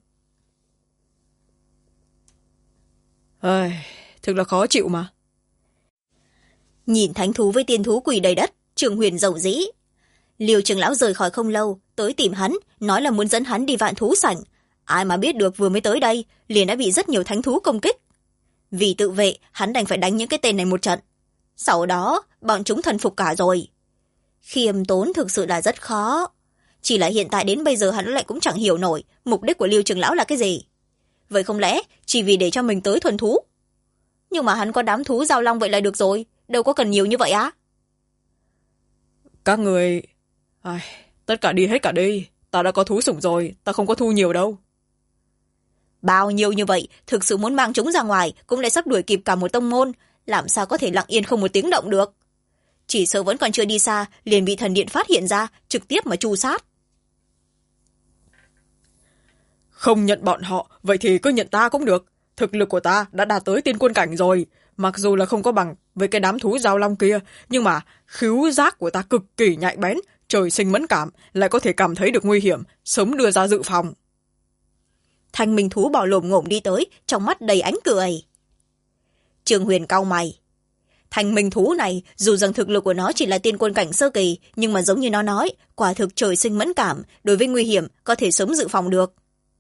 B: Thực là khó chịu mà.
A: Nhìn thánh thú với tiên thú quỳ đầy đất, Trường Huyền rầu rĩ. Liêu trưởng lão rời khỏi không lâu, tới tìm hắn, nói là muốn dẫn hắn đi Vạn Thú Sảnh. Ai mà biết được vừa mới tới đây, liền đã bị rất nhiều thánh thú công kích. Vì tự vệ, hắn đành phải đánh những cái tên này một trận. Sau đó, bọn chúng thần phục cả rồi. Khiêm tốn thực sự là rất khó. Chỉ là hiện tại đến bây giờ hắn lại cũng chẳng hiểu nổi mục đích của Liêu trưởng lão là cái gì. Vậy không lẽ chỉ vì để cho mình tới thuần thú? Nhưng mà hắn có đám thú Giao Long vậy là được rồi, đâu có cần nhiều như vậy á.
B: Các người... tất cả đi hết cả đi. Ta đã có thú sủng rồi, ta không có thu nhiều đâu.
A: Bao nhiêu như vậy, thực sự muốn mang chúng ra ngoài, cũng lại sắp đuổi kịp cả một tông môn. Làm sao có thể lặng yên không một tiếng động được? Chỉ sợ vẫn còn chưa đi xa, liền bị thần điện phát hiện ra, trực tiếp mà tru sát.
B: Không nhận bọn họ, vậy thì cứ nhận ta cũng được. Thực lực của ta đã đạt tới tiên quân cảnh rồi. Mặc dù là không có bằng với cái đám thú Giao Long kia, nhưng mà khứu giác của ta cực kỳ nhạy bén, trời sinh mẫn cảm, lại có thể cảm thấy được nguy hiểm, sớm đưa ra dự phòng.
A: Thanh Minh Thú bỏ lồm ngổm đi tới, trong mắt đầy ánh cười. Trường Huyền cau mày. Thanh Minh Thú này, dù rằng thực lực của nó chỉ là tiên quân cảnh sơ kỳ, nhưng mà giống như nó nói, quả thực trời sinh mẫn cảm, đối với nguy hiểm có thể sớm dự phòng được.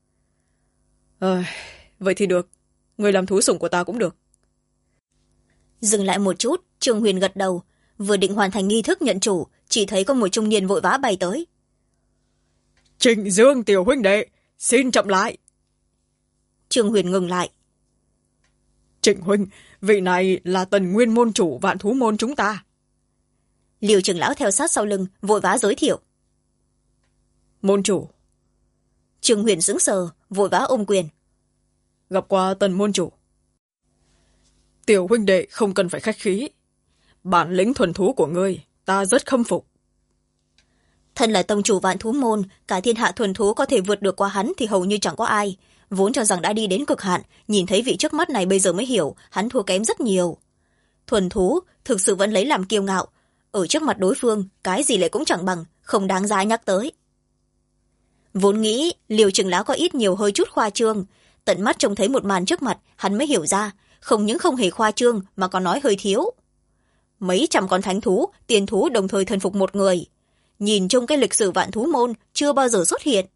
B: Vậy thì được, người làm thú sủng của ta cũng được.
A: Dừng lại một chút, Trường Huyền gật đầu, vừa định hoàn thành nghi thức nhận chủ, chỉ thấy có một trung niên vội vã bay tới.
B: Trịnh Dương tiểu huynh đệ, xin chậm lại.
A: Trương Huyền ngừng lại.
B: Trịnh huynh, vị này là Tần Nguyên môn chủ Vạn Thú môn chúng ta.
A: Liêu trưởng lão theo sát sau lưng, vội vã giới thiệu.
B: Môn chủ.
A: Trương Huyền sững sờ, vội vã ôm quyền.
B: Gặp qua Tần môn chủ. Tiểu huynh đệ không cần phải khách khí. Bản lĩnh thuần thú của ngươi, ta rất khâm phục.
A: Thân là tông chủ Vạn Thú môn, cả thiên hạ thuần thú có thể vượt được qua hắn thì hầu như chẳng có ai. Vốn cho rằng đã đi đến cực hạn, nhìn thấy vị trước mắt này bây giờ mới hiểu hắn thua kém rất nhiều. Thuần thú thực sự vẫn lấy làm kiêu ngạo, ở trước mặt đối phương cái gì lại cũng chẳng bằng, không đáng giá nhắc tới. Vốn nghĩ Liêu trưởng lão có ít nhiều hơi chút khoa trương, tận mắt trông thấy một màn trước mặt hắn mới hiểu ra, không những không hề khoa trương mà còn nói hơi thiếu. Mấy trăm con thánh thú, tiền thú đồng thời thần phục một người, nhìn trong cái lịch sử Vạn Thú môn chưa bao giờ xuất hiện.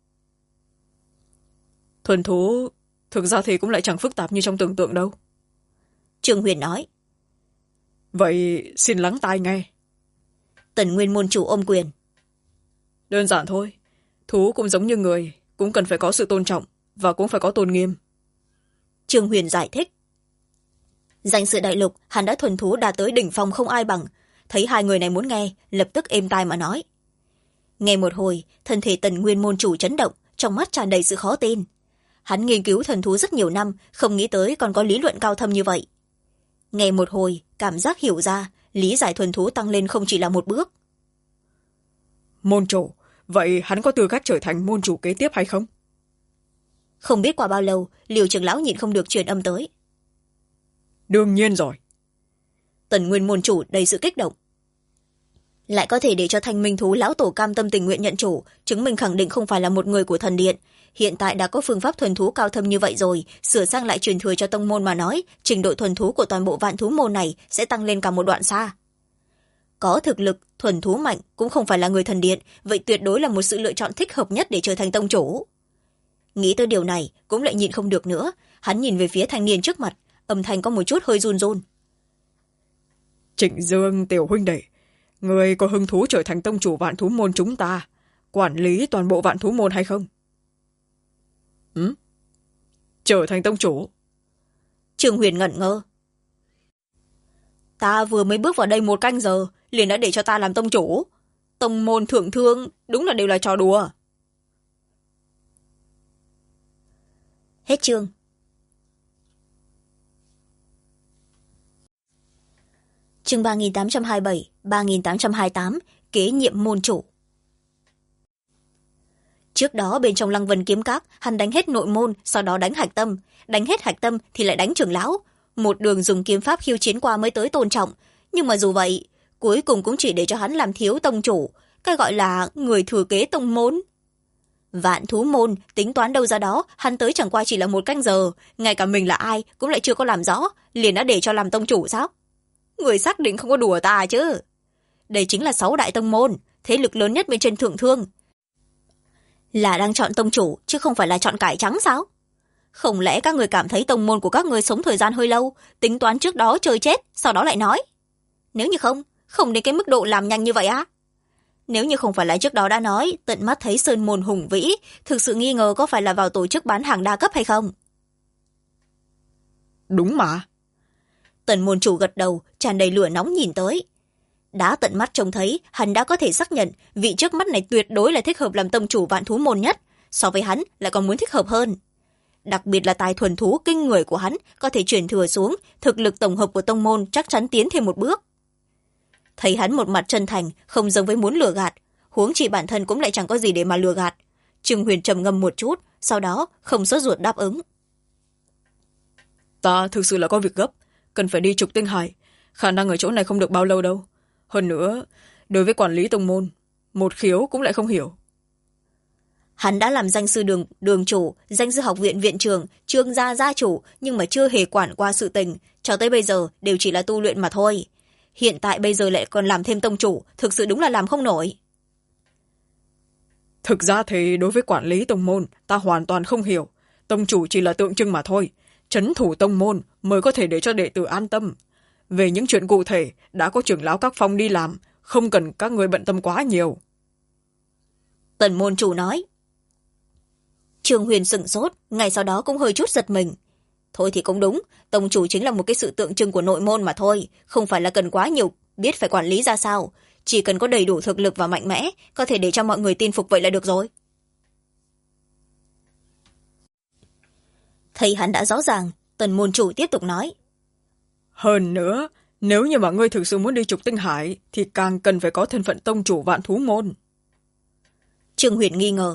B: Thuần thú thực ra thì cũng lại chẳng phức tạp như trong tưởng tượng đâu.
A: Trương Huyền nói.
B: Vậy xin lắng tai nghe.
A: Tần Nguyên môn chủ ôm quyền.
B: Đơn giản thôi, thú cũng giống như người, cũng cần phải có sự tôn trọng và cũng phải có tôn nghiêm.
A: Trương Huyền giải thích. Danh sự đại lục hắn đã thuần thú đạt tới đỉnh phong không ai bằng, thấy hai người này muốn nghe, lập tức êm tai mà nói. Nghe một hồi, thân thể Tần Nguyên môn chủ chấn động, trong mắt tràn đầy sự khó tin. Hắn nghiên cứu thần thú rất nhiều năm, không nghĩ tới còn có lý luận cao thâm như vậy. Nghe một hồi, cảm giác hiểu ra, lý giải thuần thú tăng lên không chỉ là một bước.
B: Môn chủ, vậy hắn có tư cách trở thành môn chủ kế tiếp hay không?
A: Không biết qua bao lâu, Liêu trưởng lão nhịn không được truyền âm tới.
B: Đương nhiên rồi.
A: Tần Nguyên môn chủ đầy sự kích động. Lại có thể để cho Thanh Minh thú lão tổ cam tâm tình nguyện nhận chủ, chứng minh khẳng định không phải là một người của thần điện. Hiện tại đã có phương pháp thuần thú cao thâm như vậy rồi, sửa sang lại truyền thừa cho tông môn mà nói, trình độ thuần thú của toàn bộ Vạn Thú môn này sẽ tăng lên cả một đoạn xa. Có thực lực, thuần thú mạnh cũng không phải là người thần điện, vậy tuyệt đối là một sự lựa chọn thích hợp nhất để trở thành tông chủ. Nghĩ tới điều này, cũng lại nhịn không được nữa, hắn nhìn về phía thanh niên trước mặt, âm thanh có một chút hơi run run.
B: Trịnh Dương tiểu huynh đệ, người có hứng thú trở thành tông chủ Vạn Thú môn chúng ta, quản lý toàn bộ Vạn Thú môn hay không? Trở thành tông chủ?
A: Trương Huyền ngẩn ngơ. Ta vừa mới bước vào đây 1 canh giờ, liền đã để cho ta làm tông chủ. Tông môn thượng thương đúng là đều là trò đùa. Hết chương. Chương 3827, 3828, kế nhiệm môn chủ. Trước đó bên trong Lăng Vân kiếm các, hắn đánh hết nội môn, sau đó đánh hạch tâm. Đánh hết hạch tâm thì lại đánh trưởng lão. Một đường dùng kiếm pháp khiêu chiến qua mới tới tôn trọng. Nhưng mà dù vậy, cuối cùng cũng chỉ để cho hắn làm thiếu tông chủ, cái gọi là người thừa kế tông môn. Vạn Thú môn, tính toán đâu ra đó, hắn tới chẳng qua chỉ là 1 canh giờ, ngay cả mình là ai cũng lại chưa có làm rõ, liền đã để cho làm tông chủ sao? Người xác định không có đùa ta chứ. Đây chính là 6 đại tông môn, thế lực lớn nhất bên trên thượng thương. Là đang chọn tông chủ, chứ không phải là chọn cải trắng sao? Không lẽ các người cảm thấy tông môn của các người sống thời gian hơi lâu, tính toán trước đó chơi chết, sau đó lại nói? Nếu như không đến cái mức độ làm nhanh như vậy á? Nếu như không phải là trước đó đã nói, tận mắt thấy sơn môn hùng vĩ, thực sự nghi ngờ có phải là vào tổ chức bán hàng đa cấp hay không?
B: Đúng mà.
A: Tần môn chủ gật đầu, tràn đầy lửa nóng nhìn tới. Đã tận mắt trông thấy, hắn đã có thể xác nhận vị trước mắt này tuyệt đối là thích hợp làm tông chủ Vạn Thú môn nhất, so với hắn lại còn muốn thích hợp hơn. Đặc biệt là tài thuần thú kinh người của hắn có thể truyền thừa xuống, thực lực tổng hợp của tông môn chắc chắn tiến thêm một bước. Thấy hắn một mặt chân thành, không giống với muốn lừa gạt, huống chi bản thân cũng lại chẳng có gì để mà lừa gạt. Trương Huyền trầm ngâm một chút, sau đó không sốt ruột đáp ứng.
B: Ta thực sự là có việc gấp, cần phải đi Trục Tinh Hải, khả năng ở chỗ này không được bao lâu đâu. Hơn nữa, đối với quản lý tông môn, một khiếu cũng lại không hiểu.
A: Hắn đã làm danh sư đường chủ, danh sư học viện viện trưởng, Trương gia gia chủ, nhưng mà chưa hề quản qua sự tình, cho tới bây giờ đều chỉ là tu luyện mà thôi. Hiện tại bây giờ lại còn làm thêm tông chủ, thực sự đúng là làm không nổi.
B: Thực ra thì đối với quản lý tông môn, ta hoàn toàn không hiểu. Tông chủ chỉ là tượng trưng mà thôi. Trấn thủ tông môn mới có thể để cho đệ tử an tâm. về những chuyện cụ thể đã có trưởng lão các phong đi làm, không cần các người bận tâm quá nhiều.
A: Tần môn chủ nói. Trương Huyền sửng sốt, ngay sau đó cũng hơi chút giật mình. Thôi thì cũng đúng, tông chủ chính là một cái sự tượng trưng của nội môn mà thôi, không phải là cần quá nhiều, biết phải quản lý ra sao. Chỉ cần có đầy đủ thực lực và mạnh mẽ, có thể để cho mọi người tin phục vậy là được rồi. Thấy hắn đã rõ ràng, tần môn chủ tiếp tục nói.
B: Hơn nữa, nếu như mà ngươi thực sự muốn đi Trục Tinh Hải, thì càng cần phải có thân phận tông chủ Vạn Thú Môn.
A: Trương Huyền nghi ngờ.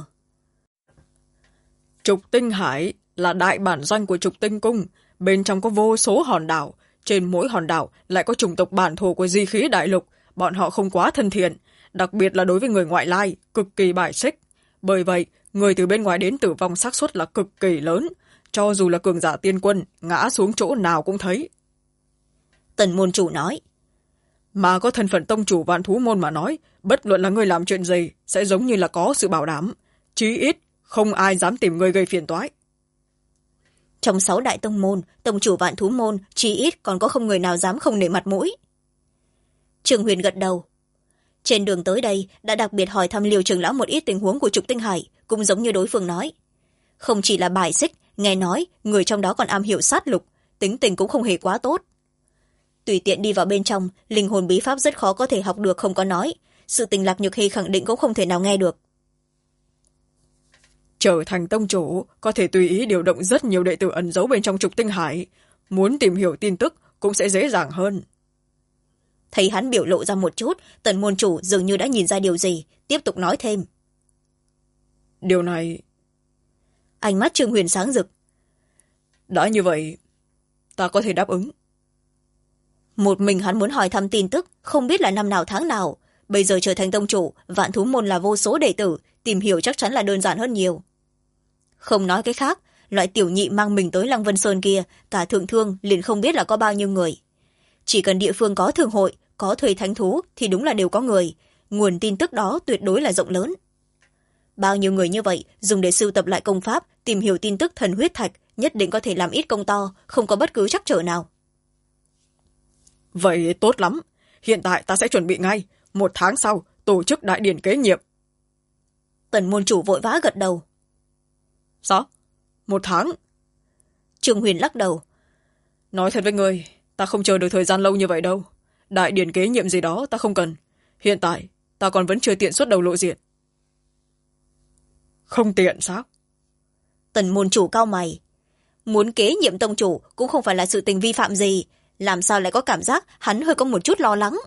B: Trục Tinh Hải là đại bản doanh của Trục Tinh Cung, bên trong có vô số hòn đảo, trên mỗi hòn đảo lại có chủng tộc bản thổ của di khí đại lục, bọn họ không quá thân thiện, đặc biệt là đối với người ngoại lai, cực kỳ bài xích. Bởi vậy, người từ bên ngoài đến tử vong xác suất là cực kỳ lớn, cho dù là cường giả tiên quân, ngã xuống chỗ nào cũng thấy.
A: Tần môn chủ nói.
B: Mà có thân phận tông chủ Vạn Thú Môn mà nói, bất luận là người làm chuyện gì, sẽ giống như là có sự bảo đảm. Chí ít, không ai dám tìm người gây phiền toái.
A: Trong 6 đại tông môn, tông chủ Vạn Thú Môn, chí ít còn có không người nào dám không nể mặt mũi. Trương Huyền gật đầu. Trên đường tới đây, đã đặc biệt hỏi thăm Liêu trưởng lão một ít tình huống của Trục Tinh Hải, cũng giống như đối phương nói. Không chỉ là bài xích, nghe nói, người trong đó còn am hiểu sát lục, tính tình cũng không hề quá tốt. Tùy tiện đi vào bên trong, linh hồn bí pháp rất khó có thể học được không có nói. Sự tình Lạc Nhược Hy khẳng định cũng không thể nào nghe được.
B: Trở thành tông chủ, có thể tùy ý điều động rất nhiều đệ tử ẩn giấu bên trong Trục Tinh Hải. Muốn tìm hiểu tin tức cũng sẽ dễ dàng hơn.
A: Thấy hắn biểu lộ ra một chút, tần môn chủ dường như đã nhìn ra điều gì, tiếp tục nói thêm.
B: Điều này...
A: Ánh mắt Trương Huyền sáng rực.
B: Đã như vậy, ta có thể đáp ứng.
A: Một mình hắn muốn hỏi thăm tin tức, không biết là năm nào tháng nào. Bây giờ trở thành tông chủ, Vạn Thú Môn là vô số đệ tử, tìm hiểu chắc chắn là đơn giản hơn nhiều. Không nói cái khác, loại tiểu nhị mang mình tới Lăng Vân Sơn kia, cả thượng thương liền không biết là có bao nhiêu người. Chỉ cần địa phương có thương hội, có thuê thánh thú thì đúng là đều có người. Nguồn tin tức đó tuyệt đối là rộng lớn. Bao nhiêu người như vậy dùng để sưu tập lại công pháp, tìm hiểu tin tức thần huyết thạch, nhất định có thể làm ít công to, không có bất cứ trắc trở nào.
B: Vậy tốt lắm, hiện tại ta sẽ chuẩn bị ngay, 1 tháng sau tổ chức đại điển kế nhiệm.
A: Tần môn chủ vội vã gật đầu.
B: Sao? 1 tháng?
A: Trương Huyền lắc đầu.
B: Nói thật với người, ta không chờ được thời gian lâu như vậy đâu. Đại điển kế nhiệm gì đó ta không cần. Hiện tại, ta còn vẫn chưa tiện xuất đầu lộ diện. Không tiện sao?
A: Tần môn chủ cau mày. Muốn kế nhiệm tông chủ cũng không phải là sự tình vi phạm gì. Làm sao lại có cảm giác hắn hơi có một chút lo lắng.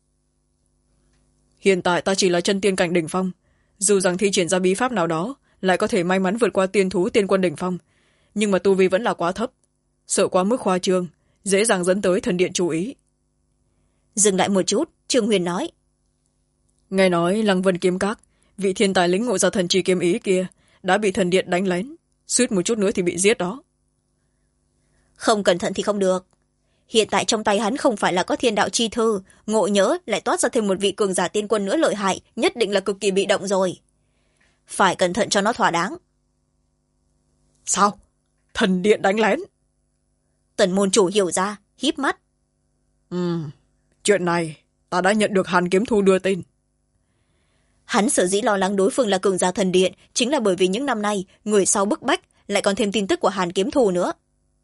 B: Hiện tại ta chỉ là chân tiên cảnh đỉnh phong. Dù rằng thi triển ra bí pháp nào đó, lại có thể may mắn vượt qua tiên thú tiên quân đỉnh phong. Nhưng mà tu vi vẫn là quá thấp. Sợ quá mức khoa trương, dễ dàng dẫn tới thần điện chú ý.
A: Dừng lại một chút, Trương Huyền nói.
B: Nghe nói Lăng Vân Kiếm Các, vị thiên tài lĩnh ngộ ra thần trì kiếm ý kia, đã bị thần điện đánh lén. Suýt một chút nữa thì bị giết đó.
A: Không cẩn thận thì không được. Hiện tại trong tay hắn không phải là có thiên đạo chi thư, ngộ nhỡ lại toát ra thêm một vị cường giả tiên quân nữa lợi hại, nhất định là cực kỳ bị động rồi. Phải cẩn thận cho nó thỏa đáng.
B: Sao? Thần điện đánh lén?
A: Tần môn chủ hiểu ra, híp mắt.
B: Chuyện này ta đã nhận được Hàn Kiếm Thu đưa tin.
A: Hắn sở dĩ lo lắng đối phương là cường giả thần điện chính là bởi vì những năm nay người sau bức bách, lại còn thêm tin tức của Hàn Kiếm Thu nữa.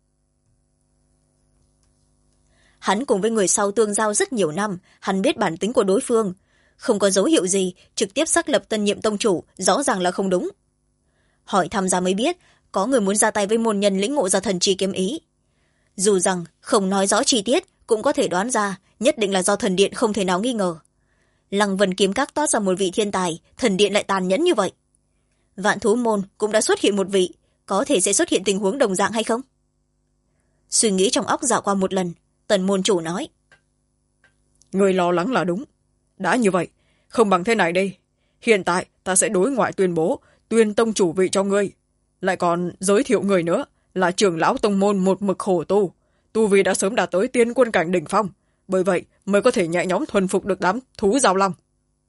A: Hắn cùng với người sau tương giao rất nhiều năm, hắn biết bản tính của đối phương. Không có dấu hiệu gì, trực tiếp xác lập tân nhiệm tông chủ, rõ ràng là không đúng. Hỏi thăm ra mới biết, có người muốn ra tay với môn nhân lĩnh ngộ ra thần chi kiếm ý. Dù rằng không nói rõ chi tiết, cũng có thể đoán ra, nhất định là do thần điện không thể nào nghi ngờ. Lăng Vân Kiếm Các toát ra một vị thiên tài, thần điện lại tàn nhẫn như vậy. Vạn Thú Môn cũng đã xuất hiện một vị, có thể sẽ xuất hiện tình huống đồng dạng hay không? Suy nghĩ trong óc dạo qua một lần, Tần môn chủ nói.
B: Người lo lắng là đúng. Đã như vậy, không bằng thế này đi. Hiện tại ta sẽ đối ngoại tuyên bố, tuyên tông chủ vị cho ngươi. Lại còn giới thiệu người nữa, là trưởng lão tông môn một mực khổ tu. Tu vi đã sớm đạt tới tiên quân cảnh đỉnh phong. Bởi vậy mới có thể nhẹ nhõm thuần phục được đám thú giao long.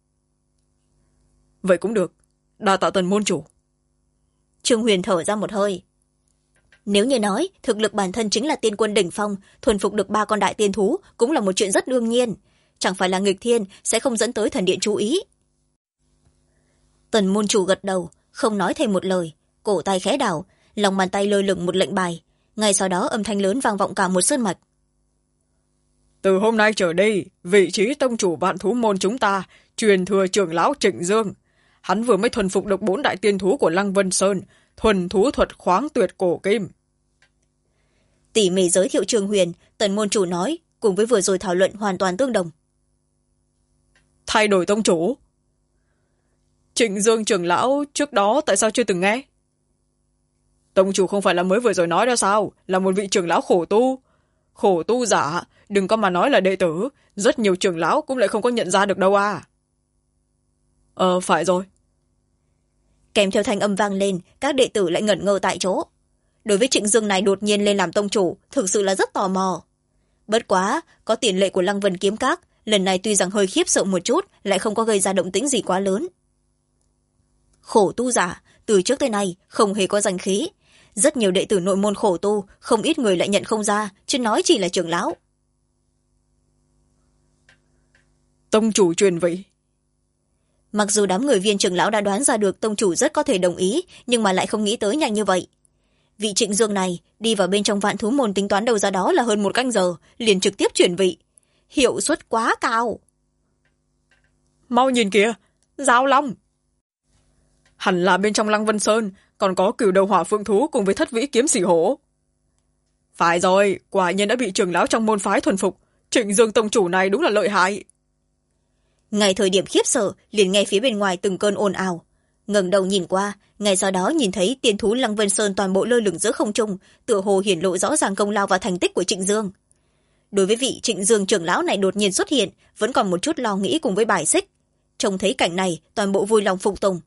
B: Vậy cũng được. Đa tạ Tần môn chủ.
A: Trương Huyền thở ra một hơi. Nếu như nói thực lực bản thân chính là tiên quân đỉnh phong, thuần phục được 3 con đại tiên thú cũng là một chuyện rất đương nhiên. Chẳng phải là nghịch thiên sẽ không dẫn tới thần điện chú ý. Tần môn chủ gật đầu, không nói thêm một lời, cổ tay khẽ đảo, lòng bàn tay lơ lửng một lệnh bài. Ngay sau đó âm thanh lớn vang vọng cả một sơn mạch.
B: Từ hôm nay trở đi, vị trí tông chủ vạn thú môn chúng ta truyền thừa trưởng lão Trịnh Dương. Hắn vừa mới thuần phục được 4 đại tiên thú của Lăng Vân Sơn, thuần thú thuật khoáng tuyệt cổ kim.
A: Tỉ mỉ giới thiệu Trường Huyền, tần môn chủ nói, cùng với vừa rồi thảo luận hoàn toàn tương đồng.
B: Thay đổi tông chủ? Trịnh Dương trưởng lão trước đó tại sao chưa từng nghe? Tông chủ không phải là mới vừa rồi nói đó sao, là một vị trưởng lão khổ tu. Khổ tu giả, đừng có mà nói là đệ tử, rất nhiều trưởng lão cũng lại không có nhận ra được đâu à. Phải rồi.
A: Kèm theo thanh âm vang lên, các đệ tử lại ngẩn ngơ tại chỗ. Đối với Trịnh Dương này đột nhiên lên làm tông chủ, thực sự là rất tò mò. Bất quá, có tiền lệ của Lăng Vân Kiếm Các, lần này tuy rằng hơi khiếp sợ một chút, lại không có gây ra động tĩnh gì quá lớn. Khổ tu giả, từ trước tới nay, không hề có danh khí. Rất nhiều đệ tử nội môn khổ tu, không ít người lại nhận không ra, chứ nói chỉ là trưởng lão.
B: Tông chủ truyền vị.
A: Mặc dù đám người viên trưởng lão đã đoán ra được tông chủ rất có thể đồng ý, nhưng mà lại không nghĩ tới nhanh như vậy. Vị Trịnh Dương này đi vào bên trong vạn thú môn tính toán đầu ra đó là hơn 1 canh giờ, liền trực tiếp chuyển vị. Hiệu suất quá cao.
B: Mau nhìn kìa, Giao Long. Hẳn là bên trong Lăng Vân Sơn còn có Cửu Đầu Hỏa Phượng thú cùng với Thất Vĩ Kiếm Sỉ Hổ. Phải rồi, quả nhiên đã bị trưởng lão trong môn phái thuần phục. Trịnh Dương tông chủ này đúng là lợi hại.
A: Ngay thời điểm khiếp sợ, liền nghe phía bên ngoài từng cơn ồn ào. Ngẩng đầu nhìn qua, ngay sau đó nhìn thấy tiên thú Lăng Vân Sơn toàn bộ lơ lửng giữa không trung, tựa hồ hiển lộ rõ ràng công lao và thành tích của Trịnh Dương. Đối với vị Trịnh Dương trưởng lão này đột nhiên xuất hiện, vẫn còn một chút lo nghĩ cùng với bài xích. Trông thấy cảnh này, toàn bộ vui lòng phục tùng.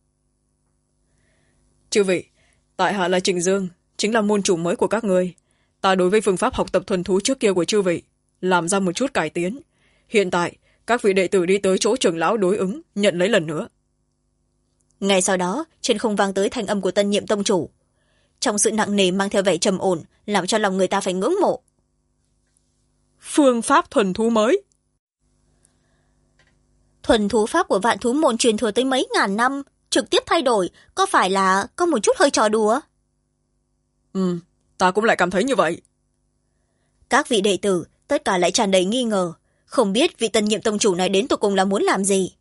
B: Chư vị, tại hạ là Trịnh Dương, chính là môn chủ mới của các ngươi. Ta đối với phương pháp học tập thuần thú trước kia của chư vị, làm ra một chút cải tiến. Hiện tại, các vị đệ tử đi tới chỗ trưởng lão đối ứng, nhận lấy lần nữa.
A: Ngay sau đó, trên không vang tới thanh âm của tân nhiệm tông chủ. Trong sự nặng nề mang theo vẻ trầm ổn, làm cho lòng người ta phải ngưỡng mộ.
B: Phương pháp thuần thú mới.
A: Thuần thú pháp của vạn thú môn truyền thừa tới mấy ngàn năm, trực tiếp thay đổi, có phải là có một chút hơi trò đùa?
B: Ta cũng lại cảm thấy như vậy.
A: Các vị đệ tử, tất cả lại tràn đầy nghi ngờ, không biết vị tân nhiệm tông chủ này đến tột cùng là muốn làm gì.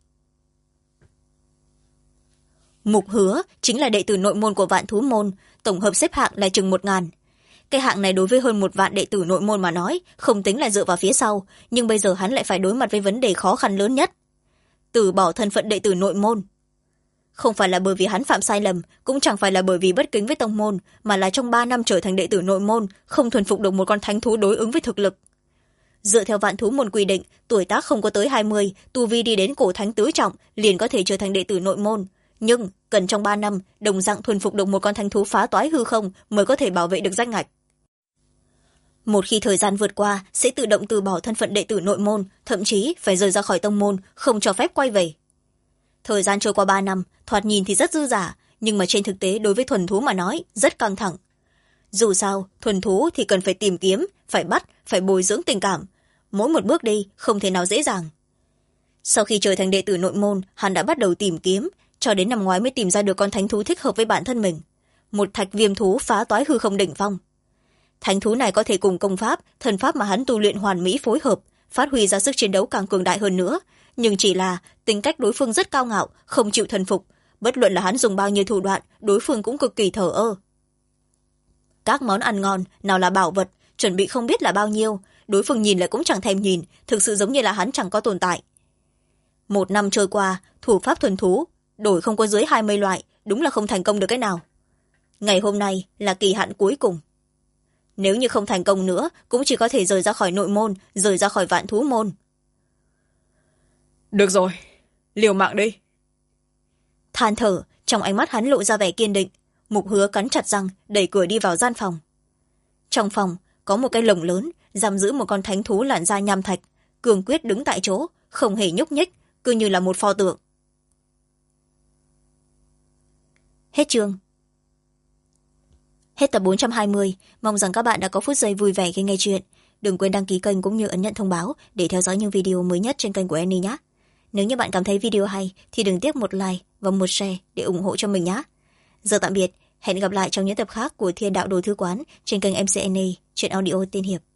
A: Mục Hứa chính là đệ tử nội môn của vạn thú môn, tổng hợp xếp hạng là chừng 1000. Cái hạng này đối với hơn 1 vạn đệ tử nội môn mà nói, không tính là dựa vào phía sau, nhưng bây giờ hắn lại phải đối mặt với vấn đề khó khăn lớn nhất. Từ bỏ thân phận đệ tử nội môn. Không phải là bởi vì hắn phạm sai lầm, cũng chẳng phải là bởi vì bất kính với tông môn, mà là trong 3 năm trở thành đệ tử nội môn, không thuần phục được một con thánh thú đối ứng với thực lực. Dựa theo vạn thú môn quy định, tuổi tác không có tới 20, tu vi đi đến cổ thánh tứ trọng, liền có thể trở thành đệ tử nội môn. Nhưng cần trong 3 năm, đồng dạng thuần phục được một con thánh thú phá toái hư không mới có thể bảo vệ được danh ngạch. Một khi thời gian vượt qua, sẽ tự động từ bỏ thân phận đệ tử nội môn, thậm chí phải rời ra khỏi tông môn, không cho phép quay về. Thời gian trôi qua 3 năm, thoạt nhìn thì rất dư dả, nhưng mà trên thực tế đối với thuần thú mà nói, rất căng thẳng. Dù sao, thuần thú thì cần phải tìm kiếm, phải bắt, phải bồi dưỡng tình cảm. Mỗi một bước đi, không thể nào dễ dàng. Sau khi trở thành đệ tử nội môn, hắn đã bắt đầu tìm kiếm, cho đến năm ngoái mới tìm ra được con thánh thú thích hợp với bản thân mình. Một thạch viêm thú phá toái hư không đỉnh phong. Thánh thú này có thể cùng công pháp, thần pháp mà hắn tu luyện hoàn mỹ phối hợp, phát huy ra sức chiến đấu càng cường đại hơn nữa. Nhưng chỉ là tính cách đối phương rất cao ngạo, không chịu thần phục. Bất luận là hắn dùng bao nhiêu thủ đoạn, đối phương cũng cực kỳ thờ ơ. Các món ăn ngon, nào là bảo vật, chuẩn bị không biết là bao nhiêu, đối phương nhìn lại cũng chẳng thèm nhìn, thực sự giống như là hắn chẳng có tồn tại. 1 năm trôi qua, thủ pháp thuần thú, đổi không có dưới 20 loại, đúng là không thành công được cái nào. Ngày hôm nay là kỳ hạn cuối cùng. Nếu như không thành công nữa, cũng chỉ có thể rời ra khỏi nội môn, rời ra khỏi vạn thú môn.
B: Được rồi, liều mạng đi.
A: Than thở, trong ánh mắt hắn lộ ra vẻ kiên định. Mục Hứa cắn chặt răng, đẩy cửa đi vào gian phòng. Trong phòng, có một cái lồng lớn, giam giữ một con thánh thú làn da nham thạch, cương quyết đứng tại chỗ, không hề nhúc nhích, cứ như là một pho tượng. Hết chương. Hết tập 420. Mong rằng các bạn đã có phút giây vui vẻ khi nghe chuyện. Đừng quên đăng ký kênh cũng như ấn nhận thông báo để theo dõi những video mới nhất trên kênh của Annie nhé. Nếu như bạn cảm thấy video hay thì đừng tiếc một like và một share để ủng hộ cho mình nhé. Giờ tạm biệt, hẹn gặp lại trong những tập khác của Thiên Đạo Đồ Thư Quán trên kênh MC Annie, truyện audio tiên hiệp.